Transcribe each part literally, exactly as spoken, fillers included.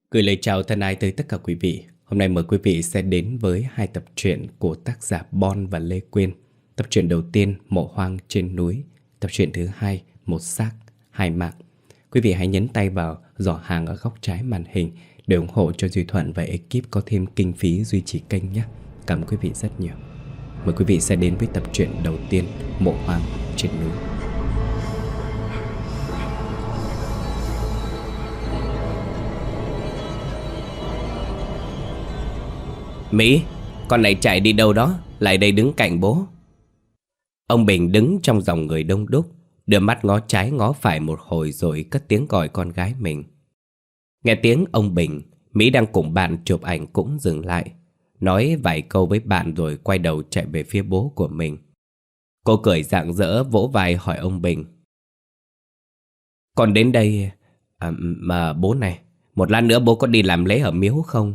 Gửi lời chào thân ái tới tất cả quý vị. Hôm nay mời quý vị sẽ đến với hai tập truyện của tác giả Bon và Lê Quyên. Tập truyện đầu tiên, Mộ Hoang Trên Núi. Tập truyện thứ hai, Một Xác Hai Mạng. Quý vị hãy nhấn tay vào giỏ hàng ở góc trái màn hình để ủng hộ cho Duy Thuận và ekip có thêm kinh phí duy trì kênh nhé. Cảm ơn quý vị rất nhiều. Mời quý vị sẽ đến với tập truyện đầu tiên, Mộ Hoang Trên Núi. Mỹ, con này chạy đi đâu đó, lại đây đứng cạnh bố. Ông Bình đứng trong dòng người đông đúc, đưa mắt ngó trái ngó phải một hồi rồi cất tiếng gọi con gái mình. Nghe tiếng ông Bình, Mỹ đang cùng bạn chụp ảnh cũng dừng lại, nói vài câu với bạn rồi quay đầu chạy về phía bố của mình. Cô cười rạng rỡ vỗ vai hỏi ông Bình: Con đến đây à, mà bố này, một lát nữa bố có đi làm lễ ở miếu không?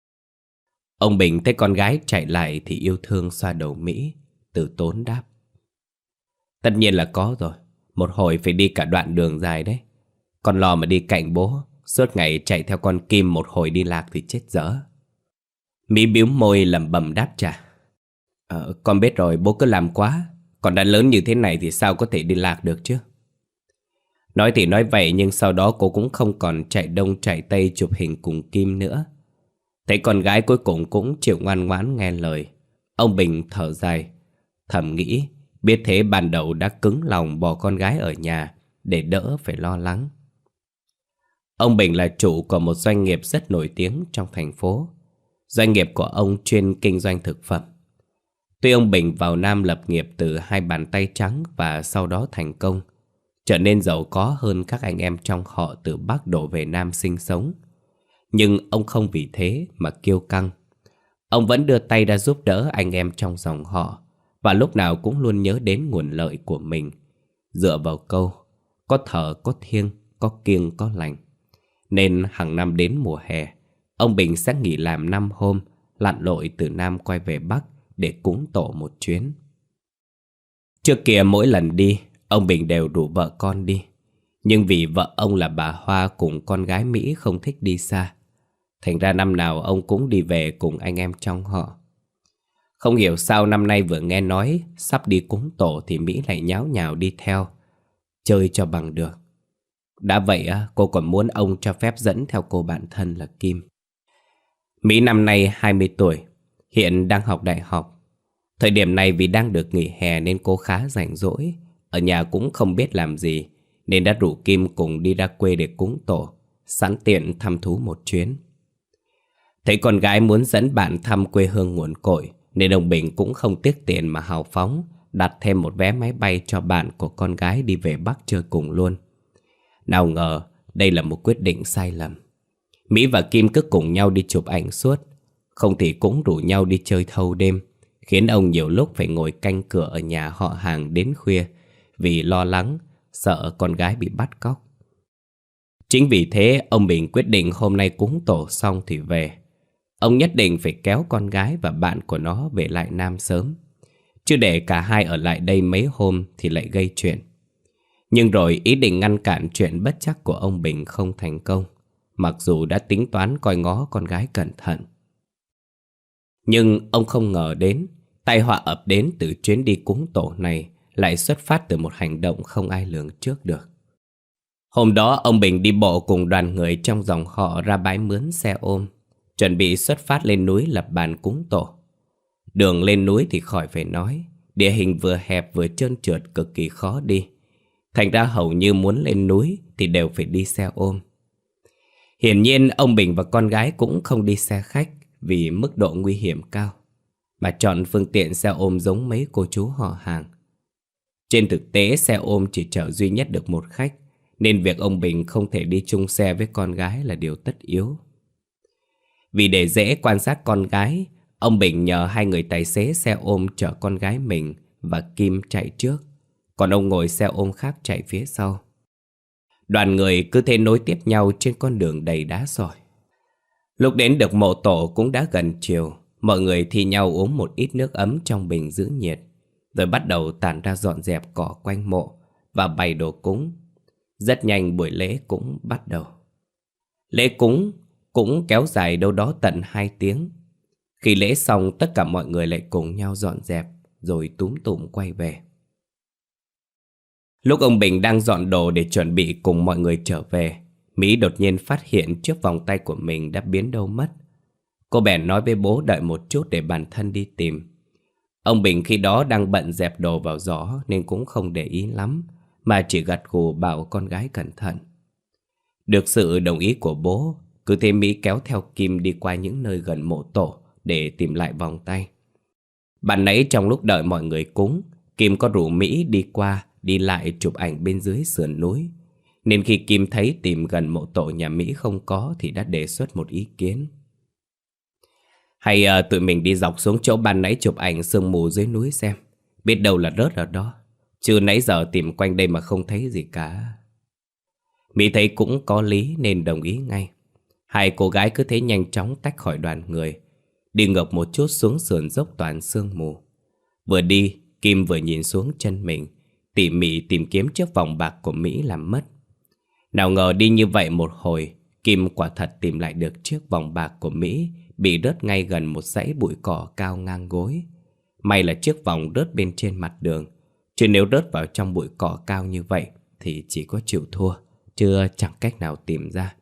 Ông Bình thấy con gái chạy lại thì yêu thương xoa đầu Mỹ, từ tốn đáp: Tất nhiên là có rồi, một hồi phải đi cả đoạn đường dài đấy. Con lo mà đi cạnh bố, suốt ngày chạy theo con Kim một hồi đi lạc thì chết dở. Mỹ bĩu môi lẩm bẩm đáp trả: ờ, Con biết rồi, bố cứ làm quá. Con đã lớn như thế này thì sao có thể đi lạc được chứ? Nói thì nói vậy nhưng sau đó cô cũng không còn chạy đông chạy tây chụp hình cùng Kim nữa. Thấy con gái cuối cùng cũng chịu ngoan ngoãn nghe lời, ông Bình thở dài, thầm nghĩ biết thế ban đầu đã cứng lòng bỏ con gái ở nhà để đỡ phải lo lắng. Ông Bình là chủ của một doanh nghiệp rất nổi tiếng trong thành phố. Doanh nghiệp của ông chuyên kinh doanh thực phẩm. Tuy ông Bình vào Nam lập nghiệp từ hai bàn tay trắng và sau đó thành công, trở nên giàu có hơn các anh em trong họ từ Bắc đổ về Nam sinh sống. Nhưng ông không vì thế mà kiêu căng. Ông vẫn đưa tay ra giúp đỡ anh em trong dòng họ, và lúc nào cũng luôn nhớ đến nguồn lợi của mình, dựa vào câu có thờ có thiêng, có kiêng có lành. Nên hàng năm đến mùa hè, ông Bình sẽ nghỉ làm năm hôm, lặn lội từ Nam quay về Bắc để cúng tổ một chuyến. Trước kia mỗi lần đi, ông Bình đều rủ vợ con đi. Nhưng vì vợ ông là bà Hoa cùng con gái Mỹ không thích đi xa, thành ra năm nào ông cũng đi về cùng anh em trong họ. Không hiểu sao năm nay vừa nghe nói sắp đi cúng tổ thì Mỹ lại nháo nhào đi theo, chơi cho bằng được. Đã vậy cô còn muốn ông cho phép dẫn theo cô bạn thân là Kim. Mỹ năm nay hai mươi tuổi, hiện đang học đại học. Thời điểm này vì đang được nghỉ hè nên cô khá rảnh rỗi, ở nhà cũng không biết làm gì, nên đã rủ Kim cùng đi ra quê để cúng tổ, sẵn tiện thăm thú một chuyến. Thấy con gái muốn dẫn bạn thăm quê hương nguồn cội, nên ông Bình cũng không tiếc tiền mà hào phóng đặt thêm một vé máy bay cho bạn của con gái đi về Bắc chơi cùng luôn. Nào ngờ đây là một quyết định sai lầm. Mỹ và Kim cứ cùng nhau đi chụp ảnh suốt, không thì cũng rủ nhau đi chơi thâu đêm, khiến ông nhiều lúc phải ngồi canh cửa ở nhà họ hàng đến khuya vì lo lắng, sợ con gái bị bắt cóc. Chính vì thế ông Bình quyết định hôm nay cúng tổ xong thì về. Ông nhất định phải kéo con gái và bạn của nó về lại Nam sớm, chứ để cả hai ở lại đây mấy hôm thì lại gây chuyện. Nhưng rồi ý định ngăn cản chuyện bất trắc của ông Bình không thành công, mặc dù đã tính toán coi ngó con gái cẩn thận. Nhưng ông không ngờ đến, tai họa ập đến từ chuyến đi cúng tổ này lại xuất phát từ một hành động không ai lường trước được. Hôm đó ông Bình đi bộ cùng đoàn người trong dòng họ ra bãi mướn xe ôm, chuẩn bị xuất phát lên núi lập bàn cúng tổ. Đường lên núi thì khỏi phải nói, địa hình vừa hẹp vừa trơn trượt cực kỳ khó đi. Thành ra hầu như muốn lên núi thì đều phải đi xe ôm. Hiển nhiên ông Bình và con gái cũng không đi xe khách vì mức độ nguy hiểm cao, mà chọn phương tiện xe ôm giống mấy cô chú họ hàng. Trên thực tế xe ôm chỉ chở duy nhất được một khách, nên việc ông Bình không thể đi chung xe với con gái là điều tất yếu. Vì để dễ quan sát con gái, ông Bình nhờ hai người tài xế xe ôm chở con gái mình và Kim chạy trước, còn ông ngồi xe ôm khác chạy phía sau. Đoàn người cứ thế nối tiếp nhau trên con đường đầy đá sỏi. Lúc đến được mộ tổ cũng đã gần chiều, mọi người thi nhau uống một ít nước ấm trong bình giữ nhiệt, rồi bắt đầu tản ra dọn dẹp cỏ quanh mộ và bày đồ cúng. Rất nhanh buổi lễ cũng bắt đầu. Lễ cúng cũng kéo dài đâu đó tận hai tiếng. Khi lễ xong, tất cả mọi người lại cùng nhau dọn dẹp, rồi túm tụm quay về. Lúc ông Bình đang dọn đồ để chuẩn bị cùng mọi người trở về, Mỹ đột nhiên phát hiện chiếc vòng tay của mình đã biến đâu mất. Cô bèn nói với bố đợi một chút để bản thân đi tìm. Ông Bình khi đó đang bận dẹp đồ vào giỏ nên cũng không để ý lắm, mà chỉ gật gù bảo con gái cẩn thận. Được sự đồng ý của bố, cứ thế Mỹ kéo theo Kim đi qua những nơi gần mộ tổ để tìm lại vòng tay. Bạn nãy trong lúc đợi mọi người cúng, Kim có rủ Mỹ đi qua đi lại chụp ảnh bên dưới sườn núi. Nên khi Kim thấy tìm gần mộ tổ nhà Mỹ không có thì đã đề xuất một ý kiến. Hay uh, tụi mình đi dọc xuống chỗ ban nãy chụp ảnh sương mù dưới núi xem. Biết đâu là rớt ở đó. Chứ nãy giờ tìm quanh đây mà không thấy gì cả. Mỹ thấy cũng có lý nên đồng ý ngay. Hai cô gái cứ thế nhanh chóng tách khỏi đoàn người, đi ngược một chút xuống sườn dốc toàn sương mù. Vừa đi, Kim vừa nhìn xuống chân mình, tỉ mỉ tìm kiếm chiếc vòng bạc của Mỹ làm mất. Nào ngờ đi như vậy một hồi, Kim quả thật tìm lại được chiếc vòng bạc của Mỹ bị rớt ngay gần một dãy bụi cỏ cao ngang gối. May là chiếc vòng rớt bên trên mặt đường, chứ nếu rớt vào trong bụi cỏ cao như vậy thì chỉ có chịu thua, chứ chẳng cách nào tìm ra.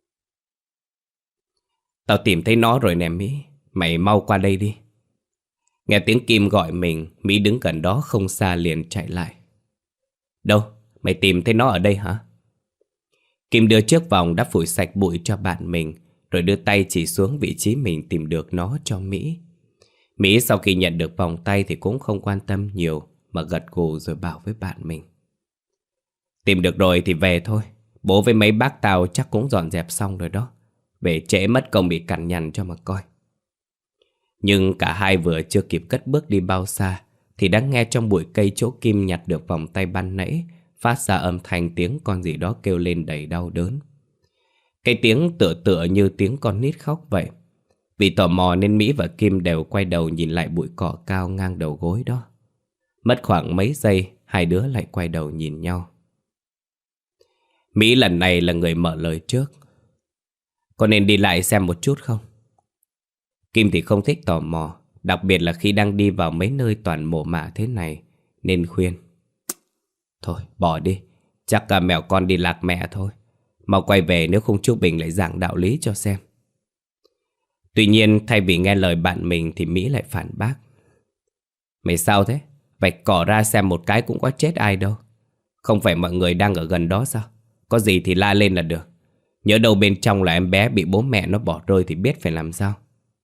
Tao tìm thấy nó rồi nè Mỹ, mày mau qua đây đi. Nghe tiếng Kim gọi mình, Mỹ đứng gần đó không xa liền chạy lại. Đâu, mày tìm thấy nó ở đây hả? Kim đưa chiếc vòng đã phủi sạch bụi cho bạn mình, rồi đưa tay chỉ xuống vị trí mình tìm được nó cho Mỹ. Mỹ sau khi nhận được vòng tay thì cũng không quan tâm nhiều, mà gật gù rồi bảo với bạn mình. Tìm được rồi thì về thôi, bố với mấy bác tao chắc cũng dọn dẹp xong rồi đó. Về trễ mất công bị cằn nhằn cho mà coi. Nhưng cả hai vừa chưa kịp cất bước đi bao xa thì đã nghe trong bụi cây chỗ Kim nhặt được vòng tay ban nãy phát ra âm thanh tiếng con gì đó kêu lên đầy đau đớn. Cái tiếng tựa tựa như tiếng con nít khóc vậy. Vì tò mò nên Mỹ và Kim đều quay đầu nhìn lại bụi cỏ cao ngang đầu gối đó. Mất khoảng mấy giây, hai đứa lại quay đầu nhìn nhau. Mỹ lần này là người mở lời trước. Có nên đi lại xem một chút không? Kim thì không thích tò mò, đặc biệt là khi đang đi vào mấy nơi toàn mồ mả thế này, nên khuyên. Thôi bỏ đi, chắc cả mèo con đi lạc mẹ thôi. Mau quay về nếu không chú Bình lại giảng đạo lý cho xem. Tuy nhiên thay vì nghe lời bạn mình thì Mỹ lại phản bác. Mày sao thế? Vạch cỏ ra xem một cái cũng có chết ai đâu. Không phải mọi người đang ở gần đó sao? Có gì thì la lên là được. Nhớ đâu bên trong là em bé bị bố mẹ nó bỏ rơi thì biết phải làm sao.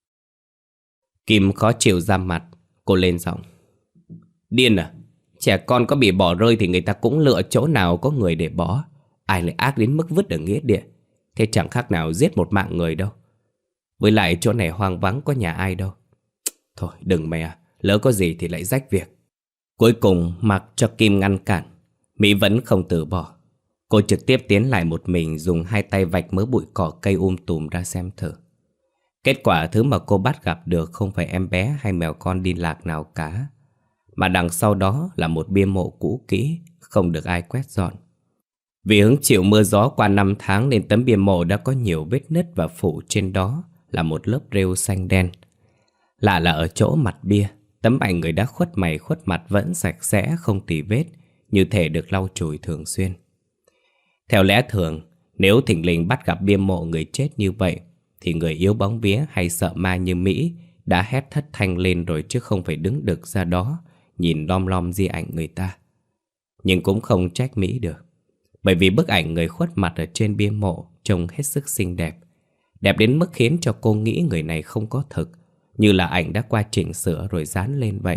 Kim khó chịu ra mặt, cô lên giọng. Điên à? Trẻ con có bị bỏ rơi thì người ta cũng lựa chỗ nào có người để bỏ. Ai lại ác đến mức vứt ở nghĩa địa. Thế chẳng khác nào giết một mạng người đâu. Với lại chỗ này hoang vắng có nhà ai đâu. Thôi đừng mày à, lỡ có gì thì lại rách việc. Cuối cùng mặc cho Kim ngăn cản, Mỹ vẫn không từ bỏ. Cô trực tiếp tiến lại một mình, dùng hai tay vạch mớ bụi cỏ cây um tùm ra xem thử. Kết quả thứ mà cô bắt gặp được không phải em bé hay mèo con đi lạc nào cả, mà đằng sau đó là một bia mộ cũ kỹ, không được ai quét dọn. Vì hứng chịu mưa gió qua năm tháng nên tấm bia mộ đã có nhiều vết nứt, và phủ trên đó là một lớp rêu xanh đen. Lạ là ở chỗ mặt bia, tấm ảnh người đã khuất mày khuất mặt vẫn sạch sẽ không tì vết, như thể được lau chùi thường xuyên. Theo lẽ thường, nếu thình lình bắt gặp bia mộ người chết như vậy thì người yếu bóng vía hay sợ ma như Mỹ đã hét thất thanh lên rồi, chứ không phải đứng đực ra đó nhìn lom lom di ảnh người ta. Nhưng cũng không trách Mỹ được, bởi vì bức ảnh người khuất mặt ở trên bia mộ trông hết sức xinh đẹp. Đẹp đến mức khiến cho cô nghĩ người này không có thực, như là ảnh đã qua chỉnh sửa rồi dán lên vậy.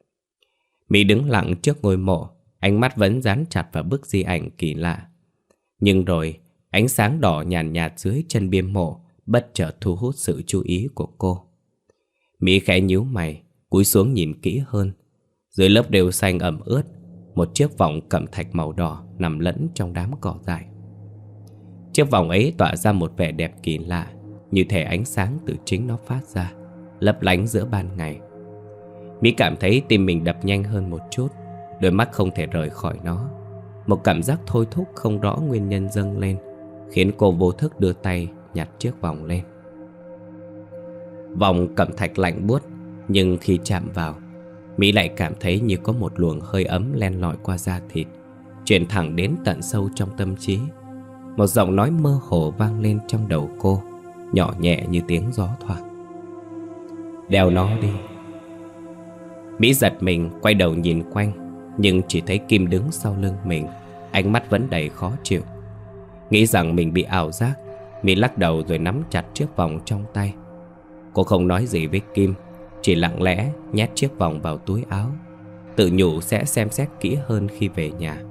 Mỹ đứng lặng trước ngôi mộ, ánh mắt vẫn dán chặt vào bức di ảnh kỳ lạ. Nhưng rồi ánh sáng đỏ nhàn nhạt, nhạt dưới chân bia mộ bất chợt thu hút sự chú ý của cô. Mỹ khẽ nhíu mày, cúi xuống nhìn kỹ hơn. Dưới lớp rêu xanh ẩm ướt, một chiếc vòng cẩm thạch màu đỏ nằm lẫn trong đám cỏ dại. Chiếc vòng ấy tỏa ra một vẻ đẹp kỳ lạ, như thể ánh sáng từ chính nó phát ra, lấp lánh giữa ban ngày. Mỹ cảm thấy tim mình đập nhanh hơn một chút, đôi mắt không thể rời khỏi nó. Một cảm giác thôi thúc không rõ nguyên nhân dâng lên, khiến cô vô thức đưa tay nhặt chiếc vòng lên. Vòng cẩm thạch lạnh buốt, nhưng khi chạm vào, Mỹ lại cảm thấy như có một luồng hơi ấm len lỏi qua da thịt, truyền thẳng đến tận sâu trong tâm trí. Một giọng nói mơ hồ vang lên trong đầu cô, nhỏ nhẹ như tiếng gió thoảng: "Đeo nó đi." Mỹ giật mình quay đầu nhìn quanh, nhưng chỉ thấy Kim đứng sau lưng mình, ánh mắt vẫn đầy khó chịu. Nghĩ rằng mình bị ảo giác, Mỹ lắc đầu rồi nắm chặt chiếc vòng trong tay. Cô không nói gì với Kim, chỉ lặng lẽ nhét chiếc vòng vào túi áo, tự nhủ sẽ xem xét kỹ hơn khi về nhà.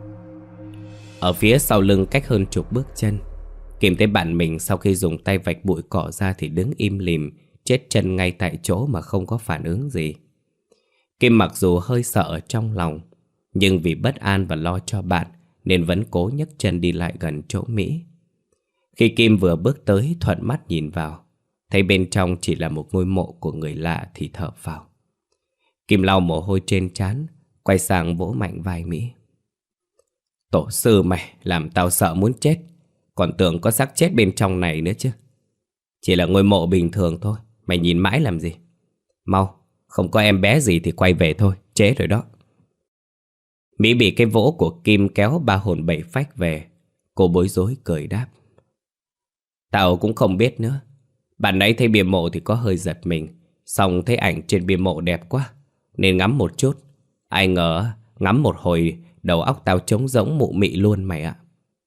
Ở phía sau lưng cách hơn chục bước chân, Kim thấy bạn mình sau khi dùng tay vạch bụi cỏ ra thì đứng im lìm, chết chân ngay tại chỗ mà không có phản ứng gì. Kim mặc dù hơi sợ ở trong lòng, nhưng vì bất an và lo cho bạn nên vẫn cố nhấc chân đi lại gần chỗ Mỹ. Khi Kim vừa bước tới, thuận mắt nhìn vào, thấy bên trong chỉ là một ngôi mộ của người lạ thì thở phào. Kim lau mồ hôi trên trán, quay sang vỗ mạnh vai Mỹ: "Tổ sư mày làm tao sợ muốn chết, còn tưởng có xác chết bên trong này nữa chứ. Chỉ là ngôi mộ bình thường thôi, mày nhìn mãi làm gì? Mau, không có em bé gì thì quay về thôi, trễ rồi đó." Mỹ bị cái vỗ của Kim kéo ba hồn bảy phách về. Cô bối rối cười đáp: "Tao cũng không biết nữa. Bạn nãy thấy bia mộ thì có hơi giật mình, xong thấy ảnh trên bia mộ đẹp quá nên ngắm một chút. Ai ngờ ngắm một hồi đầu óc tao trống rỗng mụ mị luôn mày ạ."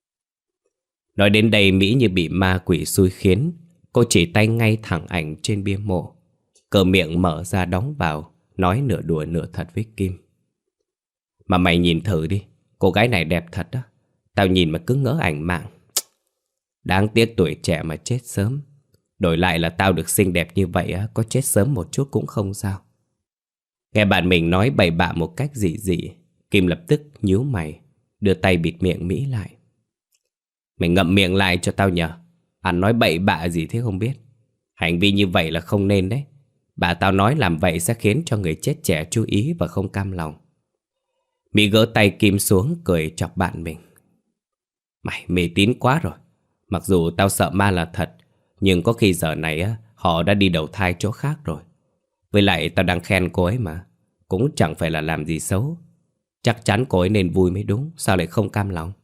Nói đến đây Mỹ như bị ma quỷ xui khiến. Cô chỉ tay ngay thẳng ảnh trên bia mộ, cờ miệng mở ra đóng vào, nói nửa đùa nửa thật với Kim: "Mà mày nhìn thử đi, cô gái này đẹp thật đó. Tao nhìn mà cứ ngỡ ảnh mạng. Đáng tiếc tuổi trẻ mà chết sớm. Đổi lại là tao được xinh đẹp như vậy á, có chết sớm một chút cũng không sao." Nghe bạn mình nói bậy bạ một cách dị dị, Kim lập tức nhíu mày, đưa tay bịt miệng Mỹ lại: "Mày ngậm miệng lại cho tao nhờ. Anh nói bậy bạ gì thế không biết. Hành vi như vậy là không nên đấy. Bà tao nói làm vậy sẽ khiến cho người chết trẻ chú ý và không cam lòng." Mỹ gỡ tay Kim xuống, cười chọc bạn mình: "Mày mê tín quá rồi. Mặc dù tao sợ ma là thật, nhưng có khi giờ này á, họ đã đi đầu thai chỗ khác rồi. Với lại tao đang khen cô ấy mà, cũng chẳng phải là làm gì xấu. Chắc chắn cô ấy nên vui mới đúng, sao lại không cam lòng?"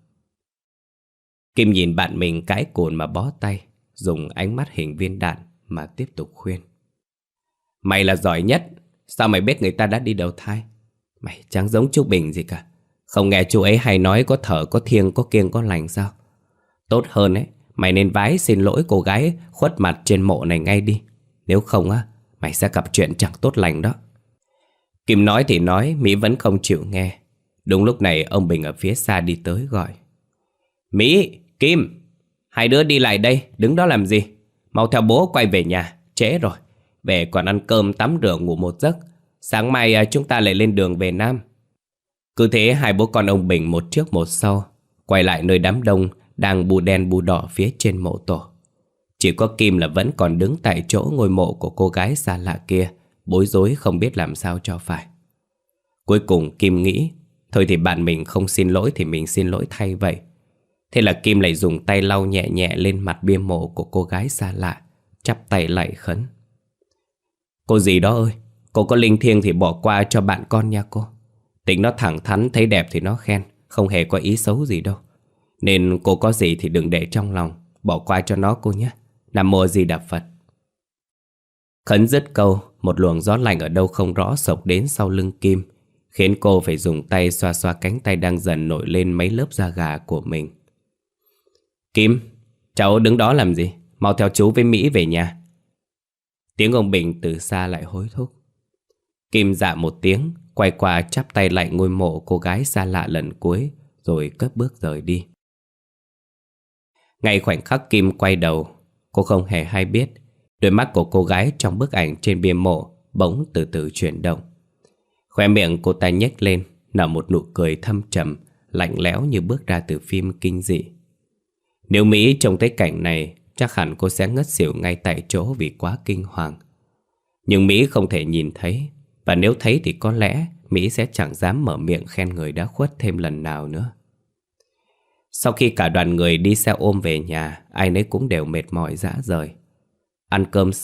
Kim nhìn bạn mình cãi cồn mà bó tay, dùng ánh mắt hình viên đạn mà tiếp tục khuyên: "Mày là giỏi nhất, sao mày biết người ta đã đi đầu thai? Mày chẳng giống chú Bình gì cả. Không nghe chú ấy hay nói có thở, có thiêng, có kiêng, có lành sao? Tốt hơn ấy, mày nên vái xin lỗi cô gái khuất mặt trên mộ này ngay đi. Nếu không á, mày sẽ gặp chuyện chẳng tốt lành đó." Kim nói thì nói, Mỹ vẫn không chịu nghe. Đúng lúc này ông Bình ở phía xa đi tới gọi: "Mỹ, Kim, hai đứa đi lại đây, đứng đó làm gì? Mau theo bố quay về nhà, trễ rồi. Về còn ăn cơm tắm rửa ngủ một giấc. Sáng mai chúng ta lại lên đường về Nam." Cứ thế hai bố con ông Bình một trước một sau quay lại nơi đám đông đang bù đen bù đỏ phía trên mộ tổ. Chỉ có Kim là vẫn còn đứng tại chỗ ngôi mộ của cô gái xa lạ kia, bối rối không biết làm sao cho phải. Cuối cùng Kim nghĩ, thôi thì bạn mình không xin lỗi thì mình xin lỗi thay vậy. Thế là Kim lại dùng tay lau nhẹ nhẹ lên mặt bia mộ của cô gái xa lạ, chắp tay lạy khấn: "Cô dì đó ơi, cô có linh thiêng thì bỏ qua cho bạn con nha cô. Tính nó thẳng thắn, thấy đẹp thì nó khen, không hề có ý xấu gì đâu. Nên cô có gì thì đừng để trong lòng, bỏ qua cho nó cô nhé. Nam Mô Di Đà Phật." Khấn dứt câu, một luồng gió lạnh ở đâu không rõ xộc đến sau lưng Kim, khiến cô phải dùng tay xoa xoa cánh tay đang dần nổi lên mấy lớp da gà của mình. "Kim, cháu đứng đó làm gì? Mau theo chú với Mỹ về nhà." Tiếng ông Bình từ xa lại hối thúc. Kim dạ một tiếng, quay qua chắp tay lạy ngôi mộ cô gái xa lạ lần cuối, rồi cất bước rời đi. Ngay khoảnh khắc Kim quay đầu, cô không hề hay biết đôi mắt của cô gái trong bức ảnh trên bia mộ bỗng từ từ chuyển động. Khoe miệng cô ta nhếch lên, nở một nụ cười thâm trầm, lạnh lẽo như bước ra từ phim kinh dị. Nếu Mỹ trông thấy cảnh này, chắc hẳn cô sẽ ngất xỉu ngay tại chỗ vì quá kinh hoàng. Nhưng Mỹ không thể nhìn thấy, và nếu thấy thì có lẽ Mỹ sẽ chẳng dám mở miệng khen người đã khuất thêm lần nào nữa. Sau khi cả đoàn người đi xe ôm về nhà, ai nấy cũng đều mệt mỏi rã rời. Ăn cơm xong,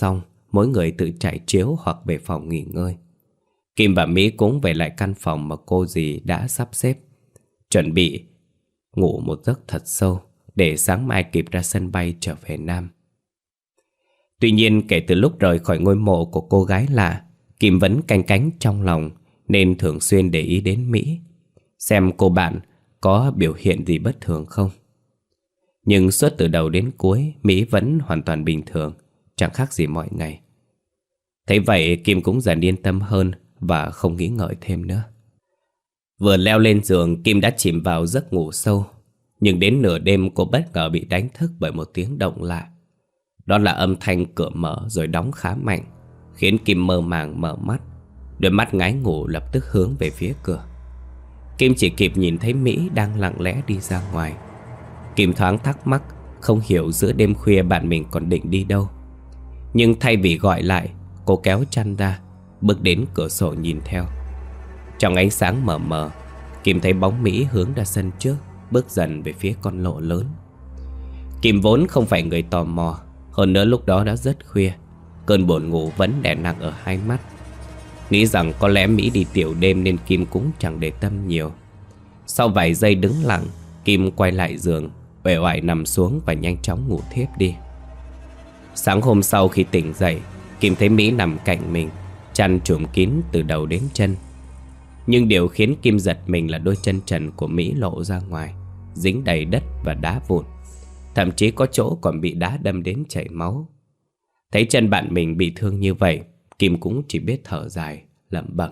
mỗi người tự trải chiếu hoặc về phòng nghỉ ngơi. Kim và Mỹ cũng về lại căn phòng mà cô dì đã sắp xếp, chuẩn bị ngủ một giấc thật sâu để sáng mai kịp ra sân bay trở về Nam. Tuy nhiên kể từ lúc rời khỏi ngôi mộ của cô gái lạ, Kim vẫn canh cánh trong lòng nên thường xuyên để ý đến Mỹ, xem cô bạn có biểu hiện gì bất thường không. Nhưng suốt từ đầu đến cuối, Mỹ vẫn hoàn toàn bình thường, chẳng khác gì mọi ngày. Thấy vậy Kim cũng dần yên tâm hơn và không nghĩ ngợi thêm nữa. Vừa leo lên giường, Kim đã chìm vào giấc ngủ sâu. Nhưng đến nửa đêm cô bất ngờ bị đánh thức bởi một tiếng động lạ. Đó là âm thanh cửa mở rồi đóng khá mạnh, khiến Kim mơ màng mở mắt. Đôi mắt ngái ngủ lập tức hướng về phía cửa. Kim chỉ kịp nhìn thấy Mỹ đang lặng lẽ đi ra ngoài. Kim thoáng thắc mắc, không hiểu giữa đêm khuya bạn mình còn định đi đâu. Nhưng thay vì gọi lại, cô kéo chăn ra, bước đến cửa sổ nhìn theo. Trong ánh sáng mờ mờ, Kim thấy bóng Mỹ hướng ra sân trước, bước dần về phía con lộ lớn. Kim vốn không phải người tò mò, hơn nữa lúc đó đã rất khuya, cơn buồn ngủ vẫn đè nặng ở hai mắt. Nghĩ rằng có lẽ Mỹ đi tiểu đêm nên Kim cũng chẳng để tâm nhiều. Sau vài giây đứng lặng, Kim quay lại giường, uể oải nằm xuống và nhanh chóng ngủ thiếp đi. Sáng hôm sau khi tỉnh dậy, Kim thấy Mỹ nằm cạnh mình, chăn trùm kín từ đầu đến chân. Nhưng điều khiến Kim giật mình là đôi chân trần của Mỹ lộ ra ngoài, dính đầy đất và đá vụn. Thậm chí có chỗ còn bị đá đâm đến chảy máu. Thấy chân bạn mình bị thương như vậy, Kim cũng chỉ biết thở dài, lẩm bẩm.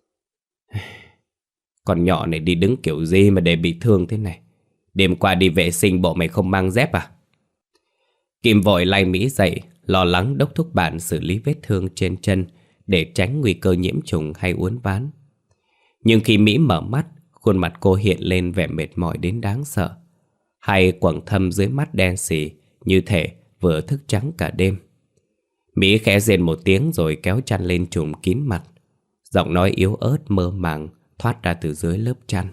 Con nhỏ này đi đứng kiểu gì mà để bị thương thế này? Đêm qua đi vệ sinh bộ mày không mang dép à? Kim vội lay Mỹ dậy, lo lắng đốc thúc bạn xử lý vết thương trên chân để tránh nguy cơ nhiễm trùng hay uốn ván. Nhưng khi Mỹ mở mắt, khuôn mặt cô hiện lên vẻ mệt mỏi đến đáng sợ. Hai quầng thâm dưới mắt đen xì, như thể vừa thức trắng cả đêm. Mỹ khẽ rên một tiếng rồi kéo chăn lên trùm kín mặt. Giọng nói yếu ớt mơ màng thoát ra từ dưới lớp chăn.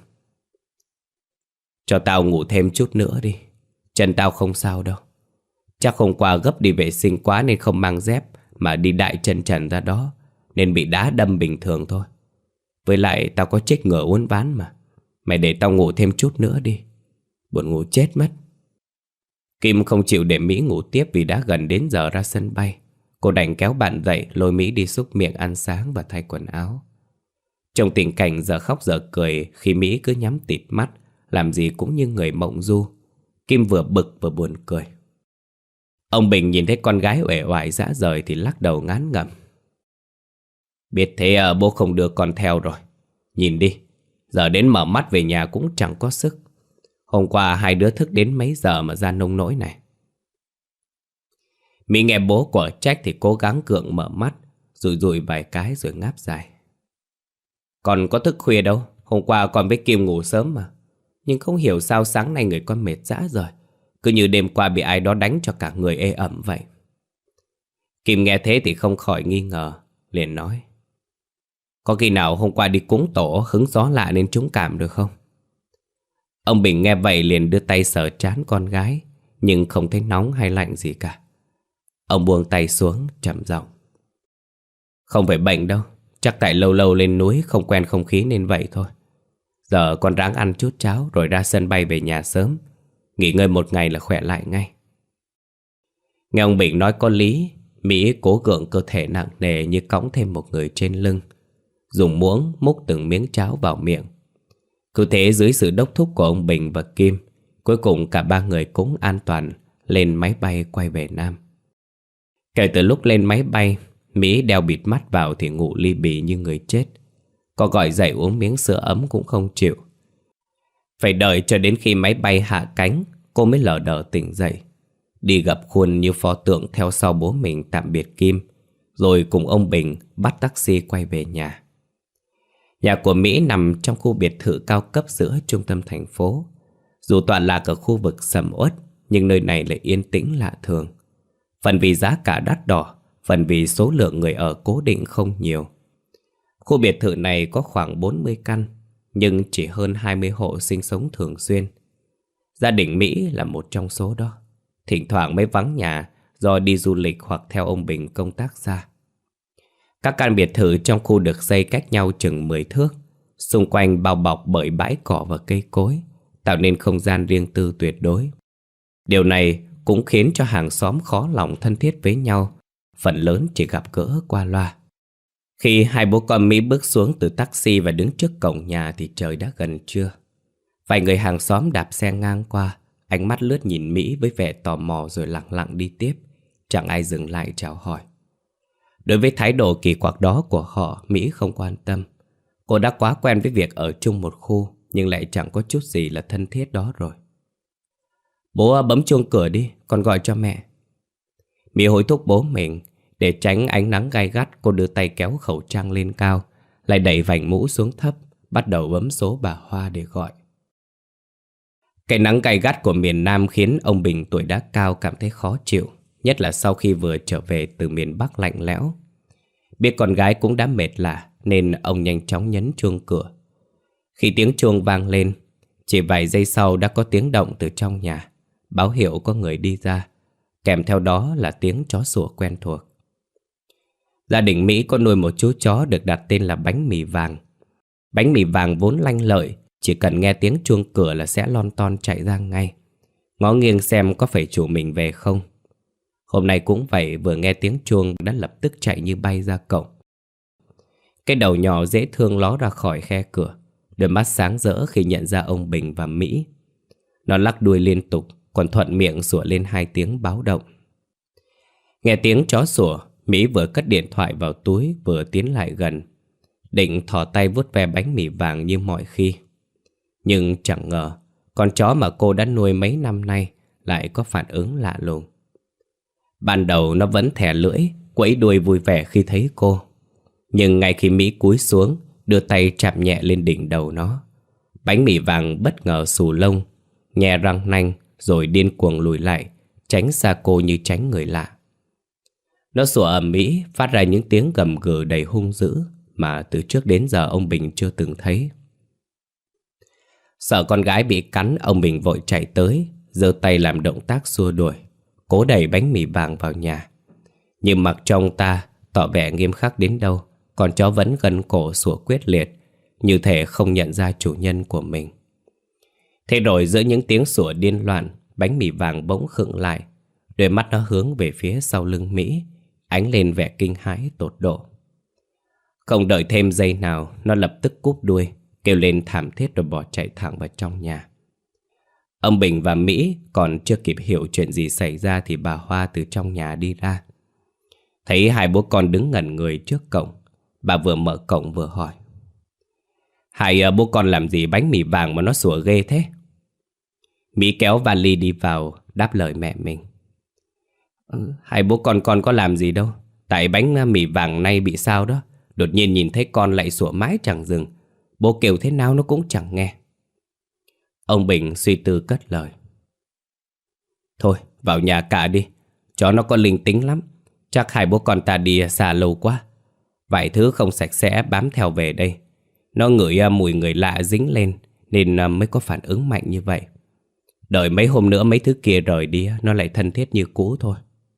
Cho tao ngủ thêm chút nữa đi, chân tao không sao đâu. Chắc hôm qua gấp đi vệ sinh quá nên không mang dép mà đi đại chân trần ra đó, nên bị đá đâm bình thường thôi. Với lại tao có chích ngừa uốn ván mà. Mày để tao ngủ thêm chút nữa đi, buồn ngủ chết mất. Kim không chịu để Mỹ ngủ tiếp vì đã gần đến giờ ra sân bay. Cô đành kéo bạn dậy, lôi Mỹ đi xúc miệng ăn sáng và thay quần áo. Trong tình cảnh giờ khóc giờ cười khi Mỹ cứ nhắm tịt mắt, làm gì cũng như người mộng du, Kim vừa bực vừa buồn cười. Ông Bình nhìn thấy con gái uể oải rã rời thì lắc đầu ngán ngẩm. Biết thế à, bố không đưa con theo rồi. Nhìn đi, giờ đến mở mắt về nhà cũng chẳng có sức. Hôm qua hai đứa thức đến mấy giờ mà ra nông nỗi này. Mỹ nghe bố của trách thì cố gắng gượng mở mắt, rủi rủi vài cái rồi ngáp dài. Con có thức khuya đâu, hôm qua con với Kim ngủ sớm mà. Nhưng không hiểu sao sáng nay người con mệt rã rời, cứ như đêm qua bị ai đó đánh cho cả người ê ẩm vậy. Kim nghe thế thì không khỏi nghi ngờ, liền nói. Có khi nào hôm qua đi cúng tổ hứng gió lạ nên trúng cảm được không? Ông Bình nghe vậy liền đưa tay sờ trán con gái, nhưng không thấy nóng hay lạnh gì cả. Ông buông tay xuống trầm giọng. Không phải bệnh đâu, chắc tại lâu lâu lên núi không quen không khí nên vậy thôi. Giờ con ráng ăn chút cháo rồi ra sân bay về nhà sớm, nghỉ ngơi một ngày là khỏe lại ngay. Nghe ông Bình nói có lý, Mỹ cố gượng cơ thể nặng nề như cõng thêm một người trên lưng, dùng muỗng múc từng miếng cháo vào miệng. Cứ thế dưới sự đốc thúc của ông Bình và Kim, cuối cùng cả ba người cũng an toàn lên máy bay quay về Nam. Kể từ lúc lên máy bay, Mỹ đeo bịt mắt vào thì ngủ li bì như người chết. Có gọi dậy uống miếng sữa ấm cũng không chịu. Phải đợi cho đến khi máy bay hạ cánh, cô mới lờ đờ tỉnh dậy, đi gập khuôn như pho tượng theo sau bố mình tạm biệt Kim, rồi cùng ông Bình bắt taxi quay về nhà. Nhà của Mỹ nằm trong khu biệt thự cao cấp giữa trung tâm thành phố. Dù tọa lạc ở khu vực sầm uất, nhưng nơi này lại yên tĩnh lạ thường. Phần vì giá cả đắt đỏ, phần vì số lượng người ở cố định không nhiều. Khu biệt thự này có khoảng bốn mươi căn, nhưng chỉ hơn hai mươi hộ sinh sống thường xuyên. Gia đình Mỹ là một trong số đó. Thỉnh thoảng mới vắng nhà do đi du lịch hoặc theo ông Bình công tác xa. Các căn biệt thự trong khu được xây cách nhau chừng mười thước, xung quanh bao bọc bởi bãi cỏ và cây cối, tạo nên không gian riêng tư tuyệt đối. Điều này cũng khiến cho hàng xóm khó lòng thân thiết với nhau, phần lớn chỉ gặp gỡ qua loa. Khi hai bố con Mỹ bước xuống từ taxi và đứng trước cổng nhà thì trời đã gần trưa. Vài người hàng xóm đạp xe ngang qua, ánh mắt lướt nhìn Mỹ với vẻ tò mò rồi lặng lặng đi tiếp, chẳng ai dừng lại chào hỏi. Đối với thái độ kỳ quặc đó của họ, Mỹ không quan tâm. Cô đã quá quen với việc ở chung một khu, nhưng lại chẳng có chút gì là thân thiết đó rồi. Bố bấm chuông cửa đi, con gọi cho mẹ. Mỹ hối thúc bố mình. Để tránh ánh nắng gay gắt, cô đưa tay kéo khẩu trang lên cao, lại đẩy vành mũ xuống thấp, bắt đầu bấm số bà Hoa để gọi. Cái nắng gay gắt của miền Nam khiến ông Bình tuổi đã cao cảm thấy khó chịu, nhất là sau khi vừa trở về từ miền Bắc lạnh lẽo. Biết con gái cũng đã mệt lả nên ông nhanh chóng nhấn chuông cửa. Khi tiếng chuông vang lên, chỉ vài giây sau đã có tiếng động từ trong nhà, báo hiệu có người đi ra, kèm theo đó là tiếng chó sủa quen thuộc. Gia đình Mỹ có nuôi một chú chó được đặt tên là Bánh Mì Vàng. Bánh Mì Vàng vốn lanh lợi, chỉ cần nghe tiếng chuông cửa là sẽ lon ton chạy ra ngay, ngó nghiêng xem có phải chủ mình về không. Hôm nay cũng vậy, vừa nghe tiếng chuông đã lập tức chạy như bay ra cổng. Cái đầu nhỏ dễ thương ló ra khỏi khe cửa, đôi mắt sáng rỡ khi nhận ra ông Bình và Mỹ. Nó lắc đuôi liên tục, còn thuận miệng sủa lên hai tiếng báo động. Nghe tiếng chó sủa, Mỹ vừa cất điện thoại vào túi vừa tiến lại gần, định thò tay vuốt ve Bánh Mì Vàng như mọi khi. Nhưng chẳng ngờ, con chó mà cô đã nuôi mấy năm nay lại có phản ứng lạ lùng. Ban đầu nó vẫn thè lưỡi, quẫy đuôi vui vẻ khi thấy cô. Nhưng ngay khi Mỹ cúi xuống, đưa tay chạm nhẹ lên đỉnh đầu nó, Bánh Mì Vàng bất ngờ xù lông, nhè răng nanh rồi điên cuồng lùi lại, tránh xa cô như tránh người lạ. Nó sủa ầm ĩ, phát ra những tiếng gầm gừ đầy hung dữ mà từ trước đến giờ ông Bình chưa từng thấy. Sợ con gái bị cắn, ông Bình vội chạy tới, giơ tay làm động tác xua đuổi, cố đẩy Bánh Mì Vàng vào nhà. Nhưng mặc cho ông ta tỏ vẻ nghiêm khắc đến đâu, con chó vẫn gân cổ sủa quyết liệt, như thể không nhận ra chủ nhân của mình. Thế rồi giữa những tiếng sủa điên loạn, Bánh Mì Vàng bỗng khựng lại, đôi mắt nó hướng về phía sau lưng Mỹ, ánh lên vẻ kinh hãi tột độ. Không đợi thêm giây nào, nó lập tức cúp đuôi, kêu lên thảm thiết rồi bỏ chạy thẳng vào trong nhà. Ông Bình và Mỹ còn chưa kịp hiểu chuyện gì xảy ra thì bà Hoa từ trong nhà đi ra. Thấy hai bố con đứng ngẩn người trước cổng, bà vừa mở cổng vừa hỏi: Hai bố con làm gì Bánh Mì Vàng mà nó sủa ghê thế? Mỹ kéo vali đi vào, đáp lời mẹ mình: ừ, Hai bố con con có làm gì đâu, tại Bánh Mì Vàng nay bị sao đó, đột nhiên nhìn thấy con lại sủa mãi chẳng dừng. Bố kêu thế nào nó cũng chẳng nghe. Ông Bình suy tư cất lời: Thôi vào nhà cả đi, chó nó có linh tính lắm. Chắc hai bố con ta đi xa lâu quá, vài thứ không sạch sẽ bám theo về đây. Nó ngửi mùi người lạ dính lên nên mới có phản ứng mạnh như vậy. Đợi mấy hôm nữa mấy thứ kia rời đi, nó lại thân thiết như cũ thôi.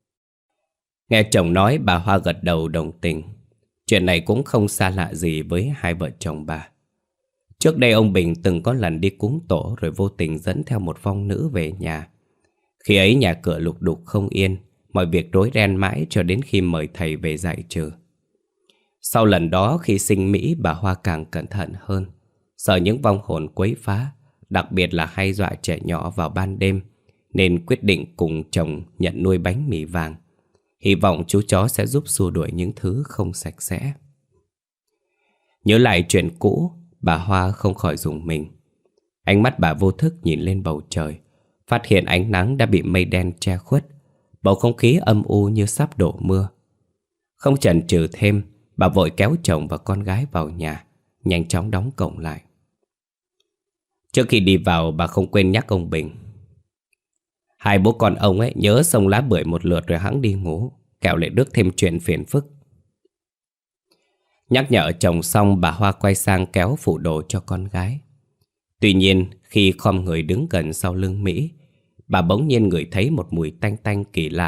Nghe chồng nói, bà Hoa gật đầu đồng tình. Chuyện này cũng không xa lạ gì với hai vợ chồng bà. Trước đây ông Bình từng có lần đi cúng tổ rồi vô tình dẫn theo một phong nữ về nhà. Khi ấy nhà cửa lục đục không yên, mọi việc rối ren mãi cho đến khi mời thầy về giải trừ. Sau lần đó khi sinh Mỹ, bà Hoa càng cẩn thận hơn, sợ những vong hồn quấy phá, đặc biệt là hay dọa trẻ nhỏ vào ban đêm, nên quyết định cùng chồng nhận nuôi Bánh Mì Vàng, hy vọng chú chó sẽ giúp xua đuổi những thứ không sạch sẽ. Nhớ lại chuyện cũ, bà Hoa không khỏi rùng mình. Ánh mắt bà vô thức nhìn lên bầu trời, phát hiện ánh nắng đã bị mây đen che khuất, bầu không khí âm u như sắp đổ mưa. Không chần chừ thêm, bà vội kéo chồng và con gái vào nhà, nhanh chóng đóng cổng lại. Trước khi đi vào, bà không quên nhắc ông Bình: Hai bố con ông ấy nhớ xông lá bưởi một lượt rồi hẵng đi ngủ, kẻo lại rước thêm chuyện phiền phức. Nhắc nhở chồng xong, bà Hoa quay sang kéo phụ đồ cho con gái. Tuy nhiên, khi khom người đứng gần sau lưng Mỹ, bà bỗng nhiên ngửi thấy một mùi tanh tanh kỳ lạ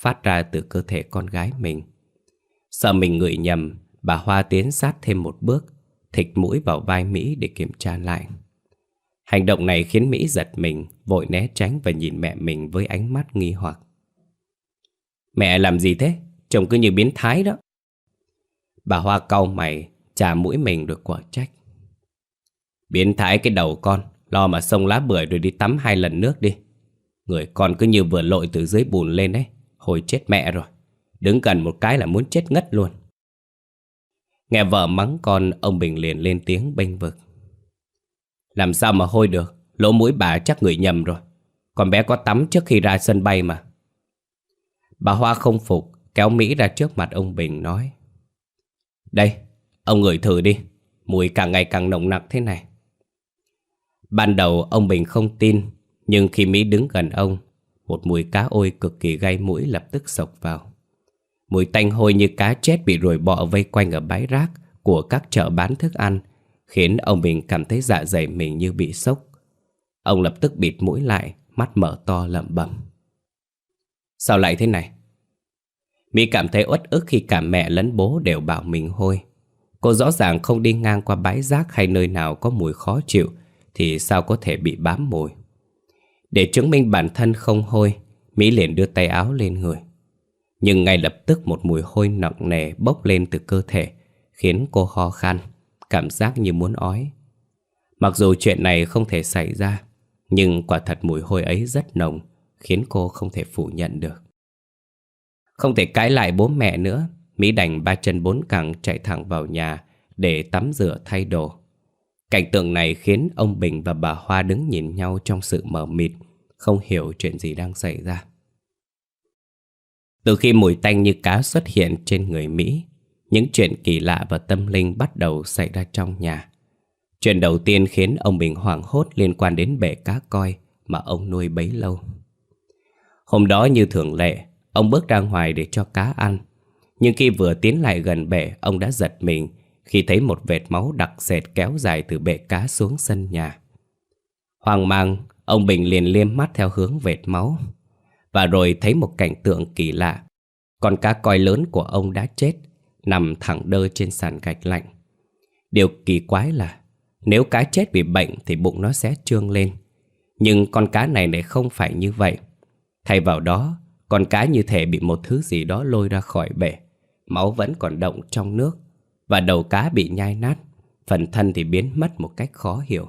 phát ra từ cơ thể con gái mình. Sợ mình ngửi nhầm, bà Hoa tiến sát thêm một bước, thịt mũi vào vai Mỹ để kiểm tra lại. Hành động này khiến Mỹ giật mình, vội né tránh và nhìn mẹ mình với ánh mắt nghi hoặc. Mẹ làm gì thế? Trông cứ như biến thái đó. Bà Hoa cau mày, chà mũi mình rồi quở trách. Biến thái cái đầu con, lo mà xông lá bưởi rồi đi tắm hai lần nước đi. Người con cứ như vừa lội từ dưới bùn lên đấy, hồi chết mẹ rồi. Đứng gần một cái là muốn chết ngất luôn. Nghe vợ mắng con, ông Bình liền lên tiếng bênh vực. Làm sao mà hôi được, lỗ mũi bà chắc ngửi nhầm rồi. Con bé có tắm trước khi ra sân bay mà. Bà Hoa không phục, kéo Mỹ ra trước mặt ông Bình nói. Đây, ông ngửi thử đi, mùi càng ngày càng nồng nặc thế này. Ban đầu ông Bình không tin, nhưng khi Mỹ đứng gần ông, một mùi cá ôi cực kỳ gây mũi lập tức xộc vào. Mùi tanh hôi như cá chết bị ruồi bọ vây quanh ở bãi rác của các chợ bán thức ăn, khiến ông Bình cảm thấy dạ dày mình như bị sốc. Ông lập tức bịt mũi lại, mắt mở to lẩm bẩm. Sao lại thế này? Mỹ cảm thấy uất ức khi cả mẹ lẫn bố đều bảo mình hôi. Cô rõ ràng không đi ngang qua bãi rác hay nơi nào có mùi khó chịu, thì sao có thể bị bám mùi. Để chứng minh bản thân không hôi, Mỹ liền đưa tay áo lên người. Nhưng ngay lập tức một mùi hôi nặng nề bốc lên từ cơ thể, khiến cô ho khan, cảm giác như muốn ói. Mặc dù chuyện này không thể xảy ra, nhưng quả thật mùi hôi ấy rất nồng, khiến cô không thể phủ nhận được. Không thể cãi lại bố mẹ nữa, Mỹ đành ba chân bốn cẳng chạy thẳng vào nhà để tắm rửa thay đồ. Cảnh tượng này khiến ông Bình và bà Hoa đứng nhìn nhau trong sự mờ mịt, không hiểu chuyện gì đang xảy ra. Từ khi mùi tanh như cá xuất hiện trên người Mỹ, những chuyện kỳ lạ và tâm linh bắt đầu xảy ra trong nhà. Chuyện đầu tiên khiến ông Bình hoảng hốt liên quan đến bể cá koi mà ông nuôi bấy lâu. Hôm đó như thường lệ, ông bước ra ngoài để cho cá ăn. Nhưng khi vừa tiến lại gần bể, ông đã giật mình khi thấy một vệt máu đặc sệt kéo dài từ bể cá xuống sân nhà. Hoang mang, ông Bình liền liêm mắt theo hướng vệt máu. Và rồi thấy một cảnh tượng kỳ lạ. Con cá koi lớn của ông đã chết, nằm thẳng đơ trên sàn gạch lạnh. Điều kỳ quái là nếu cá chết bị bệnh thì bụng nó sẽ trương lên. Nhưng con cá này lại không phải như vậy. Thay vào đó, con cá như thể bị một thứ gì đó lôi ra khỏi bể. Máu vẫn còn đọng trong nước, và đầu cá bị nhai nát, phần thân thì biến mất một cách khó hiểu.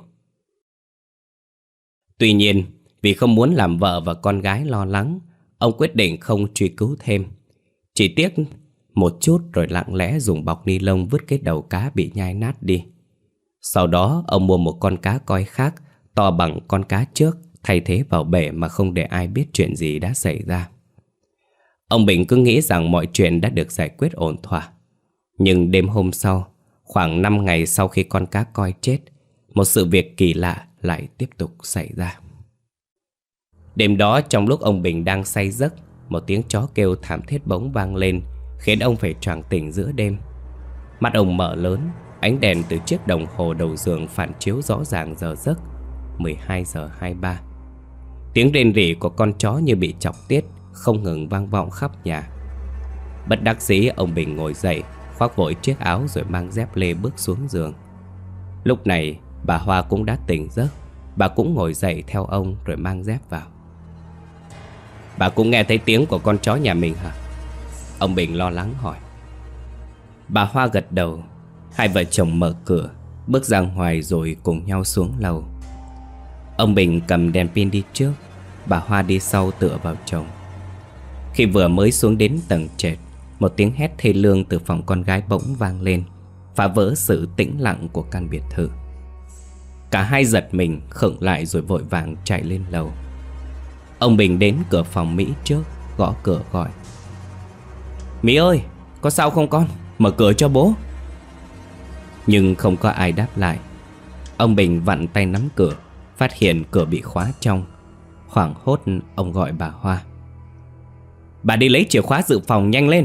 Tuy nhiên, vì không muốn làm vợ và con gái lo lắng, ông quyết định không truy cứu thêm. Chỉ tiếc một chút rồi lặng lẽ dùng bọc ni lông vứt cái đầu cá bị nhai nát đi. Sau đó ông mua một con cá koi khác, to bằng con cá trước, thay thế vào bể mà không để ai biết chuyện gì đã xảy ra. Ông Bình cứ nghĩ rằng mọi chuyện đã được giải quyết ổn thỏa. Nhưng đêm hôm sau, khoảng năm ngày sau khi con cá koi chết, một sự việc kỳ lạ lại tiếp tục xảy ra. Đêm đó trong lúc ông Bình đang say giấc, một tiếng chó kêu thảm thiết bỗng vang lên, khiến ông phải choàng tỉnh giữa đêm. Mắt ông mở lớn, ánh đèn từ chiếc đồng hồ đầu giường phản chiếu rõ ràng giờ giấc, mười hai giờ hai mươi ba. Tiếng rên rỉ của con chó như bị chọc tiết, không ngừng vang vọng khắp nhà. Bất đắc dĩ ông Bình ngồi dậy, khoác vội chiếc áo rồi mang dép lê bước xuống giường. Lúc này bà Hoa cũng đã tỉnh giấc. Bà cũng ngồi dậy theo ông rồi mang dép vào. Bà cũng nghe thấy tiếng của con chó nhà mình hả? Ông Bình lo lắng hỏi. Bà Hoa gật đầu. Hai vợ chồng mở cửa, bước ra ngoài rồi cùng nhau xuống lầu. Ông Bình cầm đèn pin đi trước, bà Hoa đi sau tựa vào chồng. Khi vừa mới xuống đến tầng trệt, một tiếng hét thê lương từ phòng con gái bỗng vang lên, phá vỡ sự tĩnh lặng của căn biệt thự. Cả hai giật mình, khựng lại rồi vội vàng chạy lên lầu. Ông Bình đến cửa phòng Mỹ trước, gõ cửa gọi. Mỹ ơi, có sao không con? Mở cửa cho bố. Nhưng không có ai đáp lại. Ông Bình vặn tay nắm cửa, phát hiện cửa bị khóa trong. Hoảng hốt ông gọi bà Hoa. Bà đi lấy chìa khóa dự phòng nhanh lên.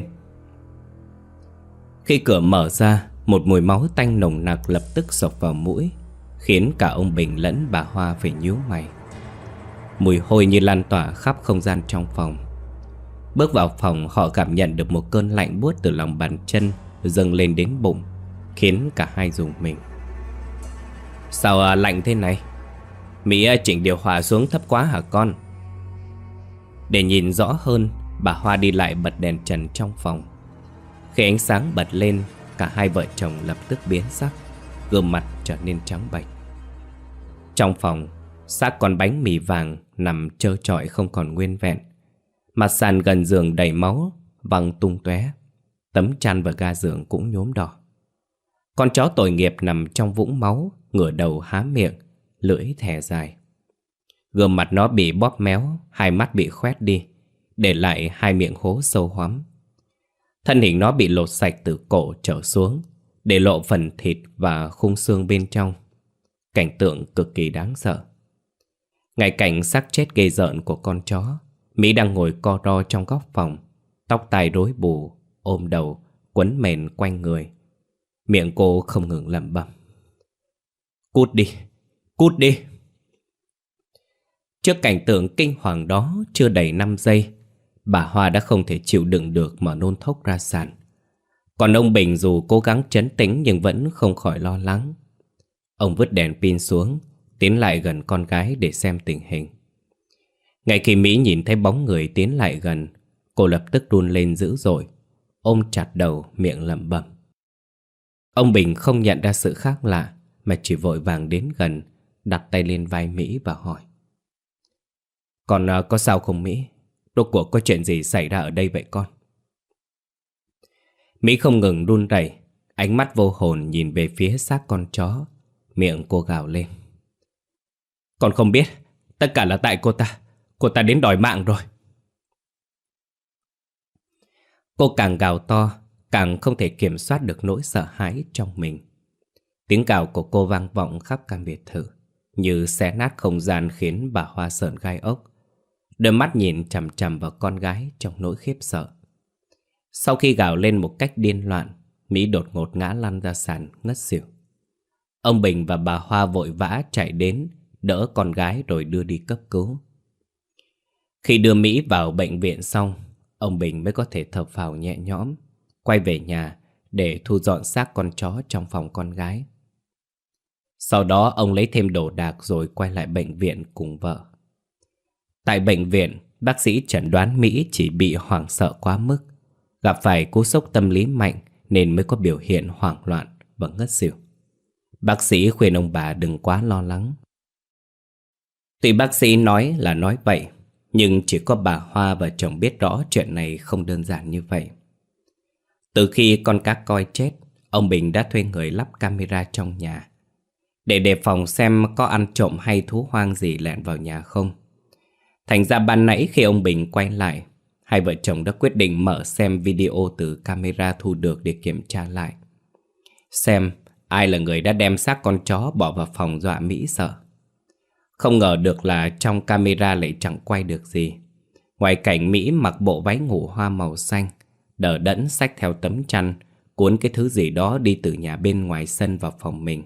Khi cửa mở ra, một mùi máu tanh nồng nặc lập tức xộc vào mũi, khiến cả ông Bình lẫn bà Hoa phải nhíu mày. Mùi hôi như lan tỏa khắp không gian trong phòng. Bước vào phòng, họ cảm nhận được một cơn lạnh buốt từ lòng bàn chân dâng lên đến bụng, khiến cả hai rùng mình. Sao à, lạnh thế này? Mỹ à, chỉnh điều hòa xuống thấp quá hả con? Để nhìn rõ hơn, bà Hoa đi lại bật đèn trần trong phòng. Khi ánh sáng bật lên, cả hai vợ chồng lập tức biến sắc, gương mặt trở nên trắng bệch. Trong phòng, xác con bánh mì vàng nằm trơ trọi không còn nguyên vẹn. Mặt sàn gần giường đầy máu văng tung tóe, tấm chăn và ga giường cũng nhuốm đỏ. Con chó tội nghiệp nằm trong vũng máu, ngửa đầu há miệng, lưỡi thè dài. Gương mặt nó bị bóp méo, hai mắt bị khoét đi, để lại hai miệng hố sâu hoắm. Thân hình nó bị lột sạch từ cổ trở xuống, để lộ phần thịt và khung xương bên trong. Cảnh tượng cực kỳ đáng sợ. Ngay cảnh xác chết ghê rợn của con chó, Mỹ đang ngồi co ro trong góc phòng, tóc tai rối bù, ôm đầu, quấn mền quanh người. Miệng cô không ngừng lẩm bẩm: "Cút đi, cút đi." Trước cảnh tượng kinh hoàng đó, chưa đầy năm giây, bà Hoa đã không thể chịu đựng được mà nôn thốc ra sàn. Còn ông Bình dù cố gắng trấn tĩnh nhưng vẫn không khỏi lo lắng. Ông vứt đèn pin xuống, tiến lại gần con gái để xem tình hình. Ngay khi Mỹ nhìn thấy bóng người tiến lại gần, cô lập tức run lên dữ dội, ôm chặt đầu, miệng lẩm bẩm. Ông Bình không nhận ra sự khác lạ, mà chỉ vội vàng đến gần, đặt tay lên vai Mỹ và hỏi: "Con à, có sao không Mỹ? Rốt cuộc có chuyện gì xảy ra ở đây vậy con?" Mỹ không ngừng run rẩy, ánh mắt vô hồn nhìn về phía xác con chó. Miệng cô gào lên: "Con không biết, tất cả là tại cô ta. Cô ta đến đòi mạng rồi." Cô càng gào to, càng không thể kiểm soát được nỗi sợ hãi trong mình. Tiếng gào của cô vang vọng khắp căn biệt thự, như xé nát không gian, khiến bà Hoa sởn gai ốc. Đôi mắt nhìn chằm chằm vào con gái trong nỗi khiếp sợ. Sau khi gào lên một cách điên loạn, Mỹ đột ngột ngã lăn ra sàn ngất xỉu. Ông Bình và bà Hoa vội vã chạy đến, đỡ con gái rồi đưa đi cấp cứu. Khi đưa Mỹ vào bệnh viện xong, ông Bình mới có thể thở phào nhẹ nhõm, quay về nhà để thu dọn xác con chó trong phòng con gái. Sau đó ông lấy thêm đồ đạc rồi quay lại bệnh viện cùng vợ. Tại bệnh viện, bác sĩ chẩn đoán Mỹ chỉ bị hoảng sợ quá mức, gặp phải cú sốc tâm lý mạnh nên mới có biểu hiện hoảng loạn và ngất xỉu. Bác sĩ khuyên ông bà đừng quá lo lắng. Tuy bác sĩ nói là nói vậy, nhưng chỉ có bà Hoa và chồng biết rõ chuyện này không đơn giản như vậy. Từ khi con cá coi chết, ông Bình đã thuê người lắp camera trong nhà, để đề phòng xem có ăn trộm hay thú hoang gì lẻn vào nhà không. Thành ra ban nãy khi ông Bình quay lại, hai vợ chồng đã quyết định mở xem video từ camera thu được để kiểm tra lại, xem ai là người đã đem xác con chó bỏ vào phòng dọa Mỹ sợ. Không ngờ được là trong camera lại chẳng quay được gì, ngoài cảnh Mỹ mặc bộ váy ngủ hoa màu xanh, đờ đẫn xách theo tấm chăn, cuốn cái thứ gì đó đi từ nhà bên ngoài sân vào phòng mình.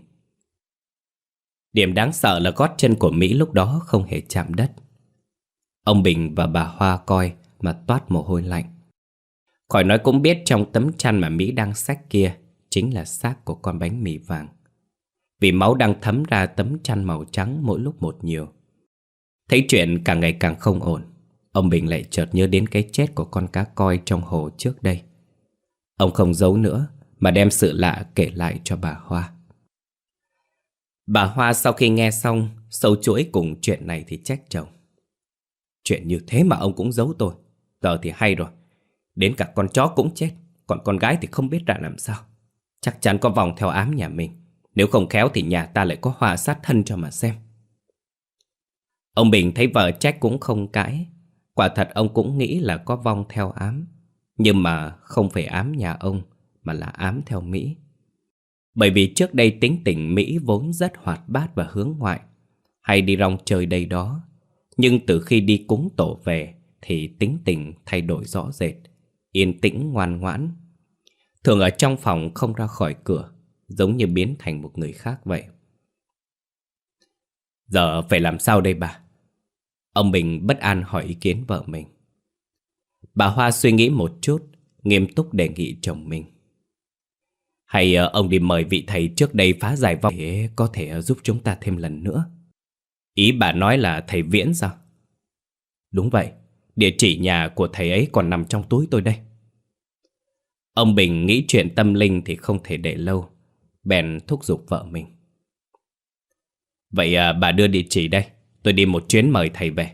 Điểm đáng sợ là gót chân của Mỹ lúc đó không hề chạm đất. Ông Bình và bà Hoa coi mà toát mồ hôi lạnh. Khỏi nói cũng biết trong tấm chăn mà Mỹ đang xách kia chính là xác của con bánh mì vàng, vì máu đang thấm ra tấm chăn màu trắng mỗi lúc một nhiều. Thấy chuyện càng ngày càng không ổn, ông Bình lại chợt nhớ đến cái chết của con cá coi trong hồ trước đây. Ông không giấu nữa mà đem sự lạ kể lại cho bà Hoa. Bà Hoa sau khi nghe xong, sâu chuỗi cùng chuyện này thì trách chồng: "Chuyện như thế mà ông cũng giấu tôi, giờ thì hay rồi. Đến cả con chó cũng chết, còn con gái thì không biết ra làm sao. Chắc chắn có vòng theo ám nhà mình, nếu không khéo thì nhà ta lại có họa sát thân cho mà xem." Ông Bình thấy vợ trách cũng không cãi. Quả thật ông cũng nghĩ là có vong theo ám, nhưng mà không phải ám nhà ông, mà là ám theo Mỹ. Bởi vì trước đây tính tình Mỹ vốn rất hoạt bát và hướng ngoại, hay đi rong chơi đây đó. Nhưng từ khi đi cúng tổ về thì tính tình thay đổi rõ rệt, yên tĩnh ngoan ngoãn. Thường ở trong phòng không ra khỏi cửa, giống như biến thành một người khác vậy. "Giờ phải làm sao đây bà?" Ông Bình bất an hỏi ý kiến vợ mình. Bà Hoa suy nghĩ một chút, nghiêm túc đề nghị chồng mình. Hay uh, ông đi mời vị thầy trước đây phá giải vong để có thể uh, giúp chúng ta thêm lần nữa. Ý bà nói là thầy Viễn sao? Đúng vậy, địa chỉ nhà của thầy ấy còn nằm trong túi tôi đây. Ông Bình nghĩ chuyện tâm linh thì không thể để lâu, bèn thúc giục vợ mình. Vậy uh, bà đưa địa chỉ đây, tôi đi một chuyến mời thầy về.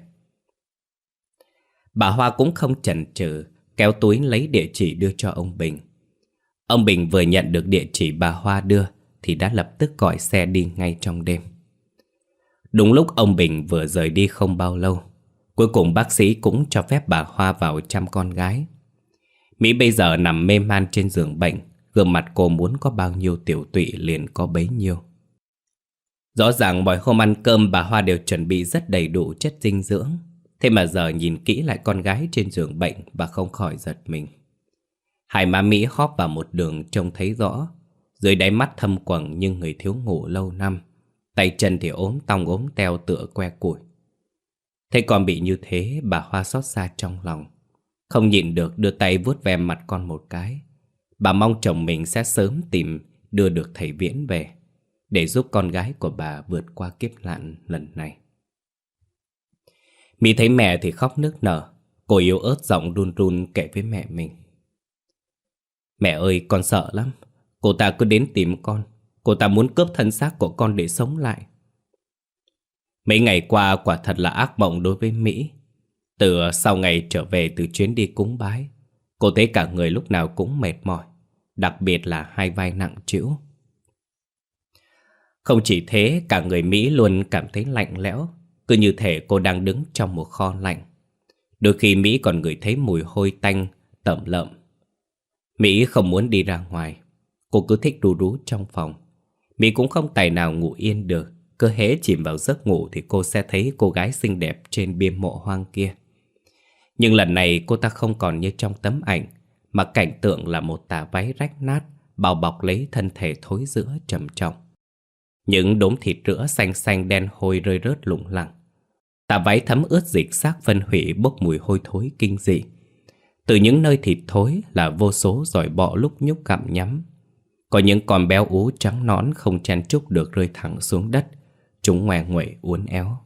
Bà Hoa cũng không chần chừ, kéo túi lấy địa chỉ đưa cho ông Bình. Ông Bình vừa nhận được địa chỉ bà Hoa đưa thì đã lập tức gọi xe đi ngay trong đêm. Đúng lúc ông Bình vừa rời đi không bao lâu, cuối cùng bác sĩ cũng cho phép bà Hoa vào chăm con gái. Mỹ bây giờ nằm mê man trên giường bệnh, gương mặt cô muốn có bao nhiêu tiểu tụy liền có bấy nhiêu. Rõ ràng mọi hôm ăn cơm bà Hoa đều chuẩn bị rất đầy đủ chất dinh dưỡng. Thế mà giờ nhìn kỹ lại con gái trên giường bệnh, bà không khỏi giật mình. Hai má Mỹ hóp vào một đường trông thấy rõ. Dưới đáy mắt thâm quầng như người thiếu ngủ lâu năm, tay chân thì ốm tong ốm teo tựa que củi. Thấy con bị như thế, bà Hoa xót xa trong lòng, không nhịn được đưa tay vuốt ve mặt con một cái. Bà mong chồng mình sẽ sớm tìm đưa được thầy Viễn về, để giúp con gái của bà vượt qua kiếp nạn lần này. Mỹ thấy mẹ thì khóc nức nở. Cô yếu ớt giọng run run kể với mẹ mình. Mẹ ơi, con sợ lắm. Cô ta cứ đến tìm con. Cô ta muốn cướp thân xác của con để sống lại. Mấy ngày qua quả thật là ác mộng đối với Mỹ. Từ sau ngày trở về từ chuyến đi cúng bái, cô thấy cả người lúc nào cũng mệt mỏi, đặc biệt là hai vai nặng trĩu. Không chỉ thế, cả người Mỹ luôn cảm thấy lạnh lẽo, cứ như thể cô đang đứng trong một kho lạnh. Đôi khi Mỹ còn ngửi thấy mùi hôi tanh, tẩm lợm. Mỹ không muốn đi ra ngoài, cô cứ thích ru rú trong phòng. Mỹ cũng không tài nào ngủ yên được, cứ hễ chìm vào giấc ngủ thì cô sẽ thấy cô gái xinh đẹp trên bia mộ hoang kia. Nhưng lần này cô ta không còn như trong tấm ảnh, mà cảnh tượng là một tà váy rách nát, bao bọc lấy thân thể thối rữa trầm trọng. Những đốm thịt rữa xanh xanh đen hôi rơi rớt lủng lẳng. Tà váy thấm ướt dịch xác phân hủy bốc mùi hôi thối kinh dị. Từ những nơi thịt thối là vô số giỏi bọ lúc nhúc gặm nhắm. Có những con béo ú trắng nõn không chen chúc được rơi thẳng xuống đất. Chúng ngoe nguậy uốn éo.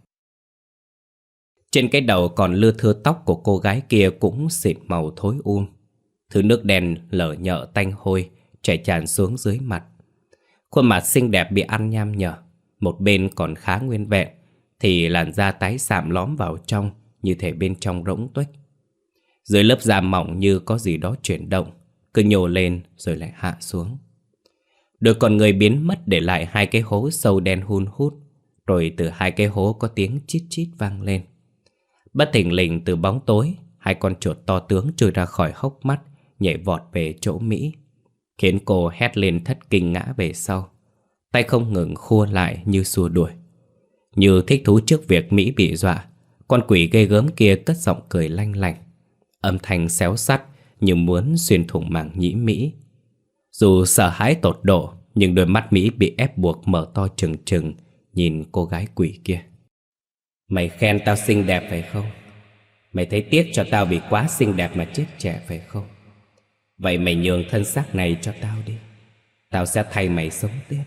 Trên cái đầu còn lưa thưa tóc của cô gái kia cũng xịt màu thối um. Thứ nước đen lở nhợ tanh hôi chảy tràn xuống dưới mặt. Khuôn mặt xinh đẹp bị ăn nham nhở, một bên còn khá nguyên vẹn, thì làn da tái sạm lõm vào trong như thể bên trong rỗng tuếch. Dưới lớp da mỏng như có gì đó chuyển động, cứ nhô lên rồi lại hạ xuống. Đôi con người biến mất để lại hai cái hố sâu đen hun hút, rồi từ hai cái hố có tiếng chít chít vang lên. Bất thình lình từ bóng tối, hai con chuột to tướng trôi ra khỏi hốc mắt, nhảy vọt về chỗ Mỹ, khiến cô hét lên thất kinh ngã về sau. Tay không ngừng khua lại như xua đuổi. Như thích thú trước việc Mỹ bị dọa, con quỷ ghê gớm kia cất giọng cười lanh lảnh, âm thanh xéo sắt như muốn xuyên thủng màng nhĩ Mỹ. Dù sợ hãi tột độ, nhưng đôi mắt Mỹ bị ép buộc mở to trừng trừng nhìn cô gái quỷ kia. Mày khen tao xinh đẹp phải không? Mày thấy tiếc cho tao vì quá xinh đẹp mà chết trẻ phải không? Vậy mày nhường thân xác này cho tao đi, tao sẽ thay mày sống tiếp.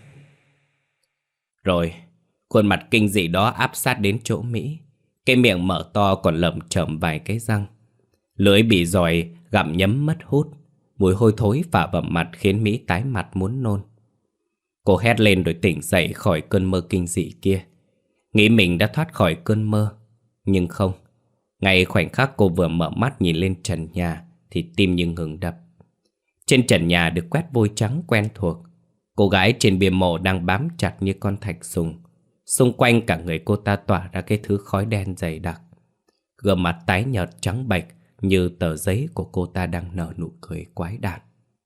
Rồi, khuôn mặt kinh dị đó áp sát đến chỗ Mỹ. Cái miệng mở to còn lởm chởm vài cái răng. Lưỡi bị giòi gặm nhấm mất hút. Mùi hôi thối phả vào mặt khiến Mỹ tái mặt muốn nôn. Cô hét lên rồi tỉnh dậy khỏi cơn mơ kinh dị kia, nghĩ mình đã thoát khỏi cơn mơ. Nhưng không, ngay khoảnh khắc cô vừa mở mắt nhìn lên trần nhà thì tim như ngừng đập. Trên trần nhà được quét vôi trắng quen thuộc. Cô gái trên bia mộ đang bám chặt như con thạch sùng. Xung quanh cả người cô ta tỏa ra cái thứ khói đen dày đặc. Gương mặt tái nhợt trắng bệch như tờ giấy của cô ta đang nở nụ cười quái đản.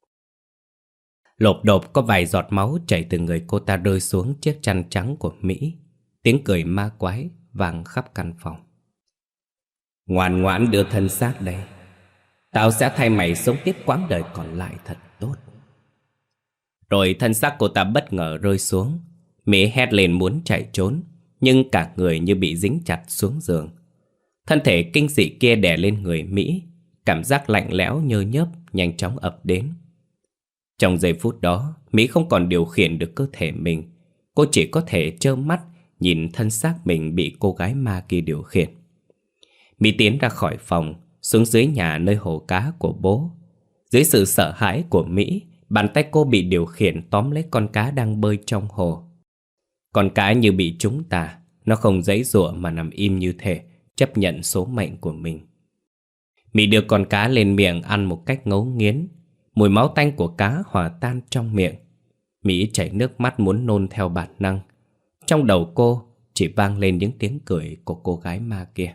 Lộp độp có vài giọt máu chảy từ người cô ta rơi xuống chiếc chăn trắng của Mỹ. Tiếng cười ma quái vang khắp căn phòng. Ngoan ngoãn đưa thân xác đây, tao sẽ thay mày sống tiếp quãng đời còn lại thật tốt. Rồi thân xác cô ta bất ngờ rơi xuống. Mỹ hét lên muốn chạy trốn, nhưng cả người như bị dính chặt xuống giường. Thân thể kinh dị kia đè lên người Mỹ. Cảm giác lạnh lẽo nhơ nhớp nhanh chóng ập đến. Trong giây phút đó, Mỹ không còn điều khiển được cơ thể mình. Cô chỉ có thể trơ mắt nhìn thân xác mình bị cô gái ma kia điều khiển. Mỹ tiến ra khỏi phòng, xuống dưới nhà nơi hồ cá của bố. Dưới sự sợ hãi của Mỹ, bàn tay cô bị điều khiển tóm lấy con cá đang bơi trong hồ. Con cá như bị trúng tà, nó không giãy giụa mà nằm im như thể chấp nhận số mệnh của mình. Mỹ đưa con cá lên miệng ăn một cách ngấu nghiến. Mùi máu tanh của cá hòa tan trong miệng. Mỹ chảy nước mắt muốn nôn theo bản năng. Trong đầu cô chỉ vang lên những tiếng cười của cô gái ma kia.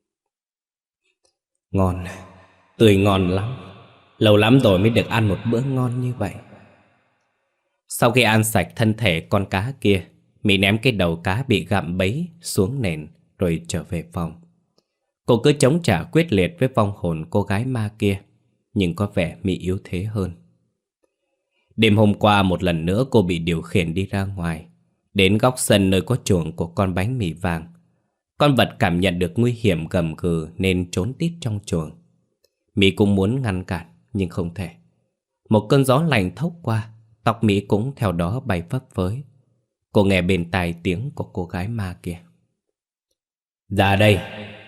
Ngon, tươi ngon lắm. Lâu lắm rồi mới được ăn một bữa ngon như vậy. Sau khi ăn sạch thân thể con cá kia, Mỹ ném cái đầu cá bị gặm bấy xuống nền rồi trở về phòng. Cô cứ chống trả quyết liệt với vong hồn cô gái ma kia, nhưng có vẻ Mỹ yếu thế hơn. Đêm hôm qua một lần nữa cô bị điều khiển đi ra ngoài, đến góc sân nơi có chuồng của con bánh mì vàng. Con vật cảm nhận được nguy hiểm gầm gừ nên trốn tít trong chuồng. Mỹ cũng muốn ngăn cản nhưng không thể. Một cơn gió lạnh thốc qua, tóc Mỹ cũng theo đó bay phấp phới. Cô nghe bên tai tiếng của cô gái ma kia. Ra đây.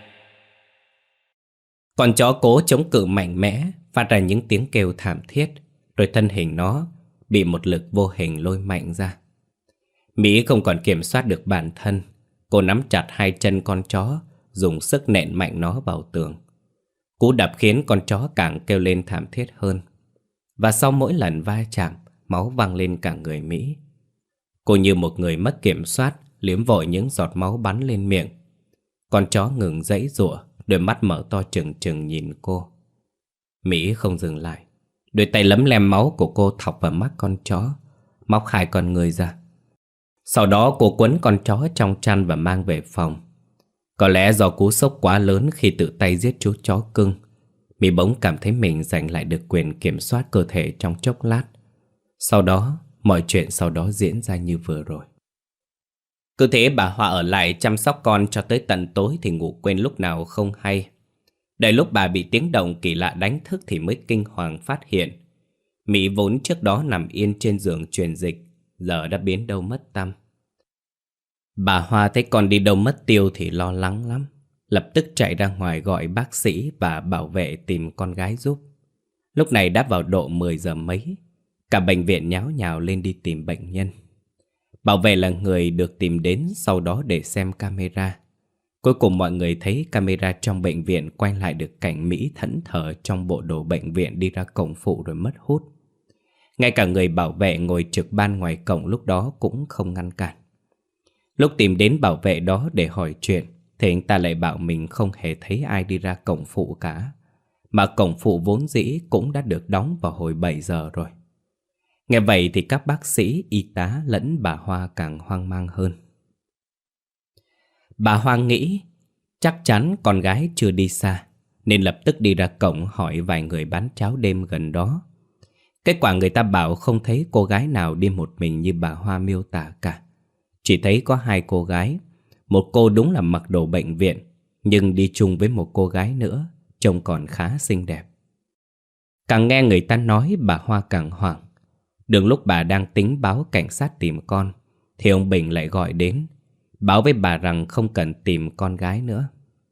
Con chó cố chống cự mạnh mẽ, phát ra những tiếng kêu thảm thiết, rồi thân hình nó bị một lực vô hình lôi mạnh ra. Mỹ không còn kiểm soát được bản thân. Cô nắm chặt hai chân con chó, dùng sức nện mạnh nó vào tường. Cú đập khiến con chó càng kêu lên thảm thiết hơn. Và sau mỗi lần va chạm, máu văng lên cả người Mỹ. Cô như một người mất kiểm soát, liếm vội những giọt máu bắn lên miệng. Con chó ngừng giãy giụa, đôi mắt mở to trừng trừng nhìn cô. Mỹ không dừng lại. Đôi tay lấm lem máu của cô thọc vào mắt con chó, móc hai con người ra. Sau đó cô quấn con chó trong chăn và mang về phòng. Có lẽ do cú sốc quá lớn khi tự tay giết chú chó cưng, Mỹ bỗng cảm thấy mình giành lại được quyền kiểm soát cơ thể trong chốc lát. Sau đó, mọi chuyện sau đó diễn ra như vừa rồi. Cứ thế bà Hoa ở lại chăm sóc con cho tới tận tối thì ngủ quên lúc nào không hay. Đợi lúc bà bị tiếng động kỳ lạ đánh thức thì mới kinh hoàng phát hiện. Mỹ vốn trước đó nằm yên trên giường truyền dịch, giờ đã biến đâu mất tăm. Bà Hoa thấy con đi đâu mất tiêu thì lo lắng lắm. Lập tức chạy ra ngoài gọi bác sĩ và bảo vệ tìm con gái giúp. Lúc này đã vào độ mười giờ mấy. Cả bệnh viện nháo nhào lên đi tìm bệnh nhân. Bảo vệ là người được tìm đến sau đó để xem camera. Cuối cùng mọi người thấy camera trong bệnh viện quay lại được cảnh Mỹ thẫn thờ trong bộ đồ bệnh viện đi ra cổng phụ rồi mất hút. Ngay cả người bảo vệ ngồi trực ban ngoài cổng lúc đó cũng không ngăn cản. Lúc tìm đến bảo vệ đó để hỏi chuyện thì anh ta lại bảo mình không hề thấy ai đi ra cổng phụ cả, mà cổng phụ vốn dĩ cũng đã được đóng vào hồi bảy giờ rồi. Nghe vậy thì các bác sĩ, y tá lẫn bà Hoa càng hoang mang hơn. Bà Hoa nghĩ chắc chắn con gái chưa đi xa, nên lập tức đi ra cổng hỏi vài người bán cháo đêm gần đó. Kết quả người ta bảo không thấy cô gái nào đi một mình như bà Hoa miêu tả cả. Chỉ thấy có hai cô gái. Một cô đúng là mặc đồ bệnh viện, nhưng đi chung với một cô gái nữa, trông còn khá xinh đẹp. Càng nghe người ta nói bà Hoa càng hoảng. Đường lúc bà đang tính báo cảnh sát tìm con thì ông Bình lại gọi đến, báo với bà rằng không cần tìm con gái nữa.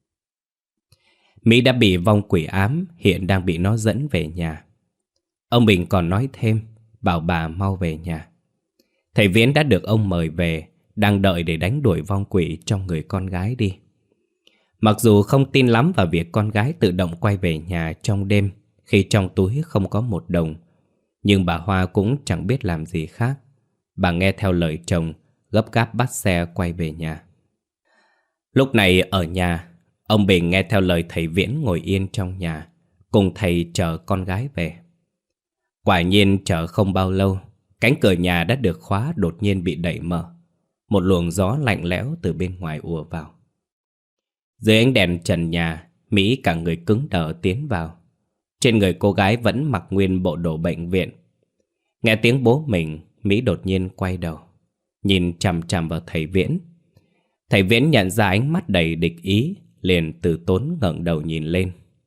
Mỹ đã bị vong quỷ ám, hiện đang bị nó dẫn về nhà. Ông Bình còn nói thêm, bảo bà mau về nhà. Thầy Viễn đã được ông mời về, đang đợi để đánh đuổi vong quỷ trong người con gái đi. Mặc dù không tin lắm vào việc con gái tự động quay về nhà trong đêm khi trong túi không có một đồng, nhưng bà Hoa cũng chẳng biết làm gì khác. Bà nghe theo lời chồng, gấp gáp bắt xe quay về nhà. Lúc này ở nhà, ông Bình nghe theo lời thầy Viễn ngồi yên trong nhà, cùng thầy chờ con gái về. Quả nhiên chờ không bao lâu, cánh cửa nhà đã được khóa đột nhiên bị đẩy mở. Một luồng gió lạnh lẽo từ bên ngoài ùa vào. Dưới ánh đèn trần nhà, Mỹ cả người cứng đờ tiến vào. Trên người cô gái vẫn mặc nguyên bộ đồ bệnh viện. Nghe tiếng bố mình, Mỹ đột nhiên quay đầu, nhìn chằm chằm vào thầy Viễn. Thầy Viễn nhận ra ánh mắt đầy địch ý, liền từ tốn ngẩng đầu nhìn lên.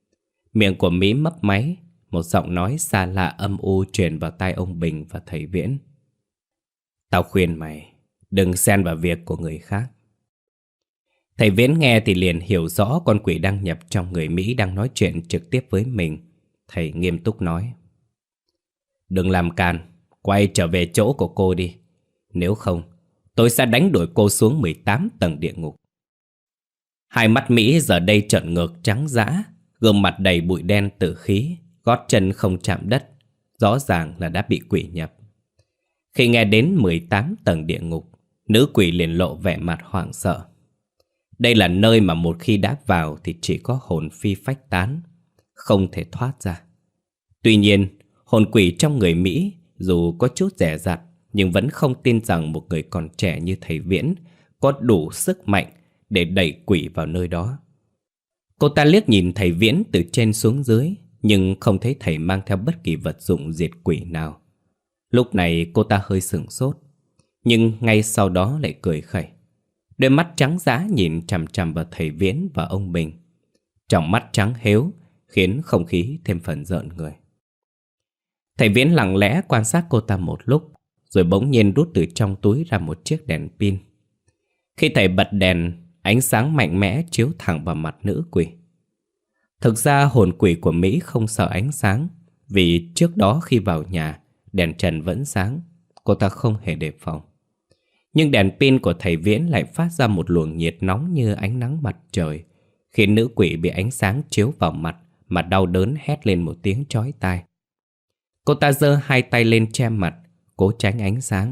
Miệng của Mỹ mấp máy, một giọng nói xa lạ âm u truyền vào tai ông Bình và thầy Viễn. Tao khuyên mày, đừng xen vào việc của người khác. Thầy Viễn nghe thì liền hiểu rõ con quỷ đang nhập trong người Mỹ đang nói chuyện trực tiếp với mình. Thầy nghiêm túc nói: Đừng làm càn, quay trở về chỗ của cô đi. Nếu không, tôi sẽ đánh đuổi cô xuống mười tám tầng địa ngục. Hai mắt Mỹ giờ đây trợn ngược trắng dã, gương mặt đầy bụi đen tử khí, gót chân không chạm đất, rõ ràng là đã bị quỷ nhập. Khi nghe đến mười tám tầng địa ngục, nữ quỷ liền lộ vẻ mặt hoảng sợ. Đây là nơi mà một khi đã vào thì chỉ có hồn phi phách tán, không thể thoát ra. Tuy nhiên, hồn quỷ trong người Mỹ dù có chút dè dặt nhưng vẫn không tin rằng một người còn trẻ như thầy Viễn có đủ sức mạnh để đẩy quỷ vào nơi đó. Cô ta liếc nhìn thầy Viễn từ trên xuống dưới, nhưng không thấy thầy mang theo bất kỳ vật dụng diệt quỷ nào. Lúc này cô ta hơi sửng sốt, nhưng ngay sau đó lại cười khẩy. Đôi mắt trắng dã nhìn chằm chằm vào thầy Viễn và ông Bình. Trong mắt trắng héo khiến không khí thêm phần rợn người. Thầy Viễn lặng lẽ quan sát cô ta một lúc, rồi bỗng nhiên rút từ trong túi ra một chiếc đèn pin. Khi thầy bật đèn, ánh sáng mạnh mẽ chiếu thẳng vào mặt nữ quỷ. Thực ra hồn quỷ của Mỹ không sợ ánh sáng, vì trước đó khi vào nhà, đèn trần vẫn sáng, cô ta không hề đề phòng. Nhưng đèn pin của thầy Viễn lại phát ra một luồng nhiệt nóng như ánh nắng mặt trời, khiến nữ quỷ bị ánh sáng chiếu vào mặt mà đau đớn hét lên một tiếng chói tai. Cô ta giơ hai tay lên che mặt, cố tránh ánh sáng.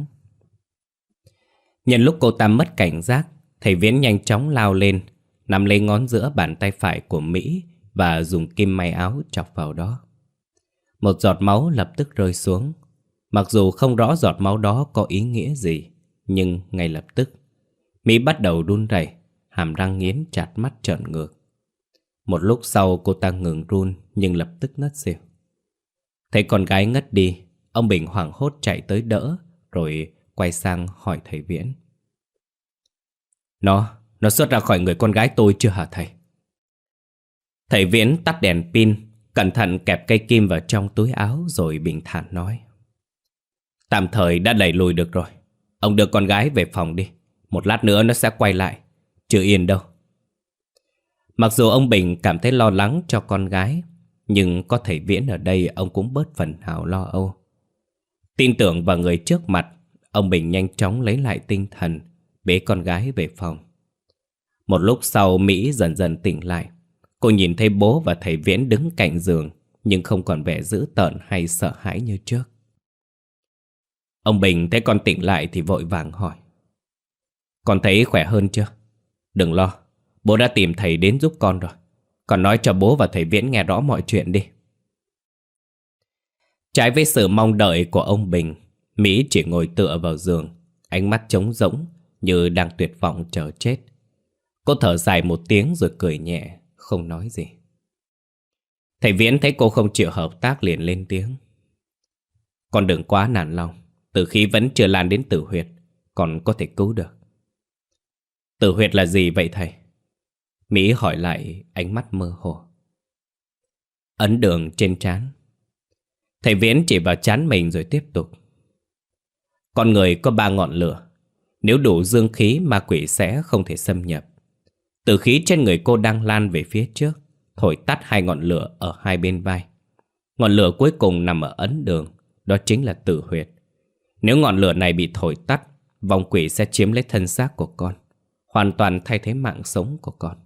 Nhân lúc cô ta mất cảnh giác, thầy Viễn nhanh chóng lao lên, nắm lấy ngón giữa bàn tay phải của Mỹ và dùng kim may áo chọc vào đó. Một giọt máu lập tức rơi xuống. Mặc dù không rõ giọt máu đó có ý nghĩa gì, nhưng ngay lập tức Mỹ bắt đầu run rẩy, hàm răng nghiến chặt, mắt trợn ngược. Một lúc sau cô ta ngừng run nhưng lập tức ngất xỉu. Thấy con gái ngất đi, ông Bình hoảng hốt chạy tới đỡ, rồi quay sang hỏi thầy Viễn: Nó, nó xuất ra khỏi người con gái tôi chưa hả thầy? Thầy Viễn tắt đèn pin, cẩn thận kẹp cây kim vào trong túi áo rồi bình thản nói: Tạm thời đã đẩy lùi được rồi. Ông đưa con gái về phòng đi, một lát nữa nó sẽ quay lại, chưa yên đâu. Mặc dù ông Bình cảm thấy lo lắng cho con gái, nhưng có thầy Viễn ở đây ông cũng bớt phần nào lo âu. Tin tưởng vào người trước mặt, ông Bình nhanh chóng lấy lại tinh thần, bế con gái về phòng. Một lúc sau Mỹ dần dần tỉnh lại. Cô nhìn thấy bố và thầy Viễn đứng cạnh giường, nhưng không còn vẻ dữ tợn hay sợ hãi như trước. Ông Bình thấy con tỉnh lại thì vội vàng hỏi: Con thấy khỏe hơn chưa? Đừng lo, bố đã tìm thầy đến giúp con rồi. Con nói cho bố và thầy Viễn nghe rõ mọi chuyện đi. Trái với sự mong đợi của ông Bình, Mỹ chỉ ngồi tựa vào giường, ánh mắt trống rỗng như đang tuyệt vọng chờ chết. Cô thở dài một tiếng rồi cười nhẹ, không nói gì. Thầy Viễn thấy cô không chịu hợp tác liền lên tiếng: Con đừng quá nản lòng, tử khí vẫn chưa lan đến tử huyệt, còn có thể cứu được. Tử huyệt là gì vậy thầy? Mỹ hỏi lại, ánh mắt mơ hồ. Ấn đường trên trán. Thầy Viễn chỉ vào trán mình rồi tiếp tục: Con người có ba ngọn lửa, nếu đủ dương khí ma quỷ sẽ không thể xâm nhập. Tử khí trên người cô đang lan về phía trước, thổi tắt hai ngọn lửa ở hai bên vai. Ngọn lửa cuối cùng nằm ở ấn đường, đó chính là tử huyệt. Nếu ngọn lửa này bị thổi tắt, vong quỷ sẽ chiếm lấy thân xác của con, hoàn toàn thay thế mạng sống của con.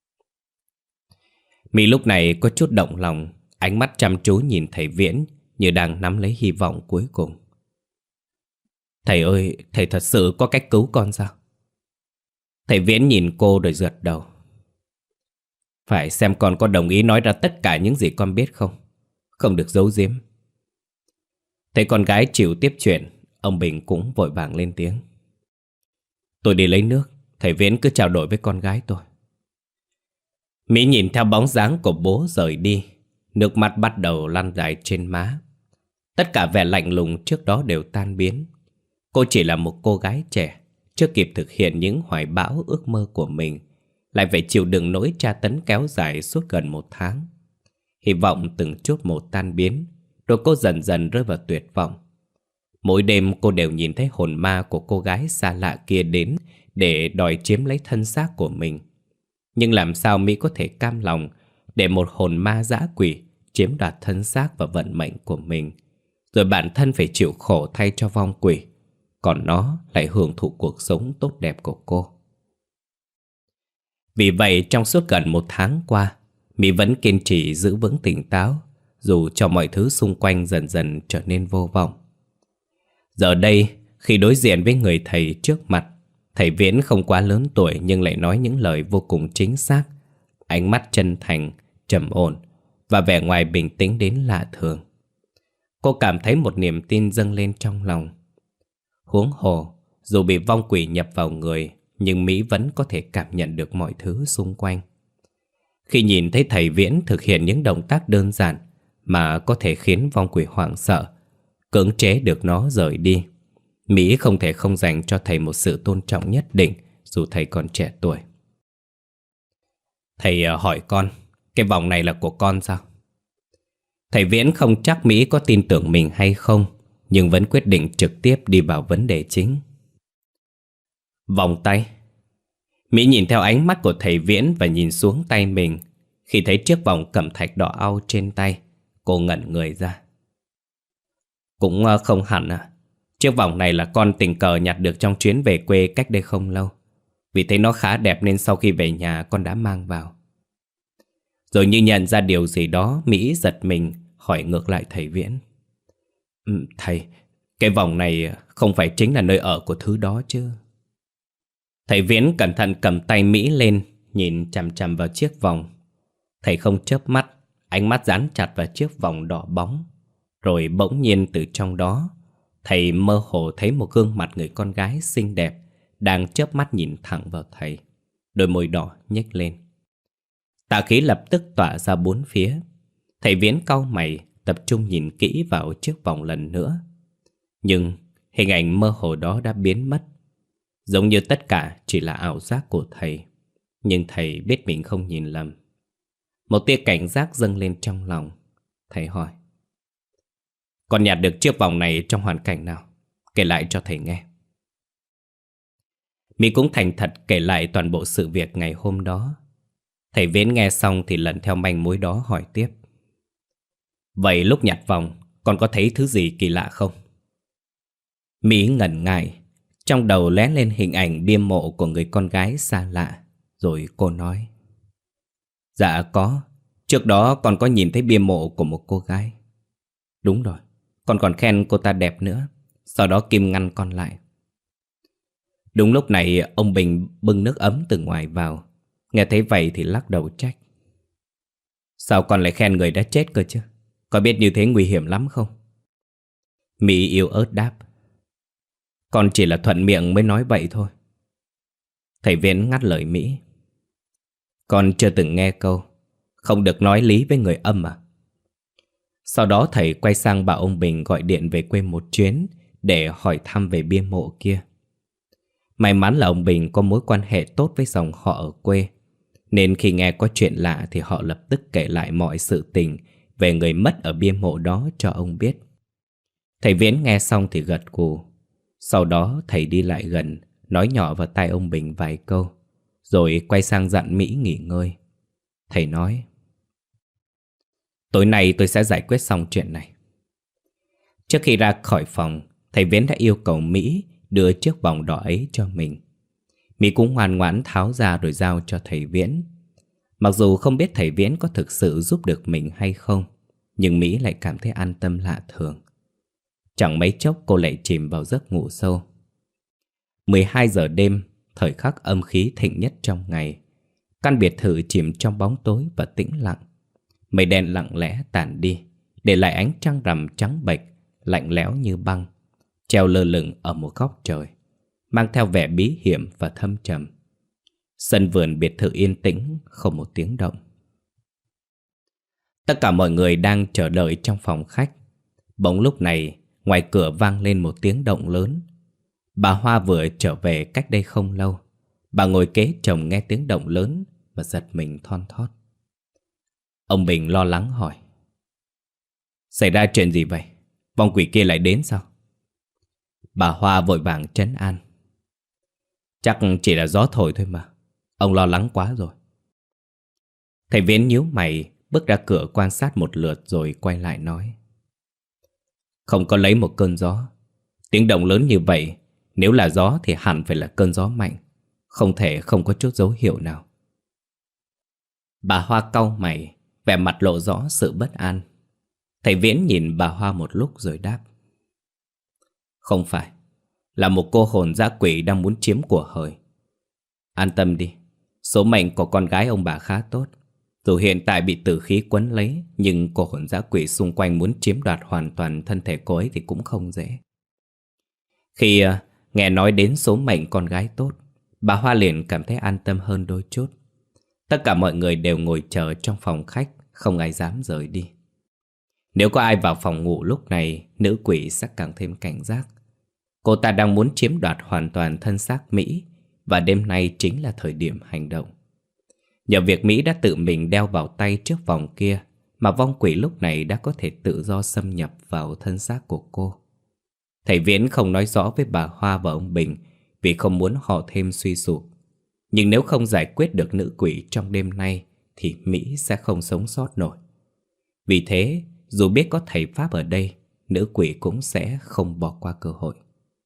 Mỹ lúc này có chút động lòng, ánh mắt chăm chú nhìn thầy Viễn như đang nắm lấy hy vọng cuối cùng. Thầy ơi, thầy thật sự có cách cứu con sao? Thầy Viễn nhìn cô rồi gật đầu. Phải xem con có đồng ý nói ra tất cả những gì con biết không? Không được giấu giếm. Thấy con gái chịu tiếp chuyện, ông Bình cũng vội vàng lên tiếng: Tôi đi lấy nước, thầy Viễn cứ trao đổi với con gái tôi. Mỹ nhìn theo bóng dáng của bố rời đi, nước mắt bắt đầu lăn dài trên má. Tất cả vẻ lạnh lùng trước đó đều tan biến. Cô chỉ là một cô gái trẻ, chưa kịp thực hiện những hoài bão ước mơ của mình, lại phải chịu đựng nỗi tra tấn kéo dài suốt gần một tháng. Hy vọng từng chút một tan biến, rồi cô dần dần rơi vào tuyệt vọng. Mỗi đêm cô đều nhìn thấy hồn ma của cô gái xa lạ kia đến để đòi chiếm lấy thân xác của mình. Nhưng làm sao Mỹ có thể cam lòng để một hồn ma dã quỷ chiếm đoạt thân xác và vận mệnh của mình, rồi bản thân phải chịu khổ thay cho vong quỷ, còn nó lại hưởng thụ cuộc sống tốt đẹp của cô. Vì vậy trong suốt gần một tháng qua, Mỹ vẫn kiên trì giữ vững tỉnh táo, dù cho mọi thứ xung quanh dần dần trở nên vô vọng. Giờ đây, khi đối diện với người thầy trước mặt, thầy Viễn không quá lớn tuổi nhưng lại nói những lời vô cùng chính xác, ánh mắt chân thành, trầm ổn và vẻ ngoài bình tĩnh đến lạ thường. Cô cảm thấy một niềm tin dâng lên trong lòng. Huống hồ, dù bị vong quỷ nhập vào người, nhưng Mỹ vẫn có thể cảm nhận được mọi thứ xung quanh. Khi nhìn thấy thầy Viễn thực hiện những động tác đơn giản mà có thể khiến vong quỷ hoảng sợ, cưỡng chế được nó rời đi, Mỹ không thể không dành cho thầy một sự tôn trọng nhất định, dù thầy còn trẻ tuổi. Thầy hỏi con, cái vòng này là của con sao? Thầy Viễn không chắc Mỹ có tin tưởng mình hay không, nhưng vẫn quyết định trực tiếp đi vào vấn đề chính. Vòng tay. Mỹ nhìn theo ánh mắt của thầy Viễn và nhìn xuống tay mình. Khi thấy chiếc vòng cẩm thạch đỏ au trên tay, cô ngẩn người ra. Cũng không hẳn à. Chiếc vòng này là con tình cờ nhặt được trong chuyến về quê cách đây không lâu. Vì thấy nó khá đẹp nên sau khi về nhà con đã mang vào. Rồi như nhận ra điều gì đó, Mỹ giật mình hỏi ngược lại thầy Viễn. Ừ, thầy, cái vòng này không phải chính là nơi ở của thứ đó chứ? Thầy Viễn cẩn thận cầm tay Mỹ lên, nhìn chằm chằm vào chiếc vòng. Thầy không chớp mắt, ánh mắt dán chặt vào chiếc vòng đỏ bóng. Rồi bỗng nhiên từ trong đó, thầy mơ hồ thấy một gương mặt người con gái xinh đẹp đang chớp mắt nhìn thẳng vào thầy. Đôi môi đỏ nhếch lên. Tà khí lập tức tỏa ra bốn phía. Thầy Viễn cau mày, tập trung nhìn kỹ vào chiếc vòng lần nữa. Nhưng hình ảnh mơ hồ đó đã biến mất, giống như tất cả chỉ là ảo giác của thầy. Nhưng thầy biết mình không nhìn lầm. Một tia cảnh giác dâng lên trong lòng. Thầy hỏi, con nhặt được chiếc vòng này trong hoàn cảnh nào? Kể lại cho thầy nghe. Mỹ cũng thành thật kể lại toàn bộ sự việc ngày hôm đó. Thầy Viễn nghe xong thì lần theo manh mối đó hỏi tiếp. Vậy lúc nhặt vòng, con có thấy thứ gì kỳ lạ không? Mỹ ngần ngại, trong đầu lóe lên hình ảnh bia mộ của người con gái xa lạ. Rồi cô nói, dạ có, trước đó con có nhìn thấy bia mộ của một cô gái. Đúng rồi, con còn khen cô ta đẹp nữa. Sau đó Kim ngăn con lại. Đúng lúc này ông Bình bưng nước ấm từ ngoài vào. Nghe thấy vậy thì lắc đầu trách. Sao con lại khen người đã chết cơ chứ? Có biết như thế nguy hiểm lắm không? Mỹ yếu ớt đáp. Con chỉ là thuận miệng mới nói vậy thôi. Thầy Viễn ngắt lời Mỹ. Con chưa từng nghe câu không được nói lý với người âm à? Sau đó thầy quay sang bảo ông Bình gọi điện về quê một chuyến để hỏi thăm về bia mộ kia. May mắn là ông Bình có mối quan hệ tốt với dòng họ ở quê, nên khi nghe có chuyện lạ thì họ lập tức kể lại mọi sự tình về người mất ở bia mộ đó cho ông biết. Thầy Viễn nghe xong thì gật gù. Sau đó thầy đi lại gần, nói nhỏ vào tai ông Bình vài câu, rồi quay sang dặn Mỹ nghỉ ngơi. Thầy nói, tối nay tôi sẽ giải quyết xong chuyện này. Trước khi ra khỏi phòng, thầy Viễn đã yêu cầu Mỹ đưa chiếc vòng đỏ ấy cho mình. Mỹ cũng ngoan ngoãn tháo ra rồi giao cho thầy Viễn. Mặc dù không biết thầy Viễn có thực sự giúp được mình hay không, nhưng Mỹ lại cảm thấy an tâm lạ thường. Chẳng mấy chốc cô lại chìm vào giấc ngủ sâu. mười hai giờ đêm, thời khắc âm khí thịnh nhất trong ngày. Căn biệt thự chìm trong bóng tối và tĩnh lặng. Mây đen lặng lẽ tản đi, để lại ánh trăng rằm trắng bệch, lạnh lẽo như băng, treo lơ lửng ở một góc trời, mang theo vẻ bí hiểm và thâm trầm. Sân vườn biệt thự yên tĩnh, không một tiếng động. Tất cả mọi người đang chờ đợi trong phòng khách. Bỗng lúc này, ngoài cửa vang lên một tiếng động lớn. Bà Hoa vừa trở về cách đây không lâu. Bà ngồi kế chồng nghe tiếng động lớn và giật mình thon thót. Ông Bình lo lắng hỏi. Xảy ra chuyện gì vậy? Vong quỷ kia lại đến sao? Bà Hoa vội vàng trấn an. Chắc chỉ là gió thổi thôi mà. Ông lo lắng quá rồi. Thầy Viễn nhíu mày, bước ra cửa quan sát một lượt rồi quay lại nói. Không có lấy một cơn gió. Tiếng động lớn như vậy, nếu là gió thì hẳn phải là cơn gió mạnh. Không thể không có chút dấu hiệu nào. Bà Hoa cau mày, vẻ mặt lộ rõ sự bất an. Thầy Viễn nhìn bà Hoa một lúc rồi đáp. Không phải, là một cô hồn dã quỷ đang muốn chiếm của hời. An tâm đi, số mệnh của con gái ông bà khá tốt. Dù hiện tại bị tử khí quấn lấy, nhưng cô hồn dã quỷ xung quanh muốn chiếm đoạt hoàn toàn thân thể cô ấy thì cũng không dễ. Khi uh, nghe nói đến số mệnh con gái tốt, bà Hoa liền cảm thấy an tâm hơn đôi chút. Tất cả mọi người đều ngồi chờ trong phòng khách, không ai dám rời đi. Nếu có ai vào phòng ngủ lúc này, nữ quỷ sẽ càng thêm cảnh giác. Cô ta đang muốn chiếm đoạt hoàn toàn thân xác Mỹ, và đêm nay chính là thời điểm hành động. Nhờ việc Mỹ đã tự mình đeo vào tay trước vòng kia, mà vong quỷ lúc này đã có thể tự do xâm nhập vào thân xác của cô. Thầy Viễn không nói rõ với bà Hoa và ông Bình vì không muốn họ thêm suy sụp. Nhưng nếu không giải quyết được nữ quỷ trong đêm nay thì Mỹ sẽ không sống sót nổi. Vì thế, dù biết có thầy Pháp ở đây, nữ quỷ cũng sẽ không bỏ qua cơ hội.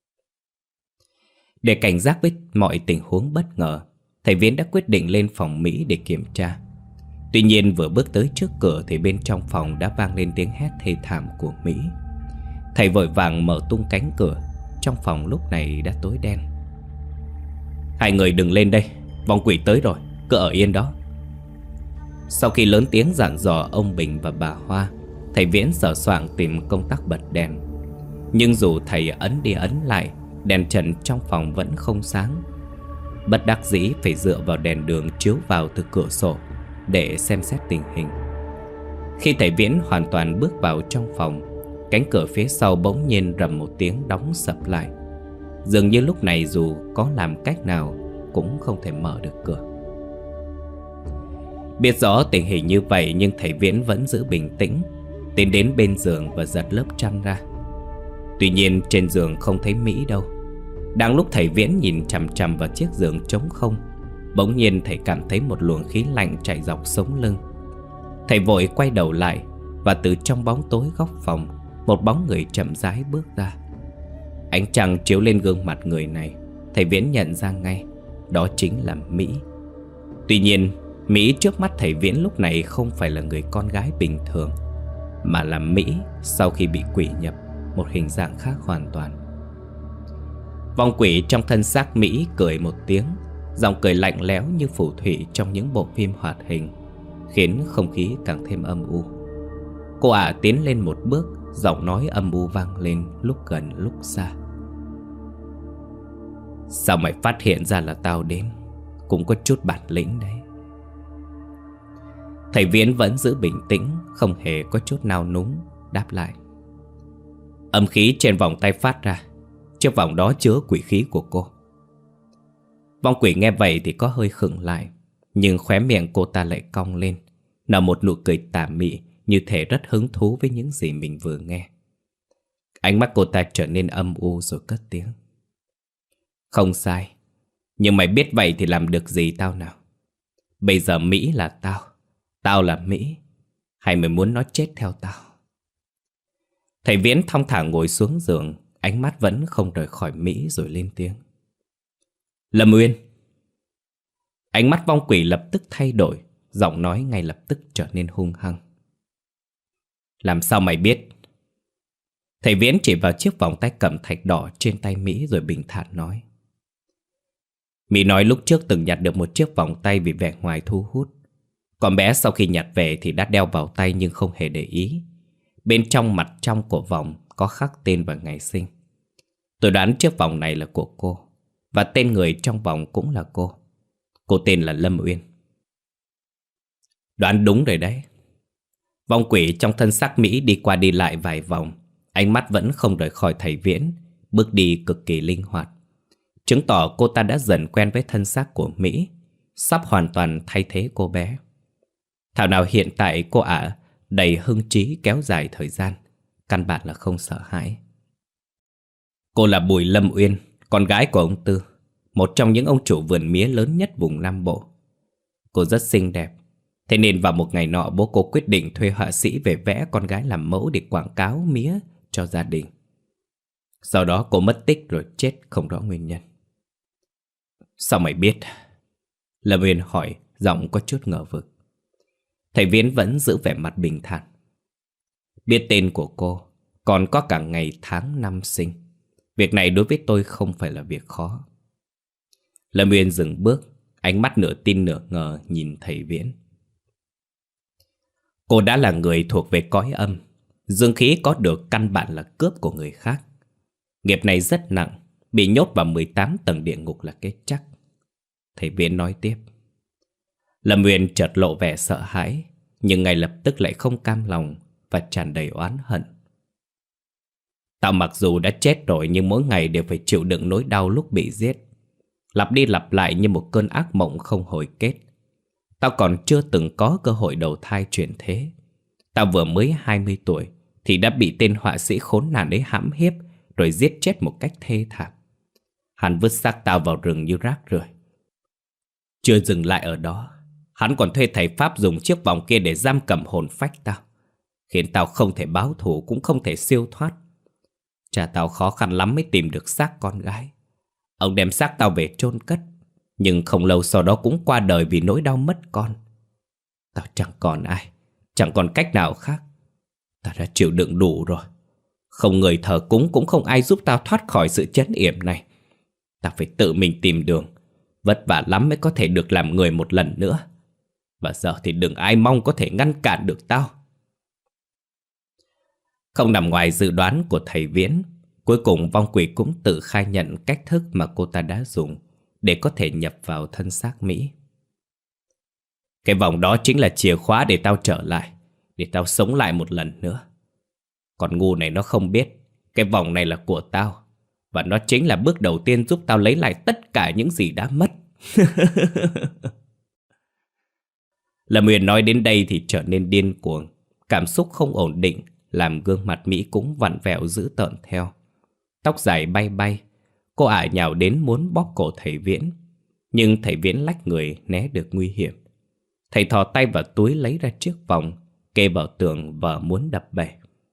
Để cảnh giác với mọi tình huống bất ngờ, thầy Viễn đã quyết định lên phòng Mỹ để kiểm tra. Tuy nhiên vừa bước tới trước cửa thì bên trong phòng đã vang lên tiếng hét thê thảm của Mỹ. Thầy vội vàng mở tung cánh cửa. Trong phòng lúc này đã tối đen. Hai người đừng lên đây, vong quỷ tới rồi, cứ ở yên đó. Sau khi lớn tiếng dặn dò ông Bình và bà Hoa, thầy Viễn sờ soạng tìm công tắc bật đèn. Nhưng dù thầy ấn đi ấn lại, đèn trần trong phòng vẫn không sáng. Bất đắc dĩ phải dựa vào đèn đường chiếu vào từ cửa sổ để xem xét tình hình. Khi thầy Viễn hoàn toàn bước vào trong phòng, cánh cửa phía sau bỗng nhiên rầm một tiếng đóng sập lại. Dường như lúc này dù có làm cách nào cũng không thể mở được cửa. Biết rõ tình hình như vậy nhưng thầy Viễn vẫn giữ bình tĩnh, tiến đến bên giường và giật lớp chăn ra. Tuy nhiên trên giường không thấy Mỹ đâu. Đang lúc thầy Viễn nhìn chằm chằm vào chiếc giường trống không, bỗng nhiên thầy cảm thấy một luồng khí lạnh chạy dọc sống lưng. Thầy vội quay đầu lại, và từ trong bóng tối góc phòng, một bóng người chậm rãi bước ra. Ánh trăng chiếu lên gương mặt người này, thầy Viễn nhận ra ngay, đó chính là Mỹ. Tuy nhiên, Mỹ trước mắt thầy Viễn lúc này không phải là người con gái bình thường, mà là Mỹ sau khi bị quỷ nhập, một hình dạng khác hoàn toàn. Vong quỷ trong thân xác Mỹ cười một tiếng, giọng cười lạnh lẽo như phù thủy trong những bộ phim hoạt hình, khiến không khí càng thêm âm u. Cô ả tiến lên một bước, giọng nói âm u vang lên lúc gần lúc xa. Sao mày phát hiện ra là tao đến? Cũng có chút bản lĩnh đấy. Thầy Viễn vẫn giữ bình tĩnh, không hề có chút nao núng, đáp lại. Âm khí trên vòng tay phát ra, chiếc vòng đó chứa quỷ khí của cô. Vong quỷ nghe vậy thì có hơi khựng lại, nhưng khóe miệng cô ta lại cong lên, nở một nụ cười tà mị, như thể rất hứng thú với những gì mình vừa nghe. Ánh mắt cô ta trở nên âm u rồi cất tiếng. Không sai, nhưng mày biết vậy thì làm được gì tao nào? Bây giờ Mỹ là tao, tao là Mỹ, hay mày muốn nó chết theo tao? Thầy Viễn thong thả ngồi xuống giường, ánh mắt vẫn không rời khỏi Mỹ rồi lên tiếng. Lâm Uyên. Ánh mắt vong quỷ lập tức thay đổi, giọng nói ngay lập tức trở nên hung hăng. Làm sao mày biết? Thầy Viễn chỉ vào chiếc vòng tay cẩm thạch đỏ trên tay Mỹ rồi bình thản nói. Mỹ nói lúc trước từng nhặt được một chiếc vòng tay vì vẻ ngoài thu hút. Con bé sau khi nhặt về thì đã đeo vào tay nhưng không hề để ý. Bên trong mặt trong của vòng có khắc tên và ngày sinh. Tôi đoán chiếc vòng này là của cô, và tên người trong vòng cũng là cô. Cô tên là Lâm Uyên. Đoán đúng rồi đấy. Vong quỷ trong thân xác Mỹ đi qua đi lại vài vòng, ánh mắt vẫn không rời khỏi thầy Viễn, bước đi cực kỳ linh hoạt, chứng tỏ cô ta đã dần quen với thân xác của Mỹ, sắp hoàn toàn thay thế cô bé. Thảo nào hiện tại cô ả đầy hưng trí kéo dài thời gian, căn bản là không sợ hãi. Cô là Bùi Lâm Uyên, con gái của ông Tư, một trong những ông chủ vườn mía lớn nhất vùng Nam Bộ. Cô rất xinh đẹp, thế nên vào một ngày nọ bố cô quyết định thuê họa sĩ về vẽ con gái làm mẫu để quảng cáo mía cho gia đình. Sau đó cô mất tích rồi chết không rõ nguyên nhân. Sao mày biết? Lâm Uyên hỏi, giọng có chút ngờ vực. Thầy Viễn vẫn giữ vẻ mặt bình thản. Biết tên của cô, còn có cả ngày tháng năm sinh. Việc này đối với tôi không phải là việc khó. Lâm Uyên dừng bước, ánh mắt nửa tin nửa ngờ nhìn thầy Viễn. Cô đã là người thuộc về cõi âm. Dương khí có được căn bản là cướp của người khác. Nghiệp này rất nặng, bị nhốt vào mười tám tầng địa ngục là cái chắc. Thầy Viễn nói tiếp. Lâm Uyên chợt lộ vẻ sợ hãi, nhưng ngay lập tức lại không cam lòng và tràn đầy oán hận. Tao mặc dù đã chết rồi nhưng mỗi ngày đều phải chịu đựng nỗi đau lúc bị giết, lặp đi lặp lại như một cơn ác mộng không hồi kết. Tao còn chưa từng có cơ hội đầu thai chuyển thế. Tao vừa mới hai mươi tuổi thì đã bị tên họa sĩ khốn nạn ấy hãm hiếp rồi giết chết một cách thê thảm. Hắn vứt xác tao vào rừng như rác rưởi. Chưa dừng lại ở đó, hắn còn thuê thầy Pháp dùng chiếc vòng kia để giam cầm hồn phách tao, khiến tao không thể báo thù cũng không thể siêu thoát. Cha tao khó khăn lắm mới tìm được xác con gái. Ông đem xác tao về chôn cất, nhưng không lâu sau đó cũng qua đời vì nỗi đau mất con. Tao chẳng còn ai, chẳng còn cách nào khác. Tao đã chịu đựng đủ rồi. Không người thờ cúng cũng không ai giúp tao thoát khỏi sự trấn yểm này. Tao phải tự mình tìm đường. Vất vả lắm mới có thể được làm người một lần nữa. Và giờ thì đừng ai mong có thể ngăn cản được tao. Không nằm ngoài dự đoán của thầy Viễn, cuối cùng vong quỷ cũng tự khai nhận cách thức mà cô ta đã dùng để có thể nhập vào thân xác Mỹ. Cái vòng đó chính là chìa khóa để tao trở lại, để tao sống lại một lần nữa. Còn ngu này nó không biết cái vòng này là của tao, và nó chính là bước đầu tiên giúp tao lấy lại tất cả những gì đã mất. Lâm Uyên nói đến đây thì trở nên điên cuồng. Cảm xúc không ổn định làm gương mặt Mỹ cũng vặn vẹo dữ tợn theo. Tóc dài bay bay. Cô ả nhào đến muốn bóp cổ thầy Viễn, nhưng thầy Viễn lách người né được nguy hiểm. Thầy thò tay vào túi lấy ra chiếc vòng, kê vào tường và muốn đập bể.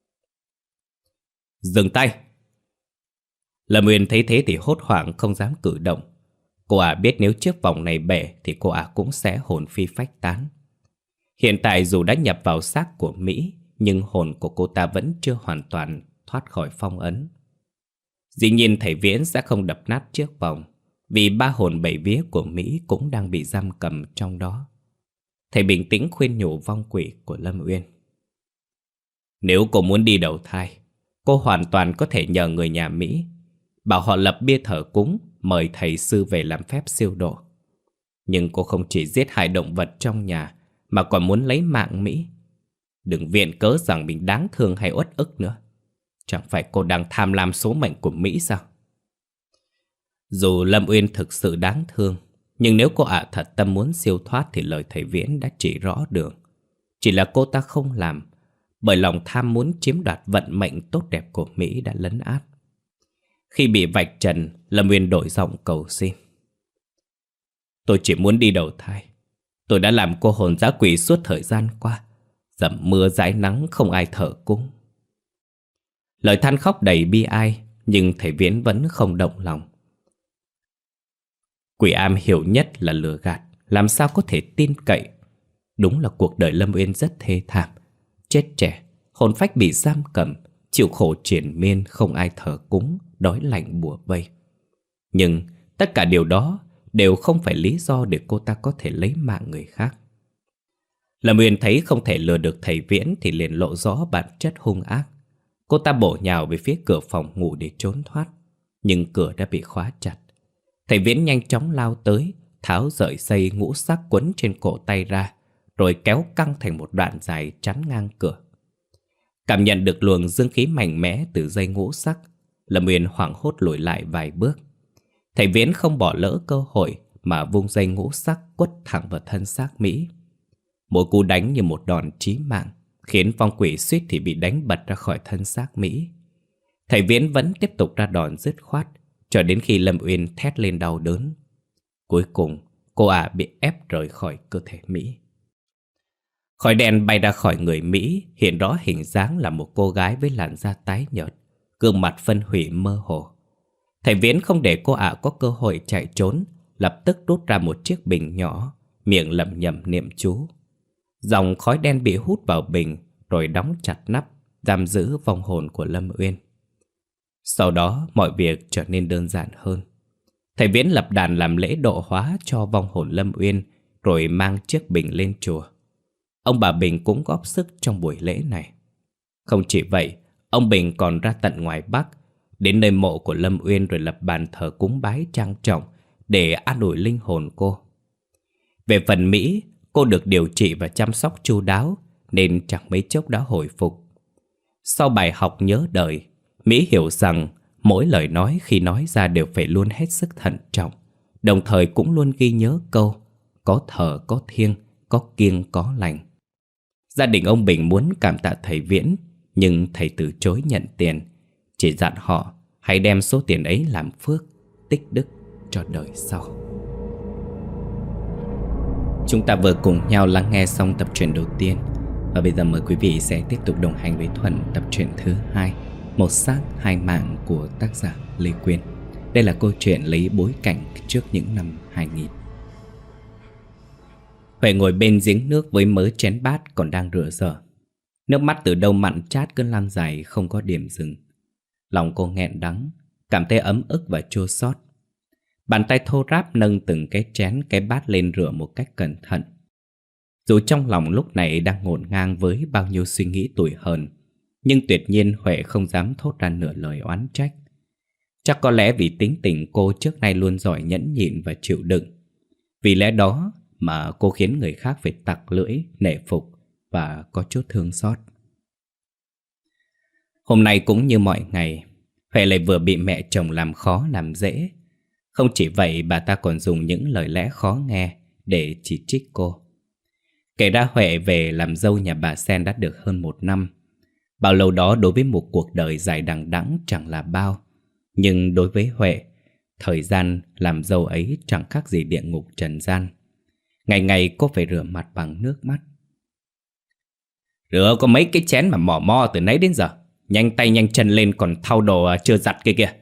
Dừng tay! Lâm Uyên thấy thế thì hốt hoảng không dám cử động. Cô ả biết nếu chiếc vòng này bể thì cô ả cũng sẽ hồn phi phách tán. Hiện tại dù đã nhập vào xác của Mỹ, nhưng hồn của cô ta vẫn chưa hoàn toàn thoát khỏi phong ấn. Dĩ nhiên thầy Viễn sẽ không đập nát chiếc vòng, vì ba hồn bảy vía của Mỹ cũng đang bị giam cầm trong đó. Thầy bình tĩnh khuyên nhủ vong quỷ của Lâm Uyên. Nếu cô muốn đi đầu thai, cô hoàn toàn có thể nhờ người nhà Mỹ, bảo họ lập bia thờ cúng, mời thầy sư về làm phép siêu độ. Nhưng cô không chỉ giết hại động vật trong nhà, mà còn muốn lấy mạng Mỹ. Đừng viện cớ rằng mình đáng thương hay uất ức nữa. Chẳng phải cô đang tham lam số mệnh của Mỹ sao? Dù Lâm Uyên thực sự đáng thương, nhưng nếu cô ả thật tâm muốn siêu thoát thì lời thầy Viễn đã chỉ rõ đường. Chỉ là cô ta không làm, bởi lòng tham muốn chiếm đoạt vận mệnh tốt đẹp của Mỹ đã lấn át. Khi bị vạch trần, Lâm Uyên đổi giọng cầu xin. Tôi chỉ muốn đi đầu thai. Tôi đã làm cô hồn dã quỷ suốt thời gian qua, dầm mưa dãi nắng không ai thờ cúng. Lời than khóc đầy bi ai, nhưng thầy Viễn vẫn không động lòng. Quỷ am hiểu nhất là lừa gạt, làm sao có thể tin cậy. Đúng là cuộc đời Lâm Uyên rất thê thảm. Chết trẻ, hồn phách bị giam cầm, chịu khổ triền miên, không ai thờ cúng, đói lạnh bủa vây. Nhưng tất cả điều đó đều không phải lý do để cô ta có thể lấy mạng người khác. Lâm Uyên thấy không thể lừa được thầy Viễn thì liền lộ rõ bản chất hung ác. Cô ta bổ nhào về phía cửa phòng ngủ để trốn thoát, nhưng cửa đã bị khóa chặt. Thầy Viễn nhanh chóng lao tới, tháo sợi dây ngũ sắc quấn trên cổ tay ra, rồi kéo căng thành một đoạn dài chắn ngang cửa. Cảm nhận được luồng dương khí mạnh mẽ từ dây ngũ sắc, Lâm Uyên hoảng hốt lùi lại vài bước. Thầy Viễn không bỏ lỡ cơ hội mà vung dây ngũ sắc quất thẳng vào thân xác Mỹ. Mỗi cú đánh như một đòn chí mạng, khiến vong quỷ suýt thì bị đánh bật ra khỏi thân xác Mỹ. Thầy Viễn vẫn tiếp tục ra đòn dứt khoát, cho đến khi Lâm Uyên thét lên đau đớn. Cuối cùng, cô ả bị ép rời khỏi cơ thể Mỹ. Khói đen bay ra khỏi người Mỹ, hiện rõ hình dáng là một cô gái với làn da tái nhợt, gương mặt phân hủy mơ hồ. Thầy Viễn không để cô ả có cơ hội chạy trốn, lập tức rút ra một chiếc bình nhỏ, miệng lẩm nhẩm niệm chú. Dòng khói đen bị hút vào bình, rồi đóng chặt nắp, giam giữ vong hồn của Lâm Uyên. Sau đó, mọi việc trở nên đơn giản hơn. Thầy Viễn lập đàn làm lễ độ hóa cho vong hồn Lâm Uyên, rồi mang chiếc bình lên chùa. Ông bà Bình cũng góp sức trong buổi lễ này. Không chỉ vậy, ông Bình còn ra tận ngoài Bắc, đến nơi mộ của Lâm Uyên rồi lập bàn thờ cúng bái trang trọng để an ủi linh hồn cô. Về phần Mỹ, cô được điều trị và chăm sóc chu đáo nên chẳng mấy chốc đã hồi phục. Sau bài học nhớ đời, Mỹ hiểu rằng mỗi lời nói khi nói ra đều phải luôn hết sức thận trọng, đồng thời cũng luôn ghi nhớ câu có thờ có thiêng, có kiêng có lành. Gia đình ông Bình muốn cảm tạ thầy Viễn, nhưng thầy từ chối nhận tiền, chỉ dặn họ hãy đem số tiền ấy làm phước, tích đức cho đời sau. Chúng ta vừa cùng nhau lắng nghe xong tập truyện đầu tiên, và bây giờ mời quý vị sẽ tiếp tục đồng hành với Thuận tập truyện thứ hai, Một xác hai mạng của tác giả Lê Quyên. Đây là câu chuyện lấy bối cảnh trước những năm hai nghìn. Huệ ngồi bên giếng nước với mớ chén bát còn đang rửa dở. Nước mắt từ đâu mặn chát cứ lan dài không có điểm dừng. Lòng cô nghẹn đắng, cảm thấy ấm ức và chua xót. Bàn tay thô ráp nâng từng cái chén cái bát lên rửa một cách cẩn thận. Dù trong lòng lúc này đang ngổn ngang với bao nhiêu suy nghĩ tủi hờn, nhưng tuyệt nhiên Huệ không dám thốt ra nửa lời oán trách. Chắc có lẽ vì tính tình cô trước nay luôn giỏi nhẫn nhịn và chịu đựng. Vì lẽ đó mà cô khiến người khác phải tặc lưỡi, nể phục và có chút thương xót. Hôm nay cũng như mọi ngày, Huệ lại vừa bị mẹ chồng làm khó làm dễ. Không chỉ vậy, bà ta còn dùng những lời lẽ khó nghe để chỉ trích cô. Kể ra Huệ về làm dâu nhà bà Sen đã được hơn một năm. Bao lâu đó đối với một cuộc đời dài đằng đẵng chẳng là bao. Nhưng đối với Huệ, thời gian làm dâu ấy chẳng khác gì địa ngục trần gian. Ngày ngày cô phải rửa mặt bằng nước mắt. Rửa có mấy cái chén mà mò mo từ nãy đến giờ. Nhanh tay nhanh chân lên còn thau đồ chưa giặt kia kìa.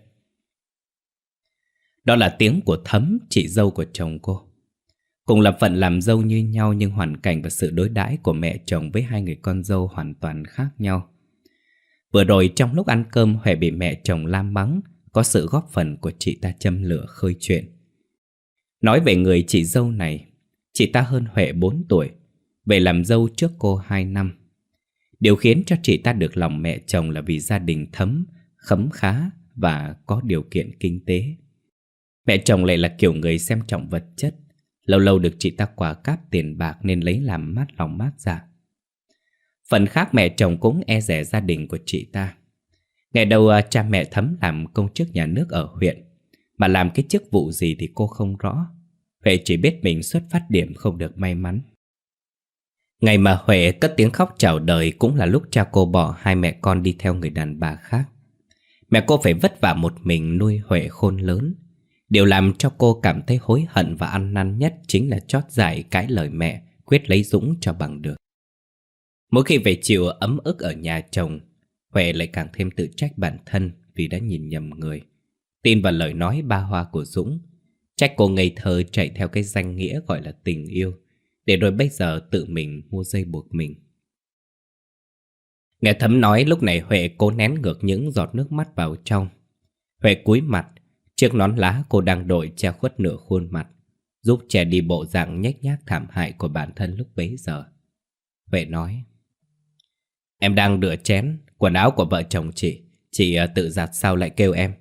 Đó là tiếng của Thấm, chị dâu của chồng cô. Cùng là phận làm dâu như nhau, nhưng hoàn cảnh và sự đối đãi của mẹ chồng với hai người con dâu hoàn toàn khác nhau. Vừa rồi trong lúc ăn cơm, Huệ bị mẹ chồng la mắng, có sự góp phần của chị ta châm lửa khơi chuyện. Nói về người chị dâu này, chị ta hơn Huệ bốn tuổi, về làm dâu trước cô hai năm. Điều khiến cho chị ta được lòng mẹ chồng là vì gia đình Thấm khấm khá và có điều kiện kinh tế. Mẹ chồng lại là kiểu người xem trọng vật chất, lâu lâu được chị ta quà cáp tiền bạc nên lấy làm mát lòng mát dạ. Phần khác mẹ chồng cũng e dè gia đình của chị ta. Ngày đầu cha mẹ Thấm làm công chức nhà nước ở huyện, mà làm cái chức vụ gì thì cô không rõ. Huệ chỉ biết mình xuất phát điểm không được may mắn. Ngày mà Huệ cất tiếng khóc chào đời cũng là lúc cha cô bỏ hai mẹ con đi theo người đàn bà khác. Mẹ cô phải vất vả một mình nuôi Huệ khôn lớn. Điều làm cho cô cảm thấy hối hận và ăn năn nhất chính là chót dại cãi lời mẹ, quyết lấy Dũng cho bằng được. Mỗi khi về chịu ấm ức ở nhà chồng, Huệ lại càng thêm tự trách bản thân vì đã nhìn nhầm người, tin vào lời nói ba hoa của Dũng, trách cô ngây thơ chạy theo cái danh nghĩa gọi là tình yêu, để rồi bây giờ tự mình mua dây buộc mình. Nghe Thấm nói, lúc này Huệ cố nén ngược những giọt nước mắt vào trong. Huệ cúi mặt, chiếc nón lá cô đang đội che khuất nửa khuôn mặt, giúp che đi bộ dạng nhếch nhác thảm hại của bản thân lúc bấy giờ. Huệ nói: Em đang rửa chén, quần áo của vợ chồng chị, chị tự giặt sao lại kêu em?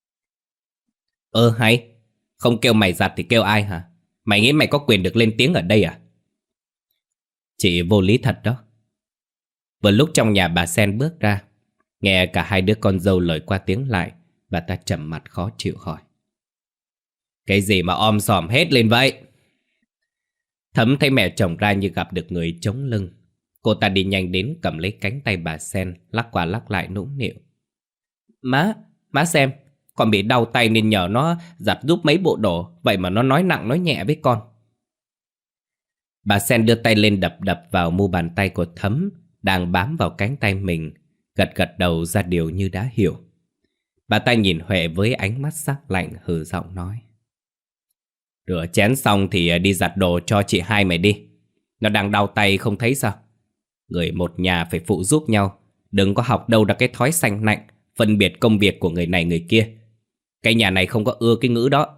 Ơ hay, không kêu mày giặt thì kêu ai hả? Mày nghĩ mày có quyền được lên tiếng ở đây à? Chị vô lý thật đó. Vừa lúc trong nhà bà Sen bước ra, nghe cả hai đứa con dâu lời qua tiếng lại, bà ta trầm mặt khó chịu hỏi: Cái gì mà om sòm hết lên vậy? Thấm thấy mẹ chồng ra như gặp được người chống lưng. Cô ta đi nhanh đến cầm lấy cánh tay bà Sen, lắc qua lắc lại nũng nịu. Má, má xem, con bị đau tay nên nhờ nó giặt giúp mấy bộ đồ. Vậy mà nó nói nặng nói nhẹ với con. Bà Sen đưa tay lên đập đập vào mu bàn tay của Thấm đang bám vào cánh tay mình, gật gật đầu ra điều như đã hiểu. Bà ta nhìn Huệ với ánh mắt sắc lạnh, hừ giọng nói. Rửa chén xong thì đi giặt đồ cho chị hai mày đi. Nó đang đau tay không thấy sao? Người một nhà phải phụ giúp nhau. Đừng có học đâu ra cái thói xanh nạnh phân biệt công việc của người này người kia. Cái nhà này không có ưa cái ngữ đó.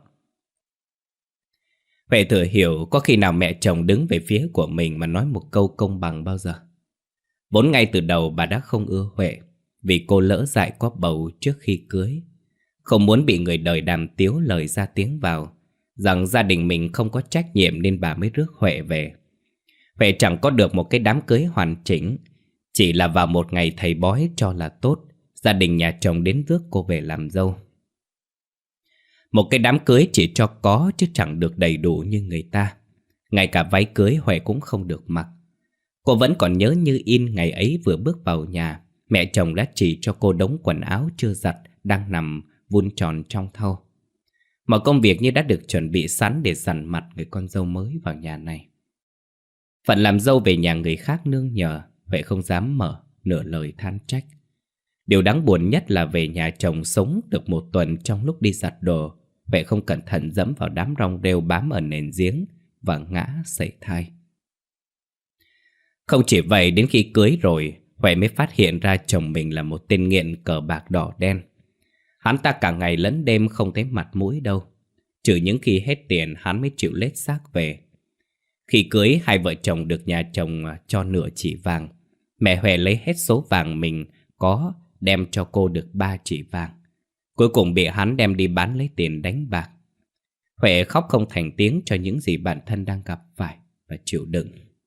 Huệ thừa hiểu có khi nào mẹ chồng đứng về phía của mình mà nói một câu công bằng bao giờ. Vốn ngay từ đầu bà đã không ưa Huệ, vì cô lỡ dại có bầu trước khi cưới. Không muốn bị người đời đàm tiếu lời ra tiếng vào rằng gia đình mình không có trách nhiệm, nên bà mới rước Huệ về. Huệ chẳng có được một cái đám cưới hoàn chỉnh. Chỉ là vào một ngày thầy bói cho là tốt, gia đình nhà chồng đến rước cô về làm dâu. Một cái đám cưới chỉ cho có chứ chẳng được đầy đủ như người ta. Ngay cả váy cưới Huệ cũng không được mặc. Cô vẫn còn nhớ như in ngày ấy vừa bước vào nhà, mẹ chồng đã chỉ cho cô đống quần áo chưa giặt đang nằm vun tròn trong thau. Mọi công việc như đã được chuẩn bị sẵn để dằn mặt người con dâu mới vào nhà này. Phận làm dâu về nhà người khác nương nhờ, Huệ không dám mở nửa lời than trách. Điều đáng buồn nhất là về nhà chồng sống được một tuần, trong lúc đi giặt đồ, Huệ không cẩn thận dẫm vào đám rong rêu bám ở nền giếng và ngã sẩy thai. Không chỉ vậy, đến khi cưới rồi, Huệ mới phát hiện ra chồng mình là một tên nghiện cờ bạc đỏ đen. Hắn ta cả ngày lẫn đêm không thấy mặt mũi đâu, trừ những khi hết tiền hắn mới chịu lết xác về. Khi cưới, hai vợ chồng được nhà chồng cho nửa chỉ vàng. Mẹ Huệ lấy hết số vàng mình có, đem cho cô được ba chỉ vàng. Cuối cùng bị hắn đem đi bán lấy tiền đánh bạc. Huệ khóc không thành tiếng cho những gì bản thân đang gặp phải và chịu đựng.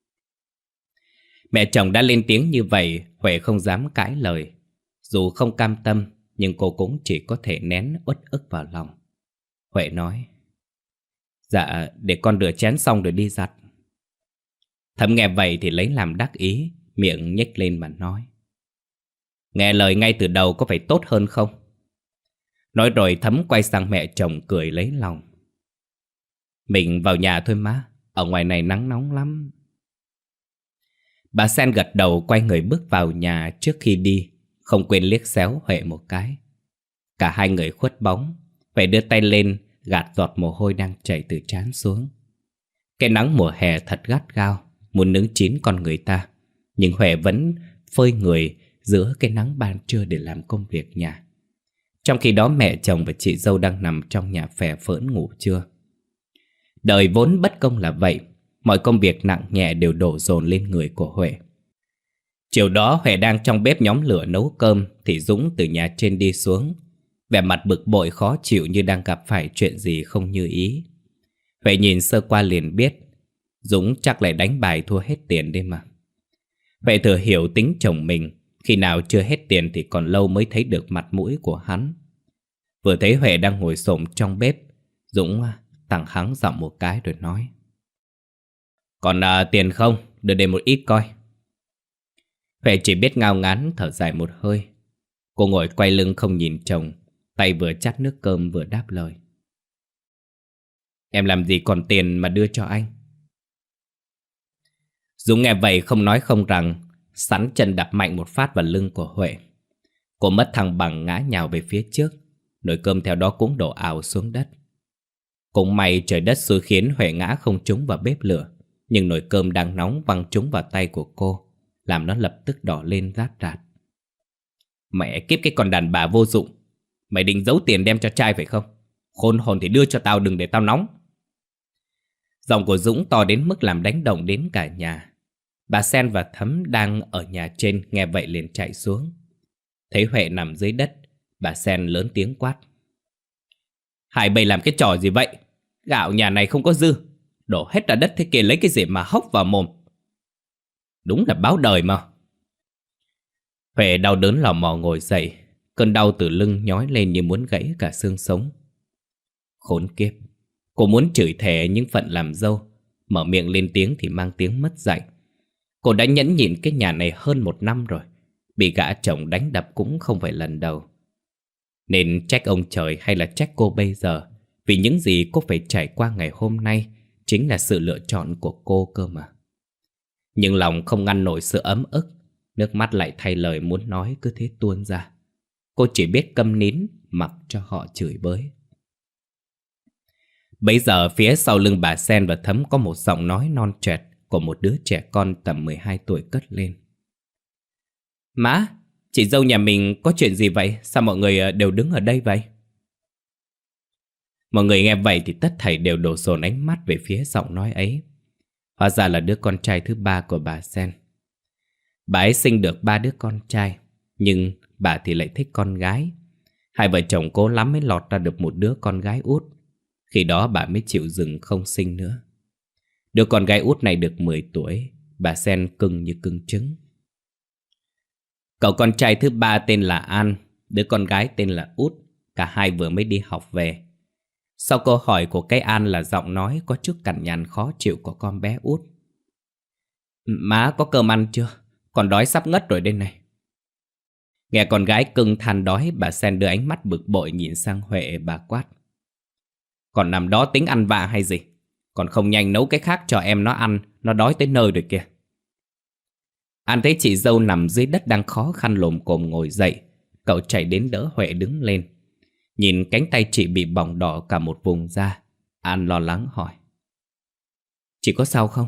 Mẹ chồng đã lên tiếng như vậy, Huệ không dám cãi lời. Dù không cam tâm, nhưng cô cũng chỉ có thể nén uất ức vào lòng. Huệ nói: Dạ, để con rửa chén xong rồi đi giặt. Thấm nghe vậy thì lấy làm đắc ý, miệng nhếch lên mà nói: Nghe lời ngay từ đầu có phải tốt hơn không? Nói rồi Thấm quay sang mẹ chồng cười lấy lòng: Mình vào nhà thôi má, ở ngoài này nắng nóng lắm. Bà Sen gật đầu quay người bước vào nhà. Trước khi đi, không quên liếc xéo Huệ một cái. Cả hai người khuất bóng. Huệ đưa tay lên gạt giọt mồ hôi đang chảy từ trán xuống. Cái nắng mùa hè thật gắt gao, muốn nướng chín con người ta. Nhưng Huệ vẫn phơi người giữa cái nắng ban trưa để làm công việc nhà. Trong khi đó mẹ chồng và chị dâu đang nằm trong nhà phè phỡn ngủ trưa. Đời vốn bất công là vậy. Mọi công việc nặng nhẹ đều đổ dồn lên người của Huệ. Chiều đó Huệ đang trong bếp nhóm lửa nấu cơm thì Dũng từ nhà trên đi xuống, vẻ mặt bực bội khó chịu như đang gặp phải chuyện gì không như ý. Huệ nhìn sơ qua liền biết Dũng chắc lại đánh bài thua hết tiền đấy mà. Huệ thừa hiểu tính chồng mình, khi nào chưa hết tiền thì còn lâu mới thấy được mặt mũi của hắn. Vừa thấy Huệ đang ngồi xổm trong bếp, Dũng tằng hắng giọng một cái rồi nói: Còn à, tiền không? Đưa đây một ít coi. Huệ chỉ biết ngao ngán thở dài một hơi. Cô ngồi quay lưng không nhìn chồng, tay vừa chắt nước cơm vừa đáp lời: Em làm gì còn tiền mà đưa cho anh? Dũng nghe vậy không nói không rằng, sắn chân đạp mạnh một phát vào lưng của Huệ. Cô mất thăng bằng ngã nhào về phía trước, nồi cơm theo đó cũng đổ ào xuống đất. Cũng may trời đất xui khiến Huệ ngã không trúng vào bếp lửa, nhưng nồi cơm đang nóng văng trúng vào tay của cô, làm nó lập tức đỏ lên rát rạt. Mẹ kiếp cái con đàn bà vô dụng! Mày định giấu tiền đem cho trai phải không? Khôn hồn thì đưa cho tao, đừng để tao nóng. Giọng của Dũng to đến mức làm đánh động đến cả nhà. Bà Sen và Thấm đang ở nhà trên nghe vậy liền chạy xuống. Thấy Huệ nằm dưới đất, bà Sen lớn tiếng quát: Hai bầy làm cái trò gì vậy? Gạo nhà này không có dư, đổ hết ra đất thế kia lấy cái gì mà hốc vào mồm? Đúng là báo đời mà. Huệ đau đớn lò mò ngồi dậy, cơn đau từ lưng nhói lên như muốn gãy cả xương sống. Khốn kiếp, cô muốn chửi thề nhưng phận làm dâu, mở miệng lên tiếng thì mang tiếng mất dạy. Cô đã nhẫn nhịn cái nhà này hơn một năm rồi, bị gã chồng đánh đập cũng không phải lần đầu. Nên trách ông trời hay là trách cô bây giờ, vì những gì cô phải trải qua ngày hôm nay chính là sự lựa chọn của cô cơ mà. Nhưng lòng không ngăn nổi sự ấm ức, nước mắt lại thay lời muốn nói cứ thế tuôn ra. Cô chỉ biết câm nín, mặc cho họ chửi bới. Bấy giờ phía sau lưng bà Sen và Thấm có một giọng nói non trẻ của một đứa trẻ con tầm mười hai tuổi cất lên. Má, chị dâu nhà mình có chuyện gì vậy? Sao mọi người đều đứng ở đây vậy? Mọi người nghe vậy thì tất thảy đều đổ dồn ánh mắt về phía giọng nói ấy. Hóa ra là đứa con trai thứ ba của bà Sen. Bà ấy sinh được ba đứa con trai, nhưng bà thì lại thích con gái. Hai vợ chồng cố lắm mới lọt ra được một đứa con gái út. Khi đó bà mới chịu dừng không sinh nữa. Đứa con gái út này được mười tuổi, bà Sen cưng như cưng trứng. Cậu con trai thứ ba tên là An, đứa con gái tên là Út. Cả hai vừa mới đi học về. Sau câu hỏi của cái An là giọng nói có chút cằn nhằn khó chịu của con bé Út. Má có cơm ăn chưa? Con đói sắp ngất rồi đây này. Nghe con gái cưng than đói, bà Sen đưa ánh mắt bực bội nhìn sang Huệ, bà quát. Còn nằm đó tính ăn vạ hay gì? Còn không nhanh nấu cái khác cho em nó ăn, nó đói tới nơi rồi kìa. An thấy chị dâu nằm dưới đất đang khó khăn lồm cồm ngồi dậy. Cậu chạy đến đỡ Huệ đứng lên. Nhìn cánh tay chị bị bỏng đỏ cả một vùng da, An lo lắng hỏi. Chị có sao không?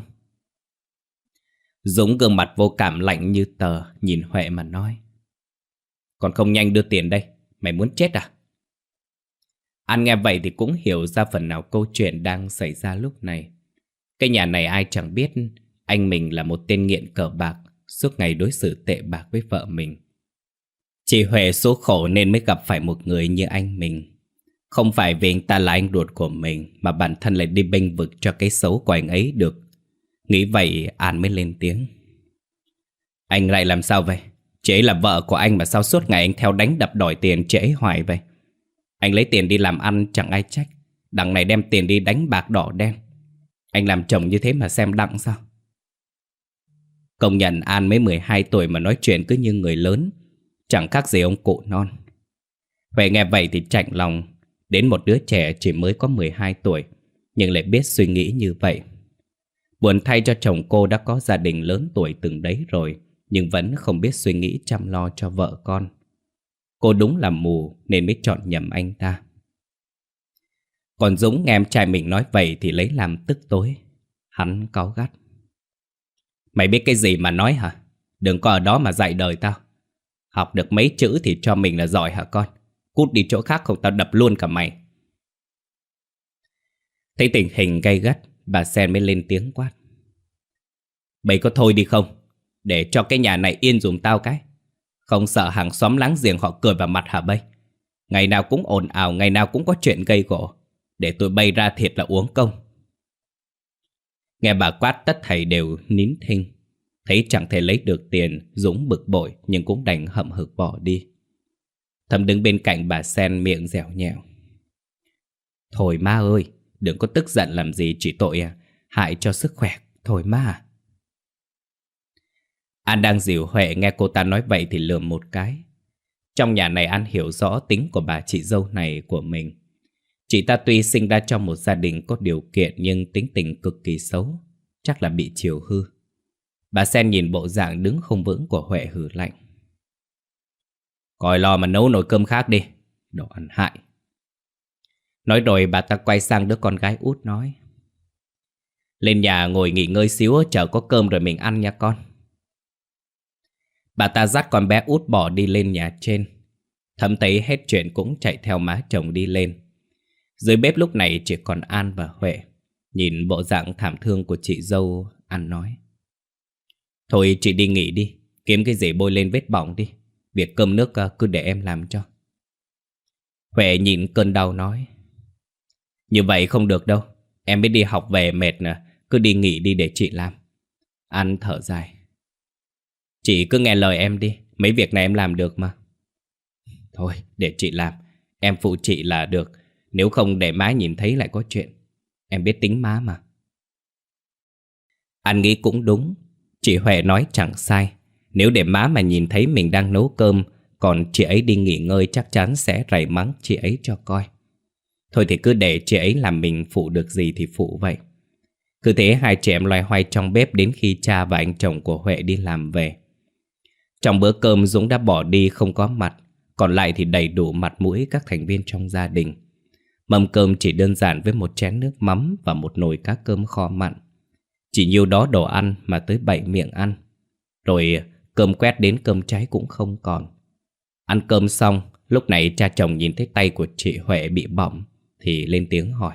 Dũng gương mặt vô cảm lạnh như tờ, nhìn Huệ mà nói. Còn không nhanh đưa tiền đây, mày muốn chết à? An nghe vậy thì cũng hiểu ra phần nào câu chuyện đang xảy ra lúc này. Cái nhà này ai chẳng biết anh mình là một tên nghiện cờ bạc, suốt ngày đối xử tệ bạc với vợ mình. Chị Huệ số khổ nên mới gặp phải một người như anh mình. Không phải vì anh ta là anh ruột của mình, mà bản thân lại đi bênh vực cho cái xấu của anh ấy được. Nghĩ vậy An mới lên tiếng. Anh lại làm sao vậy? Chị ấy là vợ của anh mà sao suốt ngày anh theo đánh đập đòi tiền chị ấy hoài vậy? Anh lấy tiền đi làm ăn chẳng ai trách, đằng này đem tiền đi đánh bạc đỏ đen. Anh làm chồng như thế mà xem đặng sao? Công nhận An mới mười hai tuổi mà nói chuyện cứ như người lớn, chẳng khác gì ông cụ non. Huệ nghe vậy thì chạnh lòng. Đến một đứa trẻ chỉ mới có mười hai tuổi nhưng lại biết suy nghĩ như vậy. Buồn thay cho chồng cô đã có gia đình lớn tuổi từng đấy rồi, nhưng vẫn không biết suy nghĩ chăm lo cho vợ con. Cô đúng là mù nên mới chọn nhầm anh ta. Còn Dũng nghe em trai mình nói vậy thì lấy làm tức tối. Hắn cáu gắt. Mày biết cái gì mà nói hả? Đừng có ở đó mà dạy đời tao. Học được mấy chữ thì cho mình là giỏi hả con? Cút đi chỗ khác không tao đập luôn cả mày. Thấy tình hình gay gắt, bà Sen mới lên tiếng quát. Bày có thôi đi không? Để cho cái nhà này yên dùm tao cái. Không sợ hàng xóm láng giềng họ cười vào mặt hả bây? Ngày nào cũng ồn ào, ngày nào cũng có chuyện gây gổ. Để tụi bay ra thiệt là uống công. Nghe bà quát tất thảy đều nín thinh. Thấy chẳng thể lấy được tiền, Dũng bực bội nhưng cũng đành hậm hực bỏ đi. Thầm đứng bên cạnh bà Sen miệng dẻo nhẹo. Thôi má ơi, đừng có tức giận làm gì, chỉ tội à, hại cho sức khỏe. Thôi má. An đang dìu Huệ nghe cô ta nói vậy thì lườm một cái. Trong nhà này An hiểu rõ tính của bà chị dâu này của mình. Chị ta tuy sinh ra trong một gia đình có điều kiện nhưng tính tình cực kỳ xấu, chắc là bị chiều hư. Bà Sen nhìn bộ dạng đứng không vững của Huệ hừ lạnh. Coi lo mà nấu nồi cơm khác đi, đồ ăn hại. Nói rồi bà ta quay sang đứa con gái út nói. Lên nhà ngồi nghỉ ngơi xíu, chờ có cơm rồi mình ăn nha con. Bà ta dắt con bé út bỏ đi lên nhà trên. Thấm thấy hết chuyện cũng chạy theo má chồng đi lên. Dưới bếp lúc này chỉ còn An và Huệ. Nhìn bộ dạng thảm thương của chị dâu, An nói. Thôi chị đi nghỉ đi, kiếm cái gì bôi lên vết bỏng đi. Việc cơm nước cứ để em làm cho. Huệ nhìn cơn đau nói. Như vậy không được đâu, em mới đi học về mệt nè, cứ đi nghỉ đi để chị làm. An thở dài. Chị cứ nghe lời em đi, mấy việc này em làm được mà. Thôi để chị làm, em phụ chị là được. Nếu không để má nhìn thấy lại có chuyện. Em biết tính má mà. Anh nghĩ cũng đúng. Chị Huệ nói chẳng sai. Nếu để má mà nhìn thấy mình đang nấu cơm, còn chị ấy đi nghỉ ngơi, chắc chắn sẽ rầy mắng chị ấy cho coi. Thôi thì cứ để chị ấy làm, mình phụ được gì thì phụ vậy. Cứ thế hai chị em loay hoay trong bếp đến khi cha và anh chồng của Huệ đi làm về. Trong bữa cơm Dũng đã bỏ đi không có mặt, còn lại thì đầy đủ mặt mũi các thành viên trong gia đình. Mâm cơm chỉ đơn giản với một chén nước mắm và một nồi cá cơm kho mặn. Chỉ nhiêu đó đồ ăn mà tới bảy miệng ăn. Rồi cơm quét đến cơm cháy cũng không còn. Ăn cơm xong, lúc này cha chồng nhìn thấy tay của chị Huệ bị bỏng thì lên tiếng hỏi: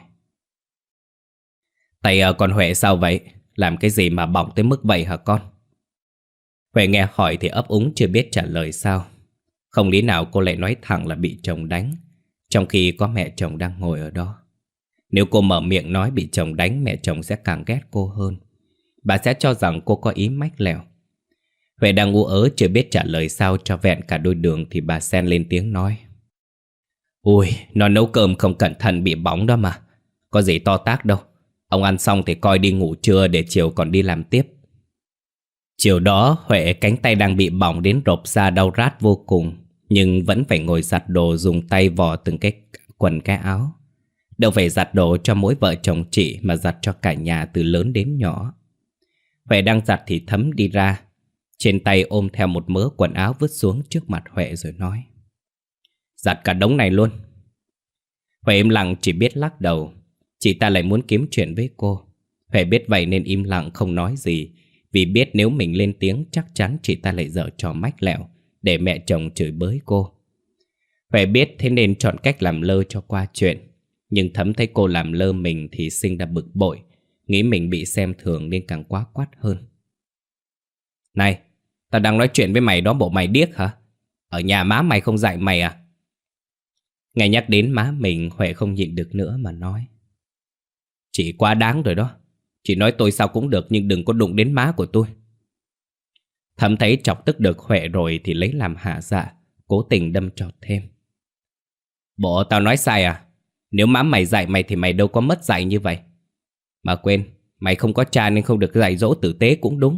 Tay à, con Huệ sao vậy? Làm cái gì mà bỏng tới mức vậy hả con? Huệ nghe hỏi thì ấp úng chưa biết trả lời sao. Không lý nào cô lại nói thẳng là bị chồng đánh, trong khi có mẹ chồng đang ngồi ở đó. Nếu cô mở miệng nói bị chồng đánh, mẹ chồng sẽ càng ghét cô hơn. Bà sẽ cho rằng cô có ý mách lèo. Huệ đang ngu ớ chưa biết trả lời sao cho vẹn cả đôi đường thì bà Sen lên tiếng nói: Ui, nó nấu cơm không cẩn thận bị bỏng đó mà. Có gì to tát đâu. Ông ăn xong thì coi đi ngủ trưa để chiều còn đi làm tiếp. Chiều đó Huệ cánh tay đang bị bỏng đến rộp ra đau rát vô cùng, nhưng vẫn phải ngồi giặt đồ, dùng tay vò từng cái quần cái áo. Đâu phải giặt đồ cho mỗi vợ chồng chị mà giặt cho cả nhà từ lớn đến nhỏ. Huệ đang giặt thì Thấm đi ra, trên tay ôm theo một mớ quần áo vứt xuống trước mặt Huệ rồi nói: Giặt cả đống này luôn. Huệ im lặng chỉ biết lắc đầu. Chị ta lại muốn kiếm chuyện với cô. Huệ biết vậy nên im lặng không nói gì, vì biết nếu mình lên tiếng chắc chắn chị ta lại giở trò mách lẹo để mẹ chồng chửi bới cô. Huệ biết thế nên chọn cách làm lơ cho qua chuyện. Nhưng Thấm thấy cô làm lơ mình thì sinh ra bực bội, nghĩ mình bị xem thường nên càng quá quát hơn. Này, tao đang nói chuyện với mày đó, bộ mày điếc hả? Ở nhà má mày không dạy mày à? Nghe nhắc đến má mình, Huệ không nhịn được nữa mà nói: Chị quá đáng rồi đó. Chị nói tôi sao cũng được, nhưng đừng có đụng đến má của tôi. Thấm thấy chọc tức được Huệ rồi thì lấy làm hạ dạ, cố tình đâm chọt thêm: Bộ tao nói sai à? Nếu má mày dạy mày thì mày đâu có mất dạy như vậy. Mà quên, mày không có cha nên không được dạy dỗ tử tế cũng đúng.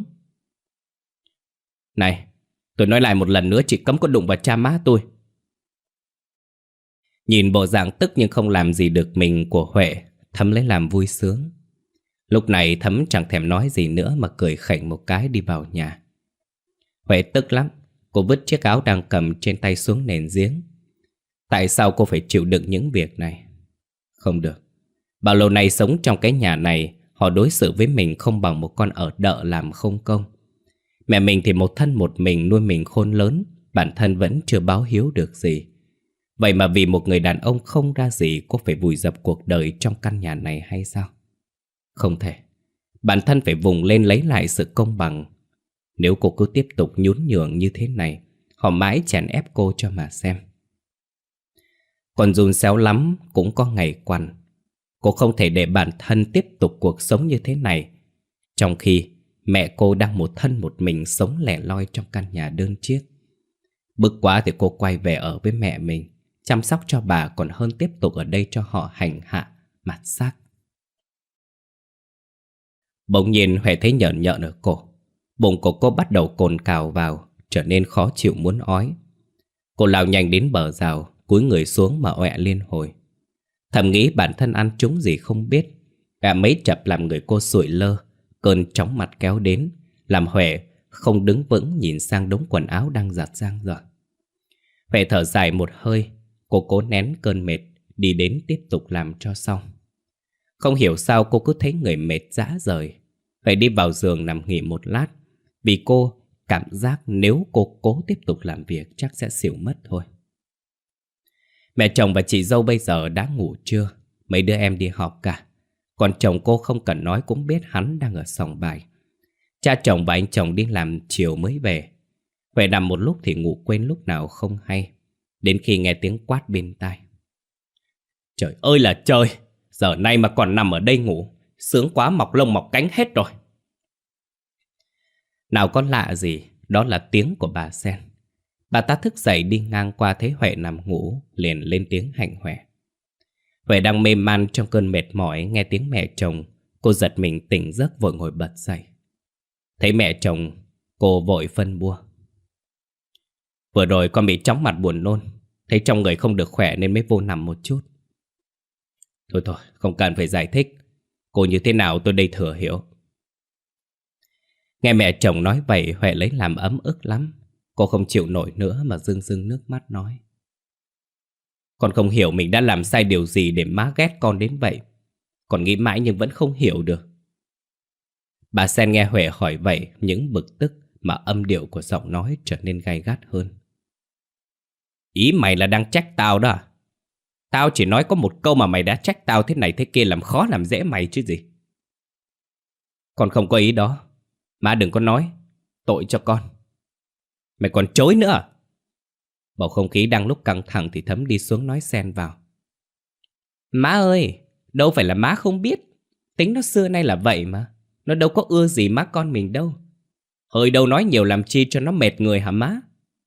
Này, tôi nói lại một lần nữa, chị cấm có đụng vào cha má tôi. Nhìn bộ dạng tức nhưng không làm gì được mình của Huệ, Thấm lấy làm vui sướng. Lúc này Thấm chẳng thèm nói gì nữa mà cười khểnh một cái đi vào nhà. Huệ tức lắm, cô vứt chiếc áo đang cầm trên tay xuống nền giếng. Tại sao cô phải chịu đựng những việc này? Không được. Bao lâu nay sống trong cái nhà này, họ đối xử với mình không bằng một con ở đợ làm không công. Mẹ mình thì một thân một mình nuôi mình khôn lớn, bản thân vẫn chưa báo hiếu được gì. Vậy mà vì một người đàn ông không ra gì, cô phải vùi dập cuộc đời trong căn nhà này hay sao? Không thể. Bản thân phải vùng lên lấy lại sự công bằng. Nếu cô cứ tiếp tục nhún nhường như thế này, họ mãi chèn ép cô cho mà xem. Còn dùn xéo lắm cũng có ngày quằn. Cô không thể để bản thân tiếp tục cuộc sống như thế này, trong khi mẹ cô đang một thân một mình sống lẻ loi trong căn nhà đơn chiếc. Bực quá thì cô quay về ở với mẹ mình, chăm sóc cho bà còn hơn tiếp tục ở đây cho họ hành hạ, mạt xác. Bỗng nhiên Huệ thấy nhợn nhợn ở cổ. Bụng của cô bắt đầu cồn cào vào, trở nên khó chịu muốn ói. Cô lao nhanh đến bờ rào, cúi người xuống mà ọe liên hồi. Thầm nghĩ bản thân ăn trúng gì không biết. Gã mấy chập làm người cô sụi lơ, cơn chóng mặt kéo đến, làm Huệ không đứng vững nhìn sang đống quần áo đang giặt giang dở. Huệ thở dài một hơi, cô cố nén cơn mệt, đi đến tiếp tục làm cho xong. Không hiểu sao cô cứ thấy người mệt rã rời. Huệ đi vào giường nằm nghỉ một lát, vì cô cảm giác nếu cô cố tiếp tục làm việc chắc sẽ xỉu mất thôi. Mẹ chồng và chị dâu bây giờ đã ngủ trưa, mấy đứa em đi học cả. Còn chồng cô không cần nói cũng biết hắn đang ở sòng bài. Cha chồng và anh chồng đi làm chiều mới về. Huệ nằm một lúc thì ngủ quên lúc nào không hay, đến khi nghe tiếng quát bên tai. Trời ơi là trời, giờ này mà còn nằm ở đây ngủ, sướng quá mọc lông mọc cánh hết rồi. Nào có lạ gì, đó là tiếng của bà Sen. Bà ta thức dậy đi ngang qua thấy Huệ nằm ngủ, liền lên tiếng hạnh Huệ. Huệ đang mê man trong cơn mệt mỏi, nghe tiếng mẹ chồng, cô giật mình tỉnh giấc vội ngồi bật dậy. Thấy mẹ chồng, cô vội phân bua. Vừa rồi con bị chóng mặt buồn nôn, thấy trong người không được khỏe nên mới vô nằm một chút. Thôi thôi, không cần phải giải thích. Cô như thế nào tôi đây thừa hiểu. Nghe mẹ chồng nói vậy, Huệ lấy làm ấm ức lắm. Cô không chịu nổi nữa mà rưng rưng nước mắt nói. Con không hiểu mình đã làm sai điều gì để má ghét con đến vậy. Con nghĩ mãi nhưng vẫn không hiểu được. Bà Sen nghe Huệ hỏi vậy, những bực tức mà âm điệu của giọng nói trở nên gay gắt hơn. Ý mày là đang trách tao đó à? Tao chỉ nói có một câu mà mày đã trách tao thế này thế kia, làm khó làm dễ mày chứ gì. Con không có ý đó. Má đừng có nói. Tội cho con. Mày còn chối nữa à? Bầu không khí đang lúc căng thẳng thì Thấm đi xuống nói xen vào. Má ơi, đâu phải là má không biết. Tính nó xưa nay là vậy mà. Nó đâu có ưa gì má con mình đâu. Hơi đâu nói nhiều làm chi cho nó mệt người hả má?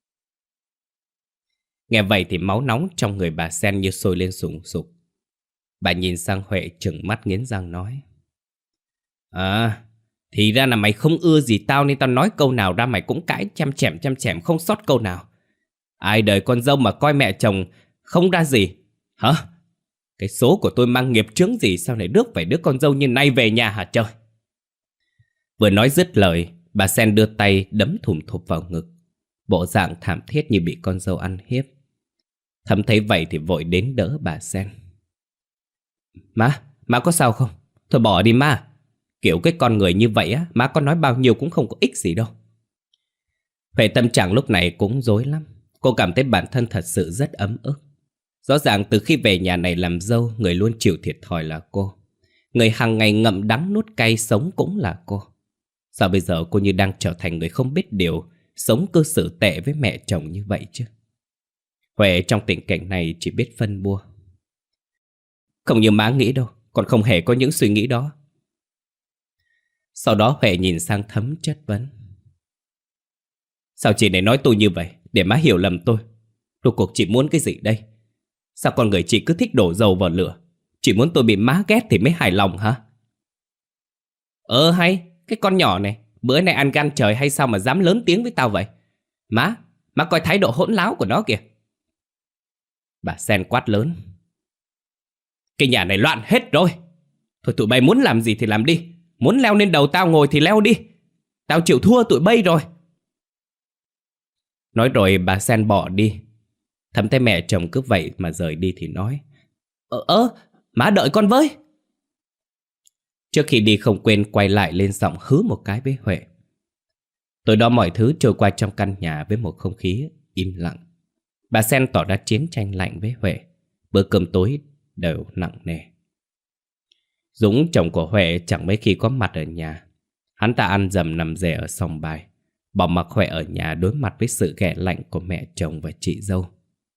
Nghe vậy thì máu nóng trong người bà Sen như sôi lên sùng sục. Bà nhìn sang Huệ trừng mắt nghiến răng nói. À, thì ra là mày không ưa gì tao nên tao nói câu nào ra mày cũng cãi chăm chẻm chăm chẻm không sót câu nào. Ai đời con dâu mà coi mẹ chồng không ra gì. Hả? Cái số của tôi mang nghiệp chướng gì sao lại rước phải đứa con dâu như này về nhà hả trời? Vừa nói dứt lời, bà Sen đưa tay đấm thùm thụp vào ngực, bộ dạng thảm thiết như bị con dâu ăn hiếp. Thấm thấy vậy thì vội đến đỡ bà Sen. Má, má có sao không? Thôi bỏ đi má. Kiểu cái con người như vậy á, má có nói bao nhiêu cũng không có ích gì đâu. Huệ tâm trạng lúc này cũng rối lắm. Cô cảm thấy bản thân thật sự rất ấm ức. Rõ ràng từ khi về nhà này làm dâu, người luôn chịu thiệt thòi là cô. Người hàng ngày ngậm đắng nuốt cay sống cũng là cô. Sao bây giờ cô như đang trở thành người không biết điều, sống cư xử tệ với mẹ chồng như vậy chứ? Huệ trong tình cảnh này chỉ biết phân bua. Không như má nghĩ đâu, còn không hề có những suy nghĩ đó. Sau đó Huệ nhìn sang Thấm chất vấn. Sao chị lại nói tôi như vậy, để má hiểu lầm tôi? Rốt cuộc chị muốn cái gì đây? Sao con người chị cứ thích đổ dầu vào lửa? Chị muốn tôi bị má ghét thì mới hài lòng hả? Ờ hay, cái con nhỏ này, bữa nay ăn gan trời hay sao mà dám lớn tiếng với tao vậy? Má, má coi thái độ hỗn láo của nó kìa. Bà Sen quát lớn. Cái nhà này loạn hết rồi. Thôi tụi bay muốn làm gì thì làm đi. Muốn leo lên đầu tao ngồi thì leo đi. Tao chịu thua tụi bay rồi. Nói rồi bà Sen bỏ đi. Thấm thấy mẹ chồng cứ vậy mà rời đi thì nói. Ờ, ơ, má đợi con với. Trước khi đi không quên quay lại lên giọng hứ một cái với Huệ. Tối đó mọi thứ trôi qua trong căn nhà với một không khí im lặng. Bà Sen tỏ ra chiến tranh lạnh với Huệ. Bữa cơm tối đều nặng nề. Dũng, chồng của Huệ, chẳng mấy khi có mặt ở nhà. Hắn ta ăn dầm nằm rẻ ở sòng bài, bỏ mặc Huệ ở nhà đối mặt với sự ghẻ lạnh của mẹ chồng và chị dâu.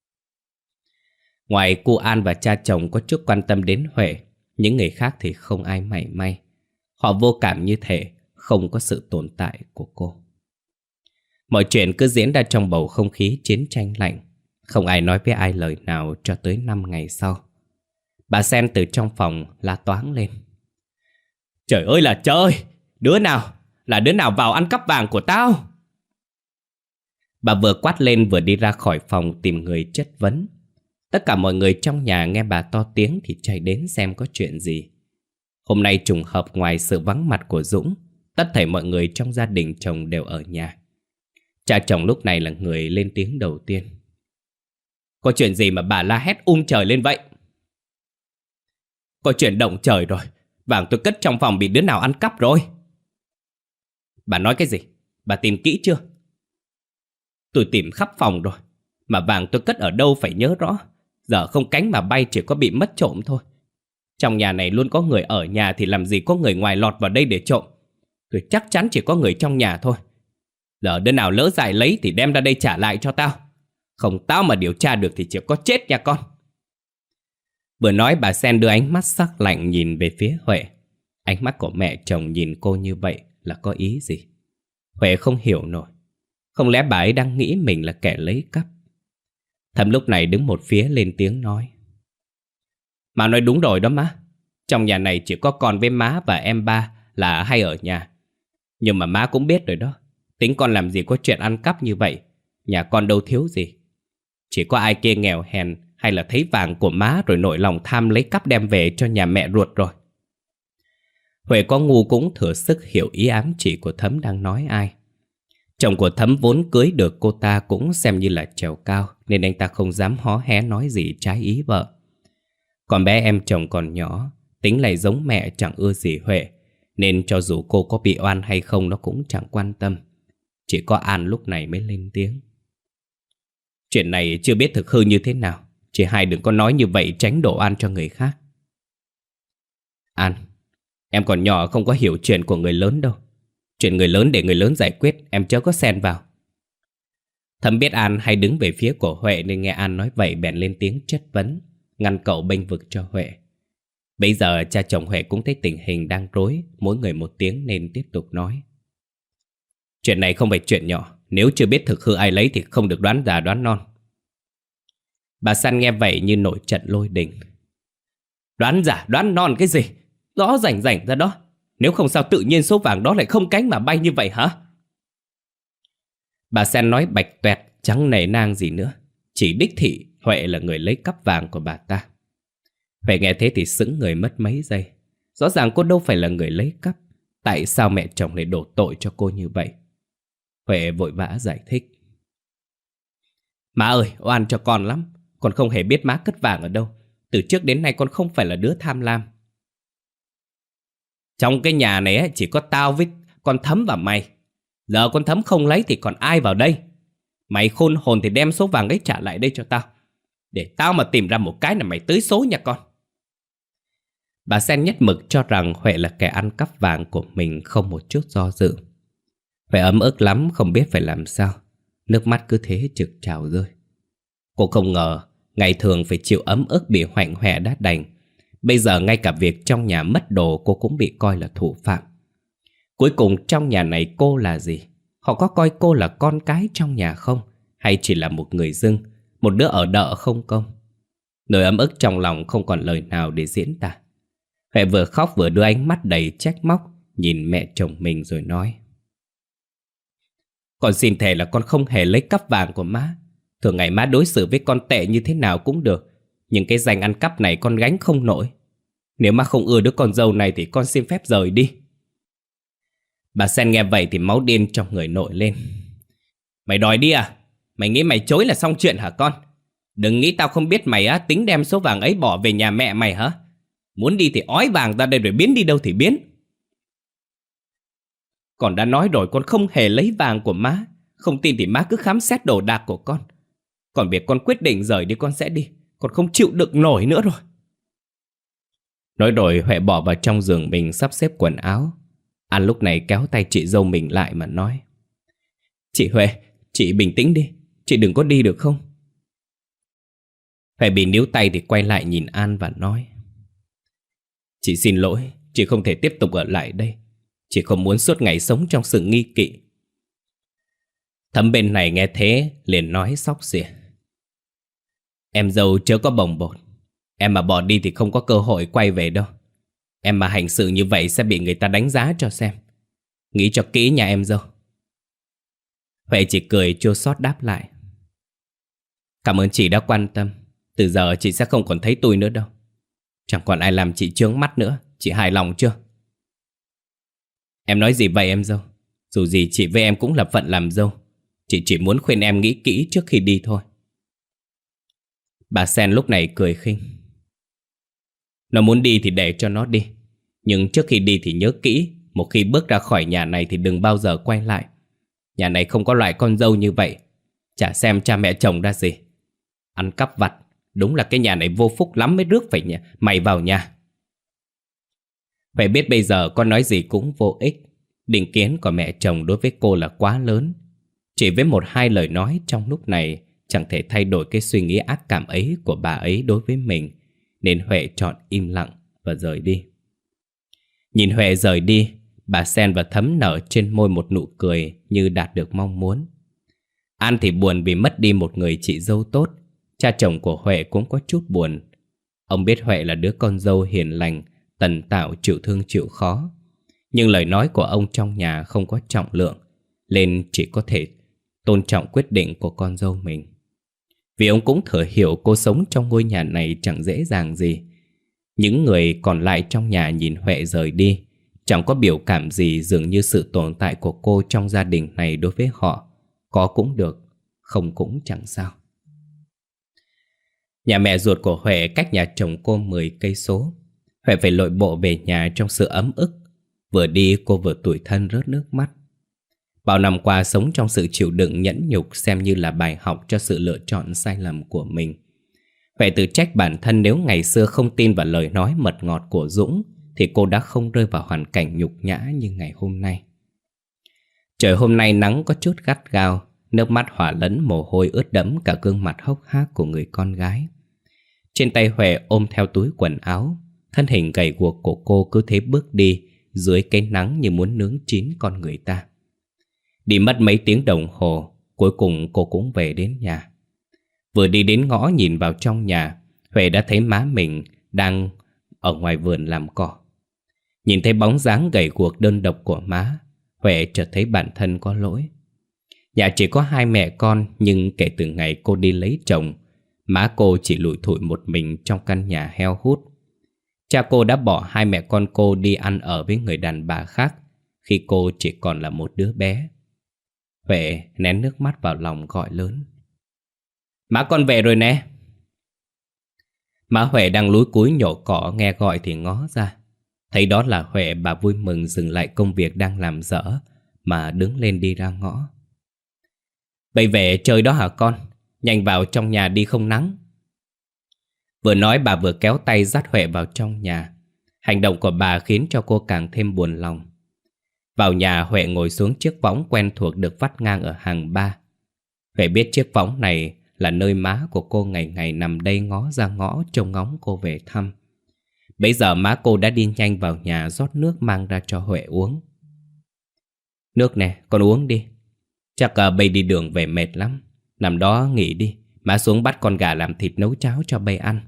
Ngoài cô An và cha chồng có chút quan tâm đến Huệ, những người khác thì không ai mảy may. Họ vô cảm như thể không có sự tồn tại của cô. Mọi chuyện cứ diễn ra trong bầu không khí chiến tranh lạnh. Không ai nói với ai lời nào cho tới năm ngày sau. Bà Sen từ trong phòng la toáng lên. Trời ơi là trời! Đứa nào? Là đứa nào vào ăn cắp vàng của tao? Bà vừa quát lên vừa đi ra khỏi phòng tìm người chất vấn. Tất cả mọi người trong nhà nghe bà to tiếng thì chạy đến xem có chuyện gì. Hôm nay trùng hợp ngoài sự vắng mặt của Dũng, tất thảy mọi người trong gia đình chồng đều ở nhà. Cha chồng lúc này là người lên tiếng đầu tiên. Có chuyện gì mà bà la hét um trời lên vậy? Có chuyện động trời rồi. Vàng tôi cất trong phòng bị đứa nào ăn cắp rồi. Bà nói cái gì? Bà tìm kỹ chưa? Tôi tìm khắp phòng rồi. Mà vàng tôi cất ở đâu phải nhớ rõ. Giờ không cánh mà bay, chỉ có bị mất trộm thôi. Trong nhà này luôn có người ở nhà thì làm gì có người ngoài lọt vào đây để trộm. Tôi chắc chắn chỉ có người trong nhà thôi. Giờ đứa nào lỡ dại lấy thì đem ra đây trả lại cho tao. Không tao mà điều tra được thì chỉ có chết nha con. Vừa nói bà Sen đưa ánh mắt sắc lạnh nhìn về phía Huệ. Ánh mắt của mẹ chồng nhìn cô như vậy là có ý gì? Huệ không hiểu nổi. Không lẽ bà ấy đang nghĩ mình là kẻ lấy cắp? Thầm lúc này đứng một phía lên tiếng nói. Má nói đúng rồi đó má. Trong nhà này chỉ có con với má và em ba là hay ở nhà. Nhưng mà má cũng biết rồi đó. Tính con làm gì có chuyện ăn cắp như vậy. Nhà con đâu thiếu gì. Chỉ có ai kia nghèo hèn hay là thấy vàng của má rồi nổi lòng tham lấy cắp đem về cho nhà mẹ ruột rồi. Huệ có ngu cũng thừa sức hiểu ý ám chỉ của Thấm đang nói ai. Chồng của Thấm vốn cưới được cô ta cũng xem như là trèo cao, nên anh ta không dám hó hé nói gì trái ý vợ. Còn bé em chồng còn nhỏ, tính lại giống mẹ chẳng ưa gì Huệ, nên cho dù cô có bị oan hay không nó cũng chẳng quan tâm. Chỉ có An lúc này mới lên tiếng. Chuyện này chưa biết thực hư như thế nào, chị hai đừng có nói như vậy tránh đổ oan cho người khác. An, em còn nhỏ không có hiểu chuyện của người lớn đâu. Chuyện người lớn để người lớn giải quyết, em chớ có xen vào. Thấm biết An hay đứng về phía của Huệ nên nghe An nói vậy bèn lên tiếng chất vấn, ngăn cậu bênh vực cho Huệ. Bây giờ cha chồng Huệ cũng thấy tình hình đang rối, mỗi người một tiếng nên tiếp tục nói. Chuyện này không phải chuyện nhỏ, nếu chưa biết thực hư ai lấy thì không được đoán già đoán non. Bà San nghe vậy như nổi trận lôi đình. Đoán giả đoán non cái gì? Rõ rảnh rảnh ra đó. Nếu không sao tự nhiên số vàng đó lại không cánh mà bay như vậy hả? Bà Sen nói bạch toẹt, chẳng nể nang gì nữa. Chỉ đích thị Huệ là người lấy cắp vàng của bà ta. Huệ nghe thế thì sững người mất mấy giây. Rõ ràng cô đâu phải là người lấy cắp. Tại sao mẹ chồng lại đổ tội cho cô như vậy? Huệ vội vã giải thích. Má ơi, oan cho con lắm. Con không hề biết má cất vàng ở đâu. Từ trước đến nay con không phải là đứa tham lam. Trong cái nhà này chỉ có tao với con Thấm và mày. Giờ con Thấm không lấy thì còn ai vào đây? Mày khôn hồn thì đem số vàng ấy trả lại đây cho tao. Để tao mà tìm ra một cái là mày tới số nha con. Bà Sen nhất mực cho rằng Huệ là kẻ ăn cắp vàng của mình không một chút do dự. Huệ ấm ức lắm không biết phải làm sao. Nước mắt cứ thế trực trào rơi. Cô không ngờ ngày thường phải chịu ấm ức bị hoạnh hoẹ đã đành. Bây giờ ngay cả việc trong nhà mất đồ cô cũng bị coi là thủ phạm. Cuối cùng trong nhà này cô là gì? Họ có coi cô là con cái trong nhà không? Hay chỉ là một người dưng, một đứa ở đợ không công? Nỗi ấm ức trong lòng không còn lời nào để diễn tả. Huệ vừa khóc vừa đưa ánh mắt đầy trách móc nhìn mẹ chồng mình rồi nói. Con xin thề là con không hề lấy cắp vàng của má. Thường ngày má đối xử với con tệ như thế nào cũng được, nhưng cái danh ăn cắp này con gánh không nổi. Nếu má không ưa đứa con dâu này thì con xin phép rời đi. Bà Sen nghe vậy thì máu điên trong người nổi lên. Mày đòi đi à? Mày nghĩ mày chối là xong chuyện hả con? Đừng nghĩ tao không biết mày á tính đem số vàng ấy bỏ về nhà mẹ mày hả? Muốn đi thì ói vàng ra đây rồi biến đi đâu thì biến. Con đã nói rồi con không hề lấy vàng của má. Không tin thì má cứ khám xét đồ đạc của con. Còn việc con quyết định rời đi con sẽ đi. Con không chịu đựng nổi nữa rồi. Nói rồi Huệ bỏ vào trong giường mình sắp xếp quần áo. An lúc này kéo tay chị dâu mình lại mà nói. Chị Huệ, chị bình tĩnh đi. Chị đừng có đi được không? Huệ bị níu tay thì quay lại nhìn An và nói. Chị xin lỗi, chị không thể tiếp tục ở lại đây. Chị không muốn suốt ngày sống trong sự nghi kỵ. Thấm bên này nghe thế liền nói xóc xỉa. Em dâu chớ có bồng bột. Em mà bỏ đi thì không có cơ hội quay về đâu. Em mà hành sự như vậy sẽ bị người ta đánh giá cho xem. Nghĩ cho kỹ nhà em dâu. Huệ chỉ cười chua xót đáp lại. Cảm ơn chị đã quan tâm. Từ giờ chị sẽ không còn thấy tôi nữa đâu. Chẳng còn ai làm chị chướng mắt nữa. Chị hài lòng chưa? Em nói gì vậy em dâu? Dù gì chị với em cũng là phận làm dâu. Chị chỉ muốn khuyên em nghĩ kỹ trước khi đi thôi. Bà Sen lúc này cười khinh. Nó muốn đi thì để cho nó đi. Nhưng trước khi đi thì nhớ kỹ. Một khi bước ra khỏi nhà này thì đừng bao giờ quay lại. Nhà này không có loại con dâu như vậy. Chả xem cha mẹ chồng ra gì. Ăn cắp vặt. Đúng là cái nhà này vô phúc lắm mới rước phải nhà, mày vào nhà. Phải biết bây giờ con nói gì cũng vô ích. Định kiến của mẹ chồng đối với cô là quá lớn. Chỉ với một hai lời nói trong lúc này chẳng thể thay đổi cái suy nghĩ ác cảm ấy của bà ấy đối với mình. Nên Huệ chọn im lặng và rời đi. Nhìn Huệ rời đi, bà Sen và Thấm nở trên môi một nụ cười như đạt được mong muốn. An thì buồn vì mất đi một người chị dâu tốt. Cha chồng của Huệ cũng có chút buồn. Ông biết Huệ là đứa con dâu hiền lành, tần tảo chịu thương chịu khó. Nhưng lời nói của ông trong nhà không có trọng lượng, nên chỉ có thể tôn trọng quyết định của con dâu mình. Vì ông cũng thừa hiểu cô sống trong ngôi nhà này chẳng dễ dàng gì. Những người còn lại trong nhà nhìn Huệ rời đi, chẳng có biểu cảm gì, dường như sự tồn tại của cô trong gia đình này đối với họ có cũng được, không cũng chẳng sao. Nhà mẹ ruột của Huệ cách nhà chồng cô mười cây số. Huệ phải lội bộ về nhà trong sự ấm ức. Vừa đi cô vừa tủi thân rớt nước mắt. Bao năm qua sống trong sự chịu đựng nhẫn nhục xem như là bài học cho sự lựa chọn sai lầm của mình. Huệ tự trách bản thân, nếu ngày xưa không tin vào lời nói mật ngọt của Dũng thì cô đã không rơi vào hoàn cảnh nhục nhã như ngày hôm nay. Trời hôm nay nắng có chút gắt gao, nước mắt hòa lẫn mồ hôi ướt đẫm cả gương mặt hốc hác của người con gái. Trên tay Huệ ôm theo túi quần áo, thân hình gầy guộc của cô cứ thế bước đi dưới cái nắng như muốn nướng chín con người ta. Đi mất mấy tiếng đồng hồ, cuối cùng cô cũng về đến nhà. Vừa đi đến ngõ nhìn vào trong nhà, Huệ đã thấy má mình đang ở ngoài vườn làm cỏ. Nhìn thấy bóng dáng gầy guộc đơn độc của má, Huệ chợt thấy bản thân có lỗi. Nhà chỉ có hai mẹ con, nhưng kể từ ngày cô đi lấy chồng, má cô chỉ lủi thủi một mình trong căn nhà heo hút. Cha cô đã bỏ hai mẹ con cô đi ăn ở với người đàn bà khác khi cô chỉ còn là một đứa bé. Huệ nén nước mắt vào lòng gọi lớn: "Má con về rồi nè." Má Huệ đang lúi cúi nhổ cỏ nghe gọi thì ngó ra. Thấy đó là Huệ, bà vui mừng dừng lại công việc đang làm dở mà đứng lên đi ra ngõ. "Bây về chơi đó hả con? Nhanh vào trong nhà đi không nắng." Vừa nói bà vừa kéo tay dắt Huệ vào trong nhà. Hành động của bà khiến cho cô càng thêm buồn lòng. Vào nhà, Huệ ngồi xuống chiếc võng quen thuộc được vắt ngang ở hàng ba. Huệ biết chiếc võng này là nơi má của cô ngày ngày nằm đây ngó ra ngõ trông ngóng cô về thăm. Bấy giờ má cô đã đi nhanh vào nhà rót nước mang ra cho Huệ uống. "Nước nè, con uống đi. Chắc uh, bây đi đường về mệt lắm. Nằm đó nghỉ đi, má xuống bắt con gà làm thịt nấu cháo cho bây ăn."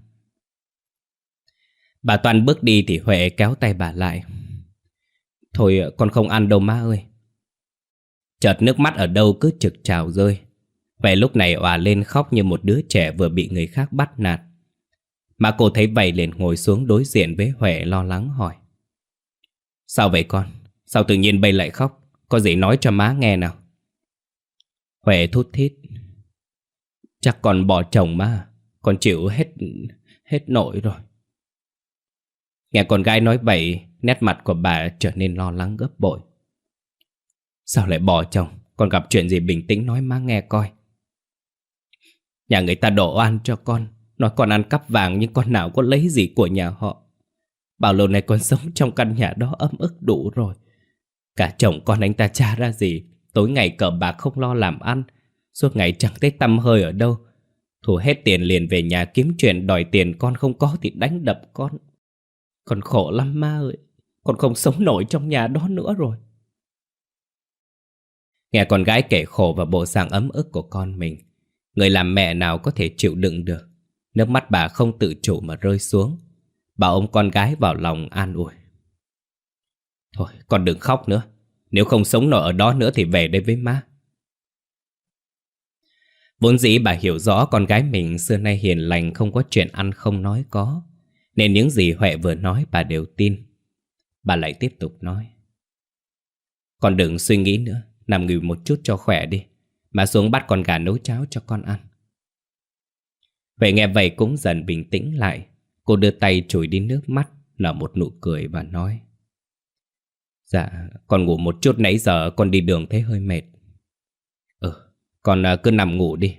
Bà Toàn bước đi thì Huệ kéo tay bà lại. "Thôi con không ăn đâu má ơi." Chợt nước mắt ở đâu cứ trực trào rơi. Huệ lúc này òa lên khóc như một đứa trẻ vừa bị người khác bắt nạt. Má cô thấy vậy liền ngồi xuống đối diện với Huệ lo lắng hỏi: "Sao vậy con? Sao tự nhiên bây lại khóc? Có gì nói cho má nghe nào." Huệ thút thít: "Chắc con bỏ chồng má. Con chịu hết hết nổi rồi." Nghe con gái nói vậy, nét mặt của bà trở nên lo lắng gấp bội. "Sao lại bỏ chồng? Con gặp chuyện gì bình tĩnh nói má nghe coi." "Nhà người ta đổ oan cho con, nói con ăn cắp vàng nhưng con nào có lấy gì của nhà họ. Bao lâu nay con sống trong căn nhà đó ấm ức đủ rồi. Cả chồng con anh ta tra ra gì, tối ngày cờ bạc không lo làm ăn, suốt ngày chẳng thấy tăm hơi ở đâu. Thu hết tiền liền về nhà kiếm chuyện đòi tiền, con không có thì đánh đập con. Con khổ lắm má ơi, con không sống nổi trong nhà đó nữa rồi." Nghe con gái kể khổ và bộ dạng ấm ức của con mình, người làm mẹ nào có thể chịu đựng được. Nước mắt bà không tự chủ mà rơi xuống. Bà ôm con gái vào lòng an ủi: "Thôi con đừng khóc nữa. Nếu không sống nổi ở đó nữa thì về đây với má." Vốn dĩ bà hiểu rõ con gái mình xưa nay hiền lành, không có chuyện ăn không nói có, nên những gì Huệ vừa nói bà đều tin. Bà lại tiếp tục nói: "Con đừng suy nghĩ nữa, nằm nghỉ một chút cho khỏe đi. Má xuống bắt con gà nấu cháo cho con ăn." Huệ nghe vậy cũng dần bình tĩnh lại. Cô đưa tay chùi đi nước mắt, nở một nụ cười và nói: "Dạ, con ngủ một chút, nãy giờ con đi đường thấy hơi mệt." "Ừ, con cứ nằm ngủ đi."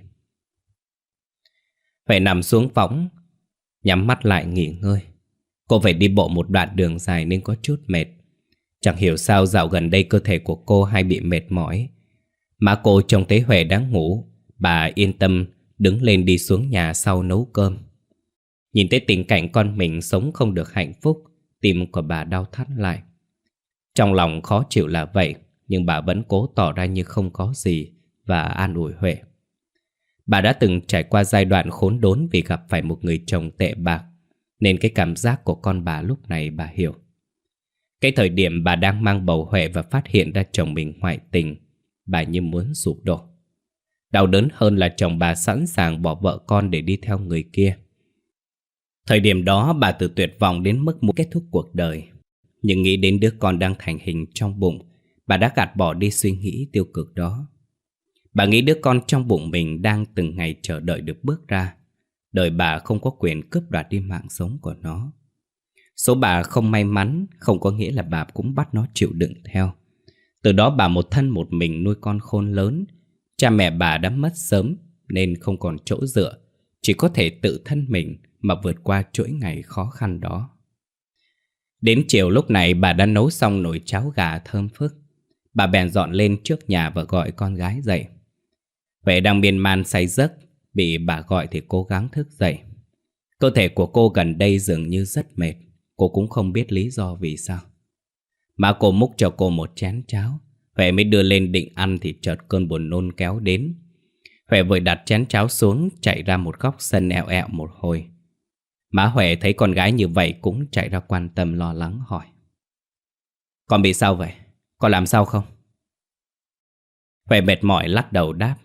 Huệ nằm xuống võng, nhắm mắt lại nghỉ ngơi. Cô phải đi bộ một đoạn đường dài nên có chút mệt. Chẳng hiểu sao dạo gần đây cơ thể của cô hay bị mệt mỏi. Má cô trông thấy Huệ đang ngủ, bà yên tâm đứng lên đi xuống nhà sau nấu cơm. Nhìn thấy tình cảnh con mình sống không được hạnh phúc, tim của bà đau thắt lại. Trong lòng khó chịu là vậy, nhưng bà vẫn cố tỏ ra như không có gì và an ủi Huệ. Bà đã từng trải qua giai đoạn khốn đốn vì gặp phải một người chồng tệ bạc, nên cái cảm giác của con bà lúc này bà hiểu. Cái thời điểm bà đang mang bầu Huệ và phát hiện ra chồng mình ngoại tình, bà như muốn sụp đổ. Đau đớn hơn là chồng bà sẵn sàng bỏ vợ con để đi theo người kia. Thời điểm đó bà từ tuyệt vọng đến mức muốn kết thúc cuộc đời. Nhưng nghĩ đến đứa con đang thành hình trong bụng, bà đã gạt bỏ đi suy nghĩ tiêu cực đó. Bà nghĩ đứa con trong bụng mình đang từng ngày chờ đợi được bước ra. Đời bà không có quyền cướp đoạt đi mạng sống của nó. Số bà không may mắn không có nghĩa là bà cũng bắt nó chịu đựng theo. Từ đó bà một thân một mình nuôi con khôn lớn. Cha mẹ bà đã mất sớm nên không còn chỗ dựa, chỉ có thể tự thân mình mà vượt qua chuỗi ngày khó khăn đó. Đến chiều lúc này bà đã nấu xong nồi cháo gà thơm phức. Bà bèn dọn lên trước nhà và gọi con gái dậy. Huệ đang miên man say giấc, bị bà gọi thì cố gắng thức dậy. Cơ thể của cô gần đây dường như rất mệt. Cô cũng không biết lý do vì sao. Má cô múc cho cô một chén cháo. Huệ mới đưa lên định ăn thì chợt cơn buồn nôn kéo đến. Huệ vội đặt chén cháo xuống, chạy ra một góc sân eo ẹo một hồi. Má Huệ thấy con gái như vậy cũng chạy ra quan tâm lo lắng hỏi: "Con bị sao vậy? Con làm sao không?" Huệ mệt mỏi lắc đầu đáp: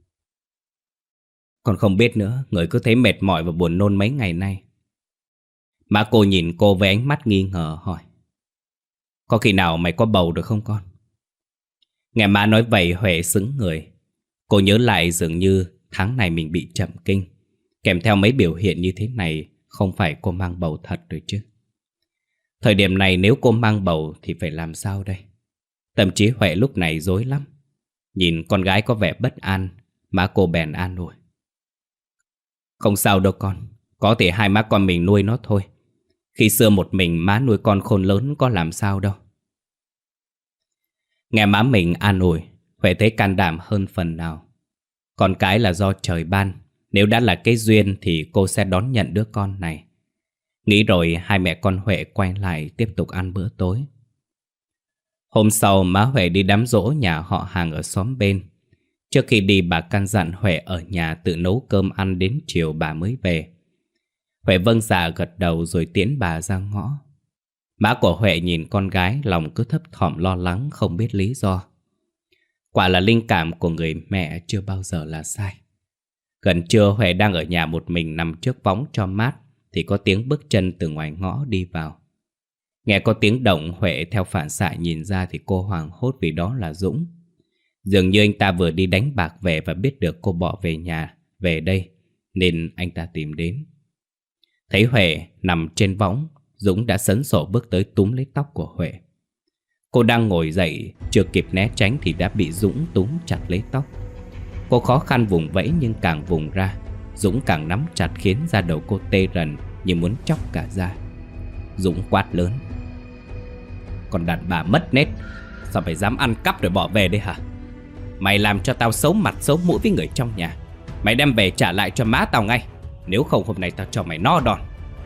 "Con không biết nữa, người cứ thấy mệt mỏi và buồn nôn mấy ngày nay." Má cô nhìn cô với ánh mắt nghi ngờ hỏi: "Có khi nào mày có bầu được không con?" Nghe má nói vậy Huệ sững người. Cô nhớ lại dường như tháng này mình bị chậm kinh. Kèm theo mấy biểu hiện như thế này, không phải cô mang bầu thật rồi chứ. Thời điểm này nếu cô mang bầu thì phải làm sao đây? Tâm trí Huệ lúc này rối lắm. Nhìn con gái có vẻ bất an, má cô bèn an ủi: "Không sao đâu con, có thể hai má con mình nuôi nó thôi. Khi xưa một mình má nuôi con khôn lớn có làm sao đâu." Nghe má mình an ủi, Huệ thấy can đảm hơn phần nào. Con cái là do trời ban, nếu đã là cái duyên thì cô sẽ đón nhận đứa con này. Nghĩ rồi hai mẹ con Huệ quay lại tiếp tục ăn bữa tối. Hôm sau má Huệ đi đám giỗ nhà họ hàng ở xóm bên. Trước khi đi bà căn dặn Huệ ở nhà tự nấu cơm ăn đến chiều bà mới về. Huệ vâng dạ gật đầu rồi tiễn bà ra ngõ. Má của Huệ nhìn con gái lòng cứ thấp thỏm lo lắng không biết lý do. Quả là linh cảm của người mẹ chưa bao giờ là sai. Gần trưa Huệ đang ở nhà một mình nằm trước võng cho mát thì có tiếng bước chân từ ngoài ngõ đi vào. Nghe có tiếng động Huệ theo phản xạ nhìn ra thì cô hoảng hốt vì đó là Dũng. Dường như anh ta vừa đi đánh bạc về và biết được cô bỏ về nhà, về đây nên anh ta tìm đến. Thấy Huệ nằm trên võng, Dũng đã sấn sổ bước tới túm lấy tóc của Huệ. Cô đang ngồi dậy, chưa kịp né tránh thì đã bị Dũng túm chặt lấy tóc. Cô khó khăn vùng vẫy nhưng càng vùng ra, Dũng càng nắm chặt khiến da đầu cô tê rần như muốn chóc cả da. Dũng quát lớn: "Còn đàn bà mất nết, sao mày dám ăn cắp rồi bỏ về đây hả? Mày làm cho tao xấu mặt xấu mũi với người trong nhà. Mày đem về trả lại cho má tao ngay, nếu không hôm nay tao cho mày no đòn."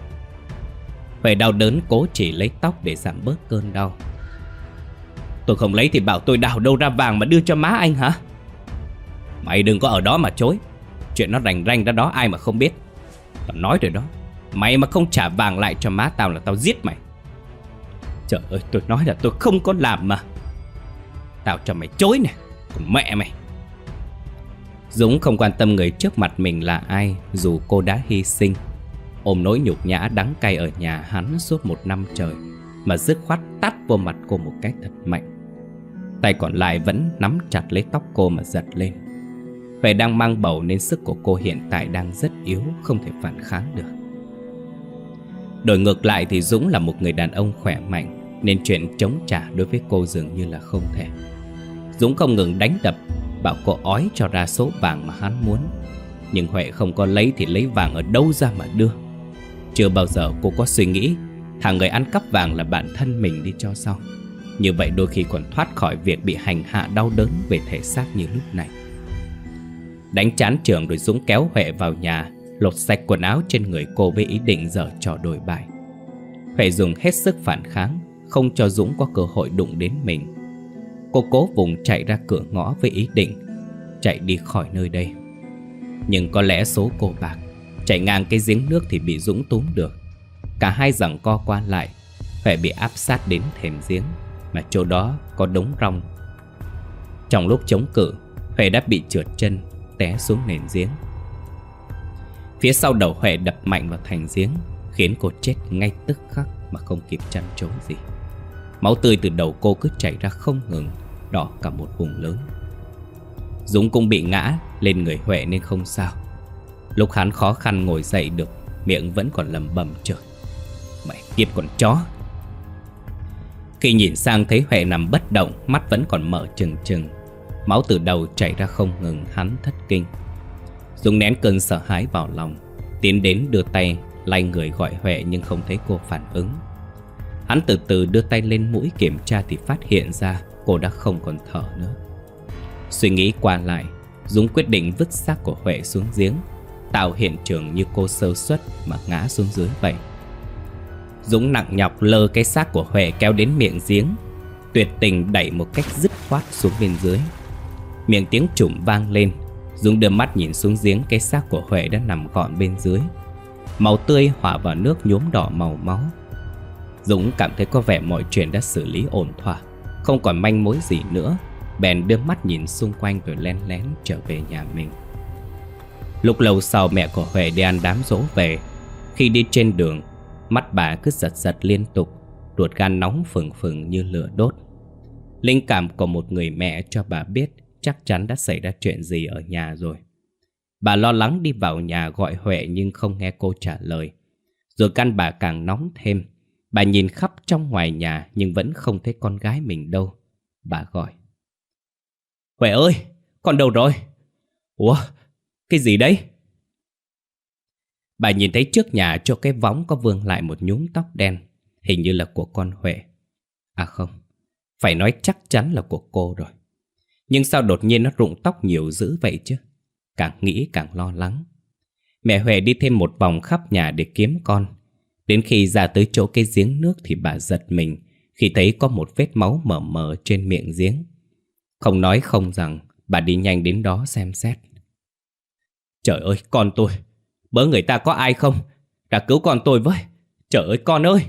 Huệ đau đớn cố chỉ lấy tóc để giảm bớt cơn đau. "Tôi không lấy thì bảo tôi đào đâu ra vàng mà đưa cho má anh hả?" "Mày đừng có ở đó mà chối. Chuyện nó rành rành ra đó ai mà không biết. Tao nói rồi đó, mày mà không trả vàng lại cho má tao là tao giết mày." "Trời ơi, tôi nói là tôi không có làm mà." "Tao cho mày chối nè, còn mẹ mày." Dũng không quan tâm người trước mặt mình là ai, dù cô đã hy sinh, ôm nỗi nhục nhã đắng cay ở nhà hắn suốt một năm trời, mà dứt khoát tát vô mặt cô một cách thật mạnh. Tay còn lại vẫn nắm chặt lấy tóc cô mà giật lên. Huệ đang mang bầu nên sức của cô hiện tại đang rất yếu, không thể phản kháng được. Đổi ngược lại thì Dũng là một người đàn ông khỏe mạnh, nên chuyện chống trả đối với cô dường như là không thể. Dũng không ngừng đánh đập, bảo cô ói cho ra số vàng mà hắn muốn. Nhưng Huệ không có lấy thì lấy vàng ở đâu ra mà đưa. Chưa bao giờ cô có suy nghĩ thằng người ăn cắp vàng là bạn thân mình đi cho xong. Như vậy đôi khi còn thoát khỏi việc bị hành hạ đau đớn về thể xác như lúc này. Đánh chán trường rồi Dũng kéo Huệ vào nhà, lột sạch quần áo trên người cô với ý định giở trò đổi bài. Huệ dùng hết sức phản kháng, không cho Dũng có cơ hội đụng đến mình. Cô cố vùng chạy ra cửa ngõ với ý định chạy đi khỏi nơi đây. Nhưng có lẽ số cô bạc, chạy ngang cái giếng nước thì bị Dũng túm được. Cả hai giằng co qua lại. Huệ bị áp sát đến thềm giếng, mà chỗ đó có đống rong. Trong lúc chống cự, Huệ đã bị trượt chân, té xuống nền giếng. Phía sau đầu Huệ đập mạnh vào thành giếng, khiến cô chết ngay tức khắc mà không kịp chăn trối gì. Máu tươi từ đầu cô cứ chảy ra không ngừng, đỏ cả một vùng lớn. Dũng cũng bị ngã lên người Huệ nên không sao. Lúc hắn khó khăn ngồi dậy được, miệng vẫn còn lẩm bẩm chửi: "Mày kiếp con chó!" Khi nhìn sang thấy Huệ nằm bất động, mắt vẫn còn mở trừng trừng, máu từ đầu chảy ra không ngừng, hắn thất kinh. Dũng nén cơn sợ hãi vào lòng, tiến đến đưa tay lay người gọi Huệ nhưng không thấy cô phản ứng. Hắn từ từ đưa tay lên mũi kiểm tra thì phát hiện ra cô đã không còn thở nữa. Suy nghĩ qua lại, Dũng quyết định vứt xác của Huệ xuống giếng, tạo hiện trường như cô sơ suất mà ngã xuống dưới vậy. Dũng nặng nhọc lơ cái xác của Huệ kéo đến miệng giếng, tuyệt tình đẩy một cách dứt khoát xuống bên dưới. Miệng tiếng trùm vang lên, Dũng đưa mắt nhìn xuống giếng, cái xác của Huệ đã nằm gọn bên dưới. Màu tươi hòa vào nước nhuốm đỏ màu máu. Dũng cảm thấy có vẻ mọi chuyện đã xử lý ổn thỏa, không còn manh mối gì nữa, bèn đưa mắt nhìn xung quanh rồi len lén trở về nhà mình. Lúc lâu sau, mẹ của Huệ đi ăn đám giỗ về. Khi đi trên đường, mắt bà cứ giật giật liên tục, ruột gan nóng phừng phừng như lửa đốt. Linh cảm của một người mẹ cho bà biết chắc chắn đã xảy ra chuyện gì ở nhà rồi. Bà lo lắng đi vào nhà gọi Huệ nhưng không nghe cô trả lời. Rồi căn bà càng nóng thêm. Bà nhìn khắp trong ngoài nhà nhưng vẫn không thấy con gái mình đâu. Bà gọi: "Huệ ơi, con đâu rồi?" "Ủa, cái gì đấy?" Bà nhìn thấy trước nhà chỗ cái võng có vương lại một nhúm tóc đen, hình như là của con Huệ. À không, phải nói chắc chắn là của cô rồi. Nhưng sao đột nhiên nó rụng tóc nhiều dữ vậy chứ? Càng nghĩ càng lo lắng. Mẹ Huệ đi thêm một vòng khắp nhà để kiếm con. Đến khi ra tới chỗ cái giếng nước thì bà giật mình khi thấy có một vết máu mờ mờ trên miệng giếng. Không nói không rằng, bà đi nhanh đến đó xem xét. "Trời ơi, con tôi! Bớ người ta có ai không? Ra cứu con tôi với! Trời ơi, con ơi!"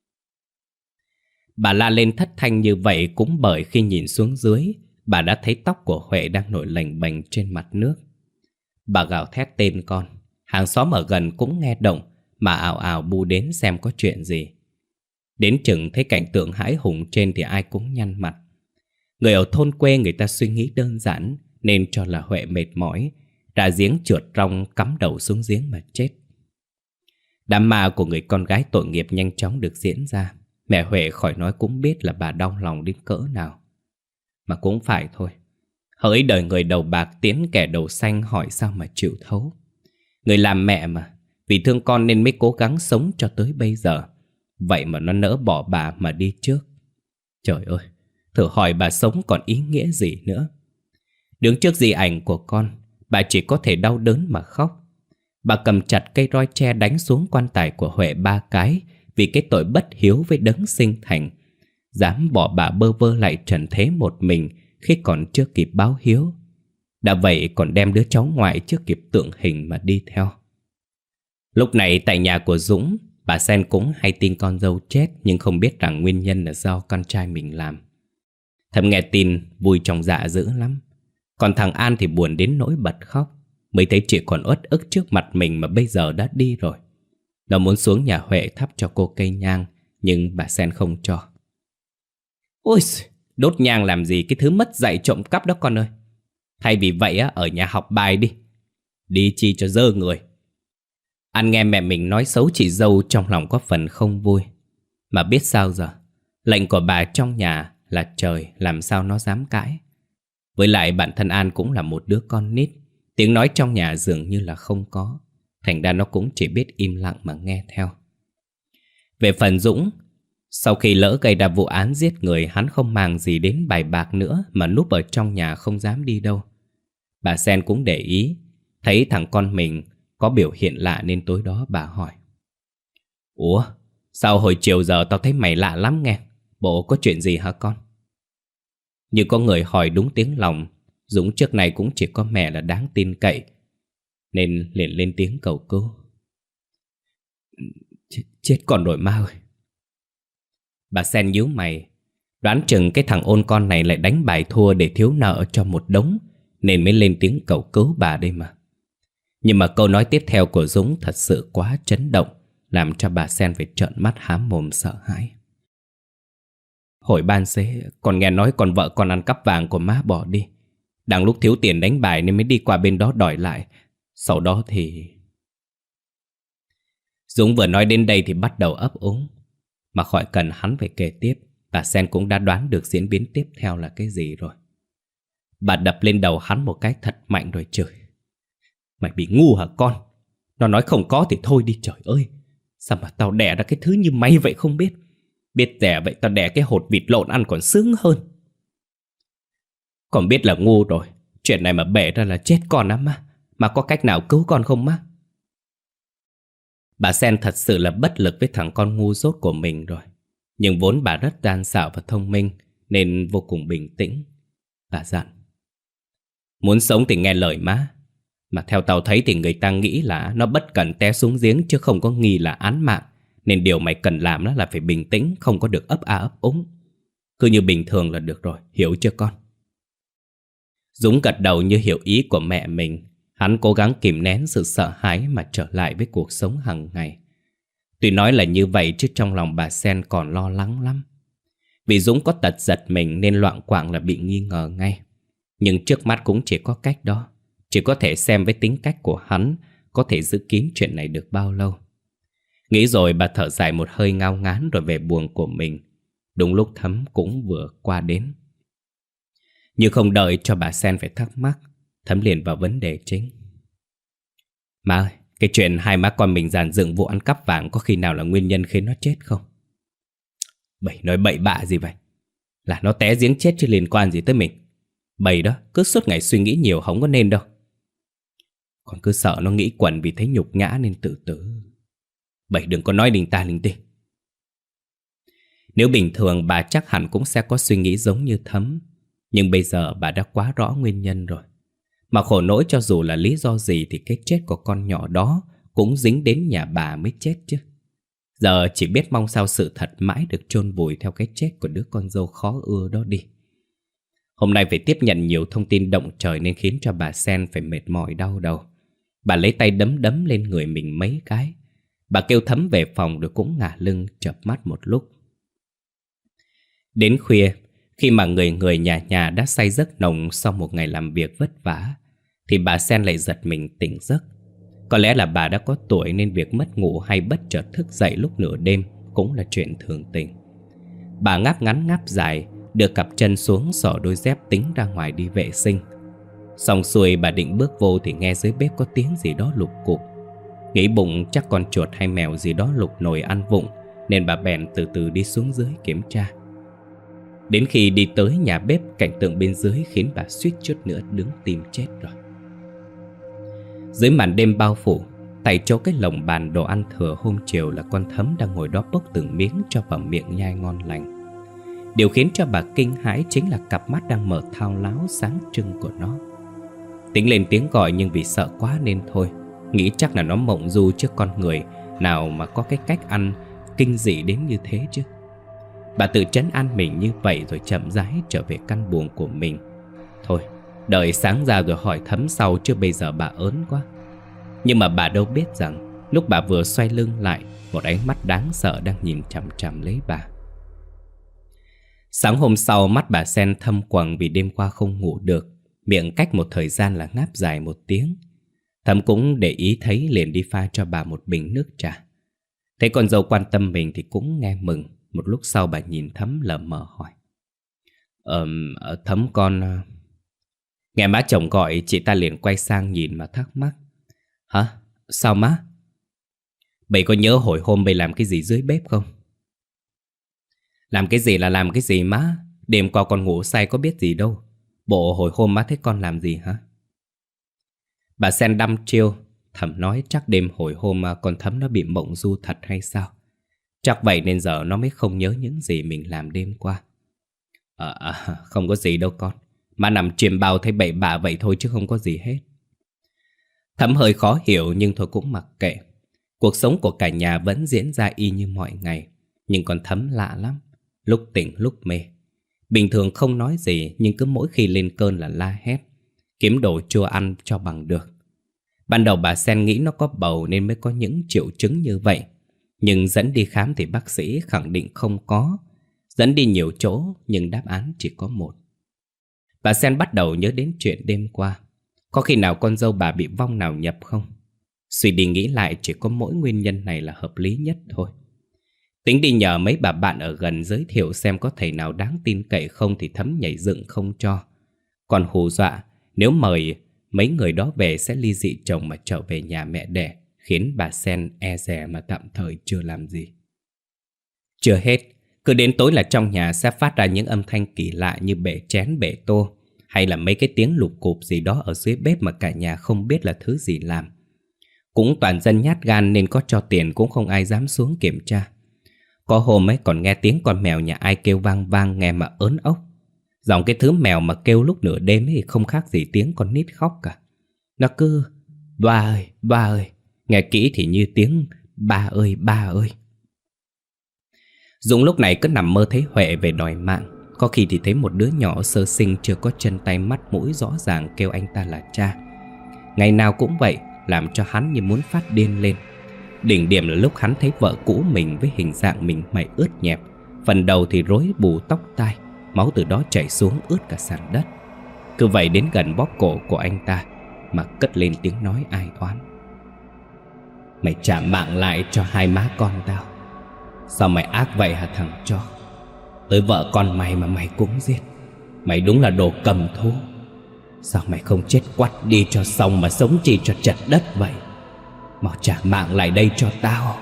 Bà la lên thất thanh như vậy cũng bởi khi nhìn xuống dưới, bà đã thấy tóc của Huệ đang nổi lềnh bềnh trên mặt nước. Bà gào thét tên con. Hàng xóm ở gần cũng nghe động mà ào ào bu đến xem có chuyện gì. Đến chừng thấy cảnh tượng hãi hùng trên thì ai cũng nhăn mặt. Người ở thôn quê người ta suy nghĩ đơn giản nên cho là Huệ mệt mỏi, ra giếng trượt rong cắm đầu xuống giếng mà chết. Đám ma của người con gái tội nghiệp nhanh chóng được diễn ra. Mẹ Huệ khỏi nói cũng biết là bà đau lòng đến cỡ nào. Mà cũng phải thôi, hỡi đời người đầu bạc tiến kẻ đầu xanh, hỏi sao mà chịu thấu. Người làm mẹ mà, vì thương con nên mới cố gắng sống cho tới bây giờ. Vậy mà nó nỡ bỏ bà mà đi trước. Trời ơi, thử hỏi bà sống còn ý nghĩa gì nữa. Đứng trước di ảnh của con, bà chỉ có thể đau đớn mà khóc. Bà cầm chặt cây roi tre đánh xuống quan tài của Huệ ba cái vì cái tội bất hiếu với đấng sinh thành. Dám bỏ bà bơ vơ lại trần thế một mình khi còn chưa kịp báo hiếu. Đã vậy còn đem đứa cháu ngoại chưa kịp tượng hình mà đi theo. Lúc này tại nhà của Dũng, bà Sen cũng hay tin con dâu chết nhưng không biết rằng nguyên nhân là do con trai mình làm. Thầm nghe tin vui trong dạ dữ lắm. Còn thằng An thì buồn đến nỗi bật khóc. Mới thấy chị còn uất ức trước mặt mình mà bây giờ đã đi rồi. Nó muốn xuống nhà Huệ thắp cho cô cây nhang, nhưng bà Sen không cho. "Ôi, đốt nhang làm gì, cái thứ mất dạy trộm cắp đó con ơi. Thay vì vậy á, ở nhà học bài đi. Đi chi cho dơ người." An nghe mẹ mình nói xấu chị dâu trong lòng có phần không vui. Mà biết sao giờ, lệnh của bà trong nhà là trời, làm sao nó dám cãi. Với lại bản thân An cũng là một đứa con nít, tiếng nói trong nhà dường như là không có. Thành ra nó cũng chỉ biết im lặng mà nghe theo. Về phần Dũng, sau khi lỡ gây ra vụ án giết người, hắn không màng gì đến bài bạc nữa mà núp ở trong nhà không dám đi đâu. Bà Sen cũng để ý, thấy thằng con mình có biểu hiện lạ nên tối đó bà hỏi: "Ủa, sao hồi chiều giờ tao thấy mày lạ lắm nghe, bộ có chuyện gì hả con?" Như có người hỏi đúng tiếng lòng, Dũng trước này cũng chỉ có mẹ là đáng tin cậy, nên liền lên tiếng cầu cứu: Ch Chết con rồi ma ơi." Bà Sen nhíu mày. Đoán chừng cái thằng ôn con này lại đánh bài thua để thiếu nợ cho một đống, nên mới lên tiếng cầu cứu bà đây mà. Nhưng mà câu nói tiếp theo của Dũng thật sự quá chấn động, làm cho bà Sen phải trợn mắt há mồm sợ hãi. Hồi ban xế, con nghe nói con vợ con ăn cắp vàng của má bỏ đi. Đang lúc thiếu tiền đánh bài nên mới đi qua bên đó đòi lại. Sau đó thì... Dũng vừa nói đến đây thì bắt đầu ấp úng. Mà khỏi cần hắn phải kể tiếp, bà Sen cũng đã đoán được diễn biến tiếp theo là cái gì rồi. Bà đập lên đầu hắn một cái thật mạnh rồi chửi. Mày bị ngu hả con? Nó nói không có thì thôi đi, trời ơi. Sao mà tao đẻ ra cái thứ như mày vậy không biết. Biết đẻ vậy tao đẻ cái hột vịt lộn ăn còn sướng hơn. Con biết là ngu rồi. Chuyện này mà bể ra là chết con á má. Mà có cách nào cứu con không má? Bà Sen thật sự là bất lực với thằng con ngu dốt của mình rồi. Nhưng vốn bà rất gian xảo và thông minh, nên vô cùng bình tĩnh. Bà dặn: muốn sống thì nghe lời má. Mà theo tao thấy thì người ta nghĩ là nó bất cẩn té xuống giếng, chứ không có nghi là án mạng. Nên điều mày cần làm đó là phải bình tĩnh, không có được ấp a ấp úng. Cứ như bình thường là được rồi, hiểu chưa con? Dũng gật đầu như hiểu ý của mẹ mình. Hắn cố gắng kìm nén sự sợ hãi mà trở lại với cuộc sống hàng ngày. Tuy nói là như vậy chứ trong lòng bà Sen còn lo lắng lắm. Vì Dũng có tật giật mình nên loạng choạng là bị nghi ngờ ngay. Nhưng trước mắt cũng chỉ có cách đó. Chỉ có thể xem với tính cách của hắn có thể giữ kín chuyện này được bao lâu. Nghĩ rồi bà thở dài một hơi ngao ngán rồi về buồng của mình. Đúng lúc Thấm cũng vừa qua đến. Như không đợi cho bà Sen phải thắc mắc, Thấm liền vào vấn đề chính. Má ơi, cái chuyện hai má con mình dàn dựng vụ ăn cắp vàng có khi nào là nguyên nhân khiến nó chết không? Bậy nói bậy bạ gì vậy? Là nó té giếng chết chứ liên quan gì tới mình. Bậy đó, cứ suốt ngày suy nghĩ nhiều không có nên đâu. Con cứ sợ nó nghĩ quẩn vì thấy nhục nhã nên tự tử. Bậy đừng có nói linh ta linh tinh. Nếu bình thường bà chắc hẳn cũng sẽ có suy nghĩ giống như Thấm. Nhưng bây giờ bà đã quá rõ nguyên nhân rồi. Mà khổ nỗi cho dù là lý do gì thì cái chết của con nhỏ đó cũng dính đến nhà bà mới chết chứ. Giờ chỉ biết mong sao sự thật mãi được chôn vùi theo cái chết của đứa con dâu khó ưa đó đi. Hôm nay phải tiếp nhận nhiều thông tin động trời nên khiến cho bà Sen phải mệt mỏi đau đầu. Bà lấy tay đấm đấm lên người mình mấy cái. Bà kêu Thấm về phòng rồi cũng ngả lưng chợp mắt một lúc. Đến khuya, khi mà người người nhà nhà đã say giấc nồng sau một ngày làm việc vất vả, thì bà Sen lại giật mình tỉnh giấc. Có lẽ là bà đã có tuổi nên việc mất ngủ hay bất chợt thức dậy lúc nửa đêm cũng là chuyện thường tình. Bà ngáp ngắn ngáp dài, đưa cặp chân xuống xỏ đôi dép tính ra ngoài đi vệ sinh. Xong xuôi bà định bước vô thì nghe dưới bếp có tiếng gì đó lục cục. Nghĩ bụng chắc con chuột hay mèo gì đó lục nồi ăn vụng, nên bà bèn từ từ đi xuống dưới kiểm tra. Đến khi đi tới nhà bếp, cảnh tượng bên dưới khiến bà suýt chút nữa đứng tim chết rồi. Dưới màn đêm bao phủ, tại chỗ cái lồng bàn đồ ăn thừa hôm chiều là con Thấm đang ngồi đó bốc từng miếng cho vào miệng nhai ngon lành. Điều khiến cho bà kinh hãi chính là cặp mắt đang mở thao láo sáng trưng của nó. Tính lên tiếng gọi nhưng vì sợ quá nên thôi. Nghĩ chắc là nó mộng du trước con người nào mà có cái cách ăn kinh dị đến như thế chứ. Bà tự trấn an mình như vậy rồi chậm rãi trở về căn buồng của mình. Thôi, đợi sáng ra rồi hỏi Thấm sau chứ bây giờ bà ớn quá. Nhưng mà bà đâu biết rằng lúc bà vừa xoay lưng lại, một ánh mắt đáng sợ đang nhìn chằm chằm lấy bà. Sáng hôm sau mắt bà Sen thâm quầng vì đêm qua không ngủ được. Miệng cách một thời gian là ngáp dài một tiếng. Thấm cũng để ý thấy liền đi pha cho bà một bình nước trà. Thấy con dâu quan tâm mình thì cũng nghe mừng. Một lúc sau bà nhìn Thấm lờ mờ hỏi: Ờ, Thấm con... Nghe má chồng gọi chị ta liền quay sang nhìn mà thắc mắc: Hả? Sao má? Bầy có nhớ hồi hôm bầy làm cái gì dưới bếp không? Làm cái gì là làm cái gì má? Đêm qua con ngủ say có biết gì đâu. Bộ hồi hôm má thấy con làm gì hả? Bà Sen đăm chiêu. Thầm nói chắc đêm hồi hôm con Thấm nó bị mộng du thật hay sao. Chắc vậy nên giờ nó mới không nhớ những gì mình làm đêm qua. Ờ, à, không có gì đâu con. Má nằm truyền bao thấy bậy bạ vậy thôi chứ không có gì hết. Thấm hơi khó hiểu nhưng thôi cũng mặc kệ. Cuộc sống của cả nhà vẫn diễn ra y như mọi ngày. Nhưng con Thấm lạ lắm. lúc tỉnh lúc mê. Bình thường không nói gì, nhưng cứ mỗi khi lên cơn là la hét, kiếm đồ chua ăn cho bằng được. Ban đầu bà Sen nghĩ nó có bầu nên mới có những triệu chứng như vậy, nhưng dẫn đi khám thì bác sĩ khẳng định không có. Dẫn đi nhiều chỗ nhưng đáp án chỉ có một. Bà Sen bắt đầu nhớ đến chuyện đêm qua. Có khi nào con dâu bà bị vong nào nhập không? Suy đi nghĩ lại, chỉ có mỗi nguyên nhân này là hợp lý nhất thôi. Tính đi nhờ mấy bà bạn ở gần giới thiệu xem có thầy nào đáng tin cậy không thì Thấm nhảy dựng không cho. Còn hù dọa nếu mời mấy người đó về sẽ ly dị chồng mà trở về nhà mẹ đẻ, khiến bà Sen e dè mà tạm thời chưa làm gì. Chưa hết, cứ đến tối là trong nhà sẽ phát ra những âm thanh kỳ lạ như bể chén bể tô, hay là mấy cái tiếng lục cụp gì đó ở dưới bếp mà cả nhà không biết là thứ gì làm. Cũng toàn dân nhát gan nên có cho tiền cũng không ai dám xuống kiểm tra. Có hôm ấy còn nghe tiếng con mèo nhà ai kêu vang vang nghe mà ớn ốc. Giọng cái thứ mèo mà kêu lúc nửa đêm ấy không khác gì tiếng con nít khóc cả. Nó cứ ba ơi, ba ơi. Nghe kỹ thì như tiếng ba ơi, ba ơi. Dũng lúc này cứ nằm mơ thấy Huệ về đòi mạng. Có khi thì thấy một đứa nhỏ sơ sinh chưa có chân tay mắt mũi rõ ràng kêu anh ta là cha. Ngày nào cũng vậy, làm cho hắn như muốn phát điên lên. Đỉnh điểm là lúc hắn thấy vợ cũ mình với hình dạng mình mày ướt nhẹp, phần đầu thì rối bù tóc tai, máu từ đó chảy xuống ướt cả sàn đất. Cứ vậy đến gần bóp cổ của anh ta mà cất lên tiếng nói ai oán: mày trả mạng lại cho hai má con tao. Sao mày ác vậy hả thằng chó? Tới vợ con mày mà mày cũng giết. Mày đúng là đồ cầm thú. Sao mày không chết quắt đi cho xong mà sống chi cho chật đất vậy? Mau trả mạng lại đây cho tao.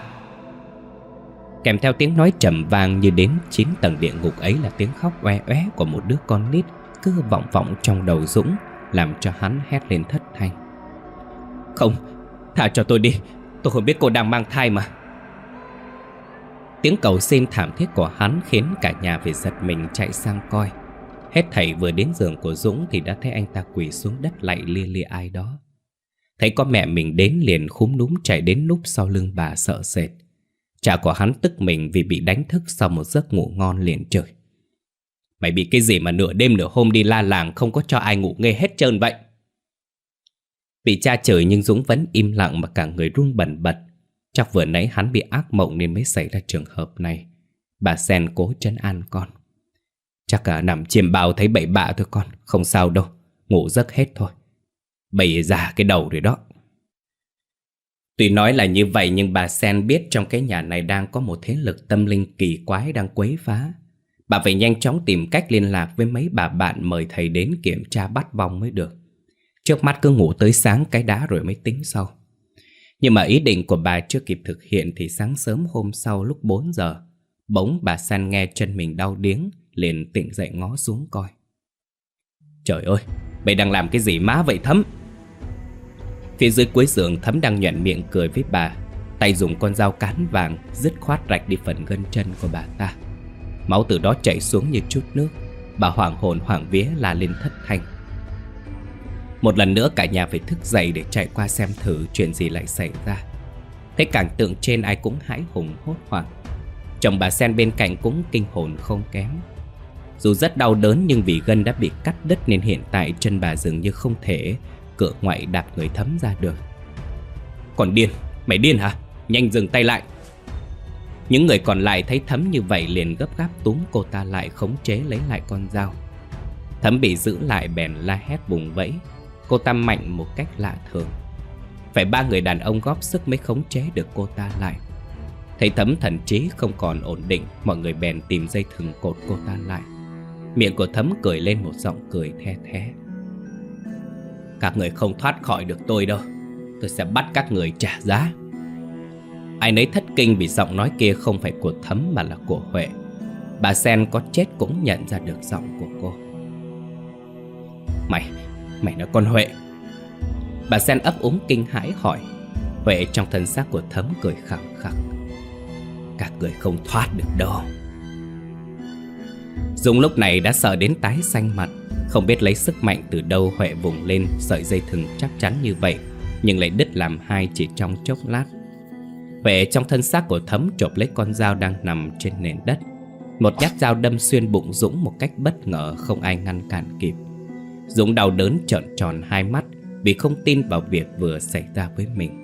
Kèm theo tiếng nói trầm vang như đến chín tầng địa ngục ấy là tiếng khóc oe oé của một đứa con nít cứ vọng vọng trong đầu Dũng, làm cho hắn hét lên thất thanh: không, tha cho tôi đi. Tôi không biết cô đang mang thai mà. Tiếng cầu xin thảm thiết của hắn khiến cả nhà phải giật mình chạy sang coi. Hết thảy vừa đến giường của Dũng thì đã thấy anh ta quỳ xuống đất lạy lia lia ai đó. Thấy có mẹ mình đến liền khúm núm chạy đến núp sau lưng bà sợ sệt. Cha của hắn tức mình vì bị đánh thức sau một giấc ngủ ngon liền chửi: mày bị cái gì mà nửa đêm nửa hôm đi la làng không có cho ai ngủ nghe hết trơn vậy? Bị cha chửi nhưng Dũng vẫn im lặng mà cả người run bần bật. Chắc vừa nãy hắn bị ác mộng nên mới xảy ra trường hợp này. Bà Sen cố trấn an con: chắc cả nằm chiêm bao thấy bậy bạ thôi con, không sao đâu, ngủ giấc hết thôi. Bậy già cái đầu rồi đó. Tuy nói là như vậy nhưng bà Sen biết trong cái nhà này đang có một thế lực tâm linh kỳ quái đang quấy phá. Bà phải nhanh chóng tìm cách liên lạc với mấy bà bạn mời thầy đến kiểm tra bắt vong mới được. Trước mắt cứ ngủ tới sáng cái đã rồi mới tính sau. Nhưng mà ý định của bà chưa kịp thực hiện thì sáng sớm hôm sau lúc bốn giờ, bỗng bà Sen nghe chân mình đau điếng, liền tỉnh dậy ngó xuống coi. Trời ơi, mày đang làm cái gì má vậy Thấm? Phía dưới cuối giường Thấm đang nhoẻn miệng cười với bà, tay dùng con dao cán vàng dứt khoát rạch đi phần gân chân của bà ta. Máu từ đó chảy xuống như chút nước. Bà hoảng hồn hoảng vía la lên thất thanh. Một lần nữa cả nhà phải thức dậy để chạy qua xem thử chuyện gì lại xảy ra. Thấy cảnh tượng trên ai cũng hãi hùng hốt hoảng. Chồng bà Sen bên cạnh cũng kinh hồn không kém. Dù rất đau đớn nhưng vì gân đã bị cắt đứt nên hiện tại chân bà dường như không thể cựa ngoại đạp người Thấm ra được. Còn điên, mày điên hả? Nhanh dừng tay lại. Những người còn lại thấy Thấm như vậy liền gấp gáp túm cô ta lại, khống chế lấy lại con dao. Thấm bị giữ lại bèn la hét vùng vẫy. Cô ta mạnh một cách lạ thường. Phải ba người đàn ông góp sức mới khống chế được cô ta lại. Thấy Thấm thần trí không còn ổn định, mọi người bèn tìm dây thừng cột cô ta lại. Miệng của Thấm cười lên một giọng cười the thé. Các người không thoát khỏi được tôi đâu. Tôi sẽ bắt các người trả giá. Ai nấy thất kinh vì giọng nói kia không phải của Thấm mà là của Huệ. Bà Sen có chết cũng nhận ra được giọng của cô. Mày, mày là con Huệ? Bà Sen ấp úng kinh hãi hỏi. Huệ trong thân xác của Thấm cười khẳng khặc. Các người không thoát được đâu. Dũng lúc này đã sợ đến tái xanh mặt. Không biết lấy sức mạnh từ đâu Huệ vùng lên sợi dây thừng chắc chắn như vậy, nhưng lại đứt làm hai chỉ trong chốc lát. Huệ trong thân xác của Thấm chộp lấy con dao đang nằm trên nền đất. Một nhát dao đâm xuyên bụng Dũng một cách bất ngờ, không ai ngăn cản kịp. Dũng đau đớn trợn tròn hai mắt vì không tin vào việc vừa xảy ra với mình.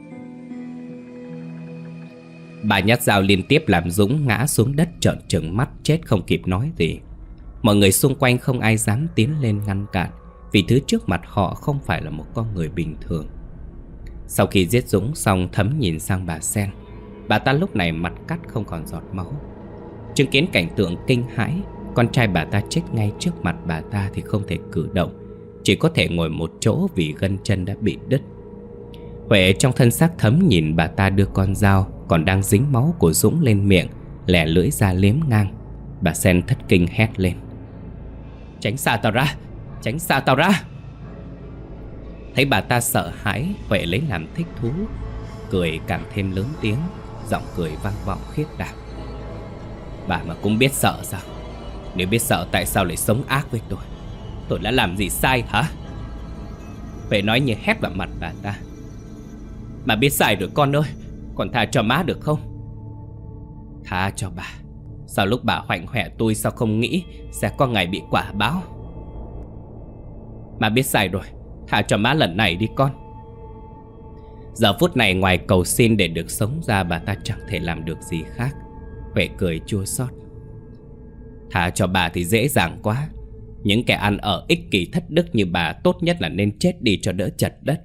Ba nhát dao liên tiếp làm Dũng ngã xuống đất trợn trừng mắt, chết không kịp nói gì. Mọi người xung quanh không ai dám tiến lên ngăn cản, vì thứ trước mặt họ không phải là một con người bình thường. Sau khi giết Dũng xong, Thấm nhìn sang bà Sen. Bà ta lúc này mặt cắt không còn giọt máu. Chứng kiến cảnh tượng kinh hãi, con trai bà ta chết ngay trước mặt bà ta thì không thể cử động, chỉ có thể ngồi một chỗ vì gân chân đã bị đứt. Huệ trong thân xác Thấm nhìn bà ta đưa con dao còn đang dính máu của Dũng lên miệng, lẻ lưỡi ra liếm ngang. Bà Sen thất kinh hét lên: "Tránh xa tao ra! Tránh xa tao ra!" Thấy bà ta sợ hãi, Huệ lấy làm thích thú, cười càng thêm lớn tiếng, giọng cười vang vọng khiếp đảm: "Bà mà cũng biết sợ sao? Nếu biết sợ tại sao lại sống ác với tôi? Tôi đã làm gì sai hả?" Huệ nói như hét vào mặt bà ta: "Bà biết sai rồi con ơi, còn tha cho má được không?" "Tha cho bà? Sao lúc bà hoạnh hoẹ tôi sao không nghĩ sẽ có ngày bị quả báo?" "Má biết sai rồi, tha cho má lần này đi con." Giờ phút này ngoài cầu xin để được sống ra, bà ta chẳng thể làm được gì khác. Huệ cười chua xót: "Tha cho bà thì dễ dàng quá. Những kẻ ăn ở ích kỷ thất đức như bà tốt nhất là nên chết đi cho đỡ chật đất."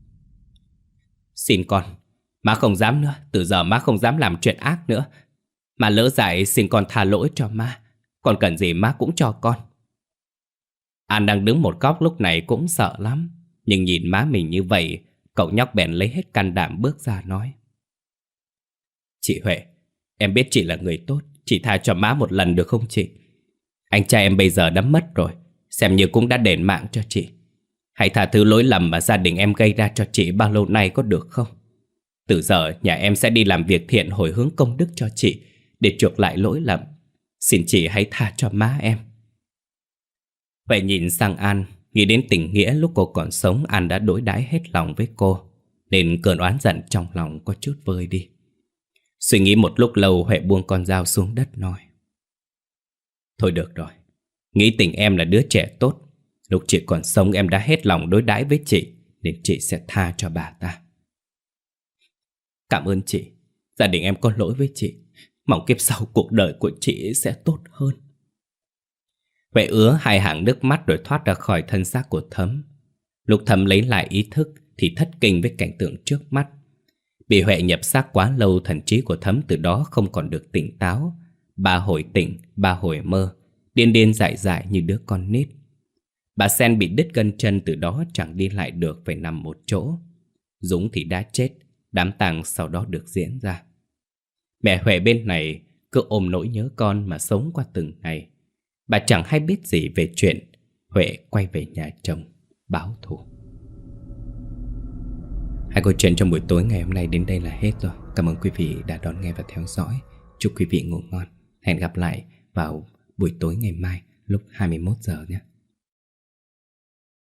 "Xin con, má không dám nữa. Từ giờ má không dám làm chuyện ác nữa. Má lỡ dại xin con tha lỗi cho má. Con cần gì má cũng cho con." An đang đứng một góc lúc này cũng sợ lắm, nhưng nhìn má mình như vậy, cậu nhóc bèn lấy hết can đảm bước ra nói: "Chị Huệ, em biết chị là người tốt, chị tha cho má một lần được không chị? Anh trai em bây giờ đã mất rồi, xem như cũng đã đền mạng cho chị. Hãy tha thứ lỗi lầm mà gia đình em gây ra cho chị bao lâu nay có được không? Từ giờ nhà em sẽ đi làm việc thiện hồi hướng công đức cho chị để chuộc lại lỗi lầm. Xin chị hãy tha cho má em." Huệ nhìn sang An, nghĩ đến tình nghĩa lúc cô còn sống An đã đối đãi hết lòng với cô, nên cơn oán giận trong lòng có chút vơi đi. Suy nghĩ một lúc lâu, Huệ buông con dao xuống đất nói: "Thôi được rồi, nghĩ tình em là đứa trẻ tốt. Lúc chị còn sống em đã hết lòng đối đãi với chị, nên chị sẽ tha cho bà ta." "Cảm ơn chị. Gia đình em có lỗi với chị. Mong kiếp sau cuộc đời của chị sẽ tốt hơn." Huệ ứa hai hàng nước mắt rồi thoát ra khỏi thân xác của Thấm. Lúc Thấm lấy lại ý thức thì thất kinh với cảnh tượng trước mắt. Bị Huệ nhập xác quá lâu, thần trí của Thấm từ đó không còn được tỉnh táo. Ba hồi tỉnh, ba hồi mơ, điên điên dại dại như đứa con nít. Bà Sen bị đứt gân chân, từ đó chẳng đi lại được, phải nằm một chỗ. Dũng thì đã chết, đám tang sau đó được diễn ra. Mẹ Huệ bên này cứ ôm nỗi nhớ con mà sống qua từng ngày. Bà chẳng hay biết gì về chuyện Huệ quay về nhà chồng báo thù. Hai câu chuyện trong buổi tối ngày hôm nay đến đây là hết rồi. Cảm ơn quý vị đã đón nghe và theo dõi. Chúc quý vị ngủ ngon. Hẹn gặp lại vào buổi tối ngày mai lúc hai mươi mốt giờ nhé.